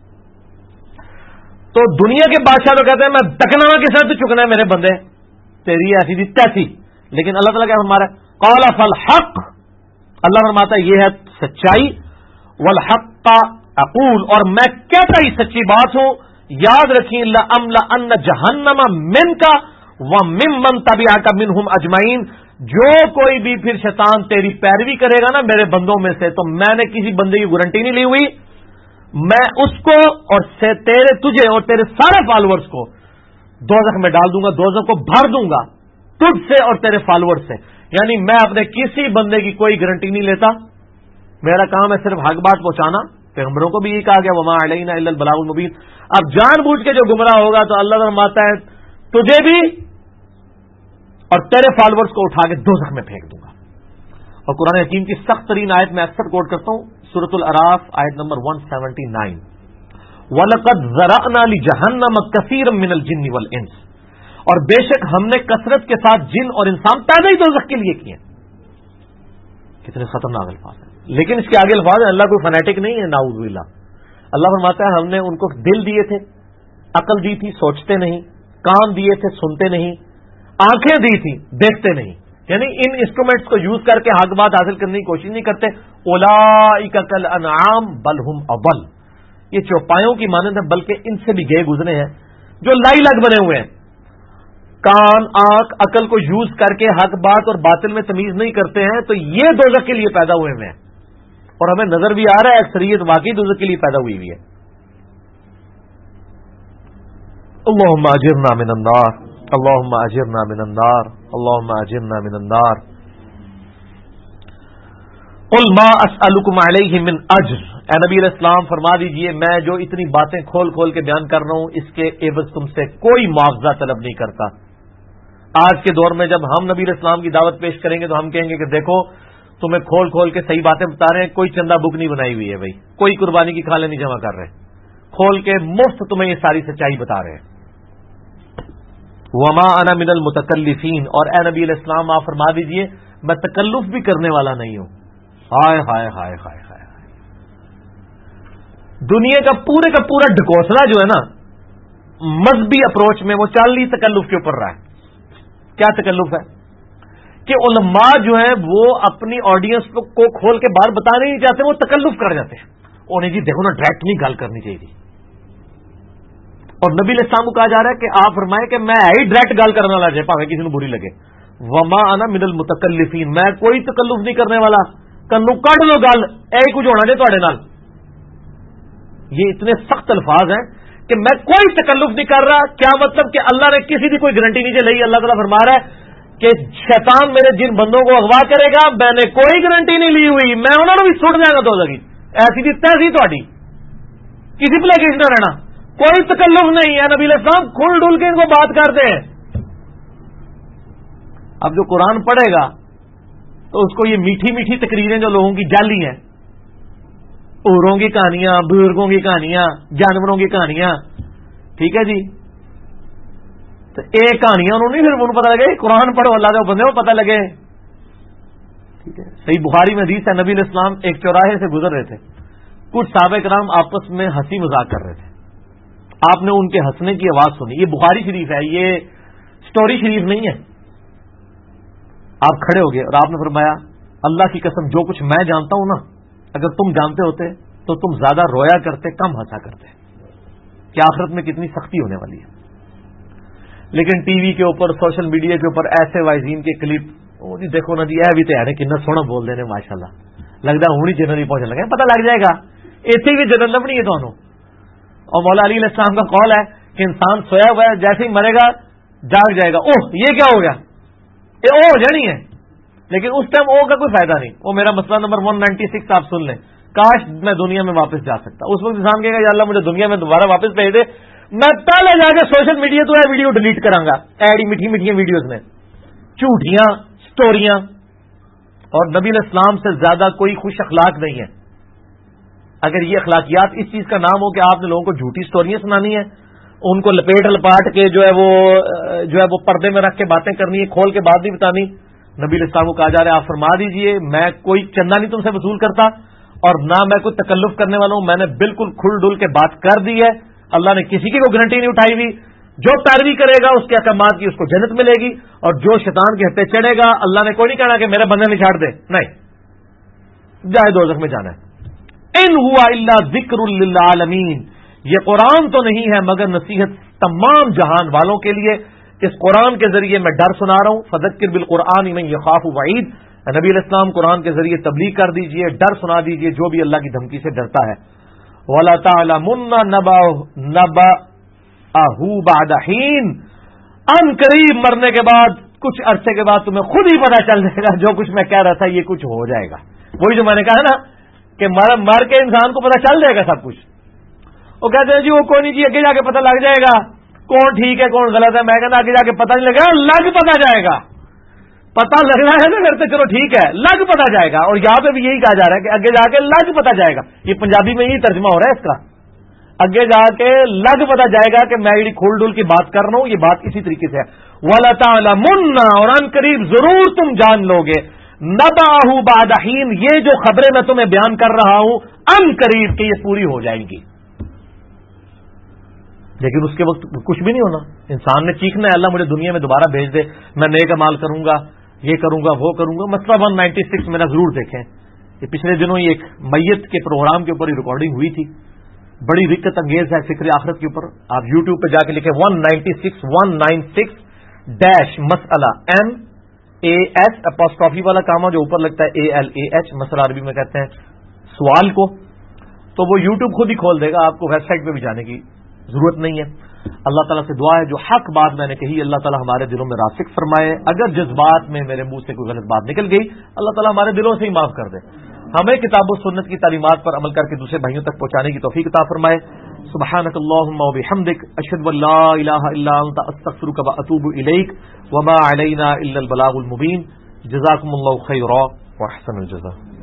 تو دنیا کے بادشاہ تو کہتے ہیں میں ٹکنا کے ساتھ چکنا ہے میرے بندے, تیری ایسی تھی تیسی. لیکن اللہ تعالیٰ کیا ہمارا قال فالحق, اللہ فرماتا ہے یہ ہے سچائی, والحق اقول, اور میں کہتا ہی سچی بات ہوں. یاد رکھیں لأملأن جہنم منک وممن تبعک منہم اجمعین, جو کوئی بھی پھر شیطان تیری پیروی کرے گا نا میرے بندوں میں سے, تو میں نے کسی بندے کی گارنٹی نہیں لی ہوئی, میں اس کو اور تجھے اور تیرے سارے فالوورز کو دوزخ میں ڈال دوں گا, دوزخ کو بھر دوں گا تجھ سے اور تیرے فالوور سے. یعنی میں اپنے کسی بندے کی کوئی گارنٹی نہیں لیتا, میرا کام ہے صرف حق بات پہنچانا. پیغمبروں کو بھی یہ کہا گیا وما علینا الا البلاغ المبین. اب جان بوجھ کے جو گمراہ ہوگا تو اللہ فرماتا ہے تجھے بھی اور تیرے فالوورز کو اٹھا کے دوزخ میں پھینک دوں گا. اور قرآن حکیم کی سخت ترین آیت میں اکثر کوٹ کرتا ہوں, سورۃ الاعراف آیت نمبر 179, وَلَقَدْ ذَرَأْنَا لِجَهَنَّمَ كَثِيرًا مِنَ الْجِنِّ وَالْإِنسِ, اور بے شک ہم نے کثرت کے ساتھ جن اور انسان پیدا ہی دوزخ کے لیے کیے. کتنے خطرناک الفاظ ہیں, لیکن اس کے آگے الفاظ ہیں اللہ کوئی فنیٹک نہیں ہے نعوذ باللہ. اللہ فرماتا ہے ہم نے ان کو دل دیے تھے, عقل دی تھی سوچتے نہیں, کان دیے تھے سنتے نہیں, آنکھیں دی تھی دیکھتے نہیں. یعنی ان انسٹرومنٹس کو یوز کر کے حق بات حاصل کرنے کی کوشش نہیں کرتے. اولئک کالانعام بل ہم اضل, یہ چوپایوں کی مانند ہیں بلکہ ان سے بھی گئے گزرے ہیں جو لائی لگ بنے ہوئے ہیں. کان آنکھ عقل کو یوز کر کے حق بات اور باطل میں تمیز نہیں کرتے ہیں, تو یہ دوزخ کے لیے پیدا ہوئے ہیں. اور ہمیں نظر بھی آ رہا ہے اکثریت واقعی دوزخ کے لیے پیدا ہوئی ہوئی ہے. اللہم اجرنا من النار, اللہم اجرنا من النار, اللہم اجرنا من النار. قل ما اسألکم علیہ من اجر, اے نبی علیہ السلام فرما دیجئے میں جو اتنی باتیں کھول کھول کے بیان کر رہا ہوں اس کے عوض تم سے کوئی معاوضہ طلب نہیں کرتا. آج کے دور میں جب ہم نبی علیہ السلام کی دعوت پیش کریں گے تو ہم کہیں گے کہ دیکھو تمہیں کھول کھول کے صحیح باتیں بتا رہے ہیں, کوئی چندہ بک نہیں بنائی ہوئی ہے بھائی, کوئی قربانی کی کھالیں نہیں جمع کر رہے, کھول کے مفت تمہیں یہ ساری سچائی بتا رہے ہیں. وما انا من المتکلفین, اور اے نبی علیہ السلام آپ فرما دیجئے میں تکلف بھی کرنے والا نہیں ہوں. ہائے ہائے ہائے ہائے ہائے, دنیا کا پورا ڈھکوسلا جو ہے نا مذہبی اپروچ میں وہ چال لی تکلف کے اوپر رہا ہے. کیا تکلف ہے کہ علماء جو ہیں وہ اپنی آڈینس کو کھول کے باہر بتانا نہیں چاہتے, وہ تکلف کر جاتے ہیں. انہیں جی دیکھو نا ڈائریکٹ نہیں گل کرنی چاہیے. اور نبی علیہ السلام کو کہا جا رہا ہے کہ آپ فرمائیں کہ میں ہی ڈائریکٹ گل کرنے والا جائے پاوے کسی نے بری لگے. وما انا من المتکلفین, میں کوئی تکلف نہیں کرنے والا. کنو کڈ لو گل اے کچھ ہونا جائے تواڈے نال. یہ اتنے سخت الفاظ ہیں کہ میں کوئی تکلف نہیں کر رہا. کیا مطلب کہ اللہ نے کسی کی کوئی گارنٹی نہیں لی. اللہ تعالیٰ فرما رہا ہے کہ شیطان میرے جن بندوں کو اغوا کرے گا میں نے کوئی گارنٹی نہیں لی ہوئی, میں انہوں نے بھی سٹ جائے گا تو لگی ایسی تھی تیسی تھوڑی, کسی پلے کسی نہ رہنا, کوئی تکلف نہیں ہے. نبی علیہ السلام کھل ڈل کے ان کو بات کرتے ہیں. اب جو قرآن پڑھے گا تو اس کو یہ میٹھی میٹھی تقریریں جو لوگوں کی جعلی ہیں, اوروں کی کہانیاں, بزرگوں کی کہانیاں, جانوروں کی کہانیاں, ٹھیک ہے جی, تو ایک کہانیاں انہوں نے پھر انہوں پتہ لگے قرآن پڑھو اللہ کے بندے کو پتہ لگے. ٹھیک ہے, صحیح بخاری میں حدیث ہے نبی علیہ السلام ایک چوراہے سے گزر رہے تھے, کچھ صحابہ کرام آپس میں ہنسی مذاق کر رہے تھے. آپ نے ان کے ہنسنے کی آواز سنی. یہ بخاری شریف ہے, یہ سٹوری شریف نہیں ہے. آپ کھڑے ہو گئے اور آپ نے فرمایا اللہ کی قسم جو کچھ میں جانتا ہوں نا, اگر تم جانتے ہوتے تو تم زیادہ رویا کرتے, کم ہنسا کرتے. کہ آخرت میں کتنی سختی ہونے والی ہے. لیکن ٹی وی کے اوپر, سوشل میڈیا کے اوپر ایسے وائزین کے کلپ, وہ جی دیکھو نا جی اے بھی تو ہے کتنا سونا بول دے ماشاء اللہ, لگتا ہوں نہیں جنرل پہنچنے لگے, پتہ لگ جائے گا ایسے بھی جنرل لبنی ہے دونوں. اور مولا علی علیہ السلام کا قول ہے کہ انسان سویا ہوا ہے, جیسے ہی مرے گا جاگ جائے گا, اوہ یہ کیا ہو گیا, یہ او ہو جانی ہے. لیکن اس ٹائم او کا کوئی فائدہ نہیں. وہ میرا مسئلہ نمبر 196 آپ سن لیں, کاش میں دنیا میں واپس جا سکتا. اس وقت انسان کہے گا یا اللہ مجھے دنیا میں دوبارہ واپس بھیج دے, میں پہلے جا کے سوشل میڈیا تو ہے ویڈیو ڈیلیٹ کراں گا, ایڈی میٹھی میٹھی ویڈیوز میں جھوٹیاں سٹوریاں. اور نبی علیہ السلام سے زیادہ کوئی خوش اخلاق نہیں ہے. اگر یہ اخلاقیات اس چیز کا نام ہو کہ آپ نے لوگوں کو جھوٹی سٹوریاں سنانی ہے, ان کو لپیٹ لپاٹ کے جو ہے وہ پردے میں رکھ کے باتیں کرنی ہے, کھول کے بات نہیں بتانی. نبی علیہ السلام کو کہا جا رہا ہے آپ فرما دیجئے میں کوئی چندہ نہیں تم سے وصول کرتا, اور نہ میں کوئی تکلف کرنے والا ہوں, میں نے بالکل کھل ڈل کے بات کر دی ہے. اللہ نے کسی کی کوئی گارنٹی نہیں اٹھائی ہوئی. جو پیروی کرے گا اس کے احکامات کی اس کو جنت ملے گی, اور جو شیطان کے ہتے چڑھے گا اللہ نے کوئی نہیں کہنا کہ میرے بندے نے چھاڑ دے, نہیں, جائے دوزخ میں جانا ہے. ان ہوا الا ذکر للعالمین, یہ قرآن تو نہیں ہے مگر نصیحت تمام جہان والوں کے لیے. اس قرآن کے ذریعے میں ڈر سنا رہا ہوں. فذکر بالقرآن من یخاف وعید, نبی علیہ السلام قرآن کے ذریعے تبلیغ کر دیجئے, ڈر سنا دیجئے جو بھی اللہ کی دھمکی سے ڈرتا ہے. وَلَا تَعْلَمُنَّ نَبَأَهُ بَعْدَ حِينٍ, ان قریب مرنے کے بعد کچھ عرصے کے بعد تمہیں خود ہی پتہ چل جائے گا جو کچھ میں کہہ رہا تھا یہ کچھ ہو جائے گا. وہی جو میں نے کہا نا کہ مر کے انسان کو پتہ چل جائے گا سب کچھ. وہ کہتے ہیں جی وہ کوئی نہیں جی آگے جا کے پتہ لگ جائے گا کون ٹھیک ہے کون غلط ہے. میں کہتا آگے جا کے پتہ نہیں لگے گا, لگ پتہ جائے گا. پتہ لگنا ہے نا کرتے چلو ٹھیک ہے, لگ پتہ جائے گا. اور یہاں پہ بھی یہی کہا جا رہا ہے کہ آگے جا کے لگ پتہ جائے گا. یہ پنجابی میں یہی ترجمہ ہو رہا ہے اس کا, آگے جا کے لگ پتہ جائے گا کہ میں یہ کھول ڈول کی بات کر رہا ہوں, یہ بات اسی طریقے سے ہے. وَلَا تَعْلَمُنَّ, اور ان قریب ضرور تم جان لو گے, نَبَأَهُ بَعْدَ حِينٍ, یہ جو خبریں میں تمہیں بیان کر رہا ہوں ان قریب کہ یہ پوری ہو جائیں گی. لیکن اس کے وقت کچھ بھی نہیں ہونا. انسان نے چیخنا ہے اللہ مجھے دنیا میں دوبارہ بھیج دے, میں نیک اعمال کروں گا, یہ کروں گا وہ کروں گا. مسئلہ 196 میرا ضرور دیکھیں. یہ پچھلے دنوں یہ ایک میت کے پروگرام کے اوپر ریکارڈنگ ہوئی تھی, بڑی دقت انگیز ہے فکر آخرت کے اوپر. آپ یوٹیوب پہ جا کے لکھیں 196 ڈیش مسئلہ MAS اپوسٹرافی والا کاما جو اوپر لگتا ہے ALAH, مسئلہ عربی میں کہتے ہیں سوال کو. تو وہ یوٹیوب خود ہی کھول دے گا, آپ کو ویب سائٹ پہ بھی جانے کی ضرورت نہیں ہے. اللہ تعالیٰ سے دعا ہے جو حق بات میں نے کہی اللہ تعالیٰ ہمارے دلوں میں راسخ فرمائے. اگر جذبات میں میرے منہ سے کوئی غلط بات نکل گئی اللہ تعالیٰ ہمارے دلوں سے ہی معاف کر دے. ہمیں کتاب و سنت کی تعلیمات پر عمل کر کے دوسرے بھائیوں تک پہنچانے کی توفیق عطا فرمائے. سبحانک اللہم و بحمدک, اشہد ان لا الہ الا انت, استغفرک و اتوب الیک, وما علینا الا البلاغ المبین. جزاکم اللہ خیرا و احسن الجزاء.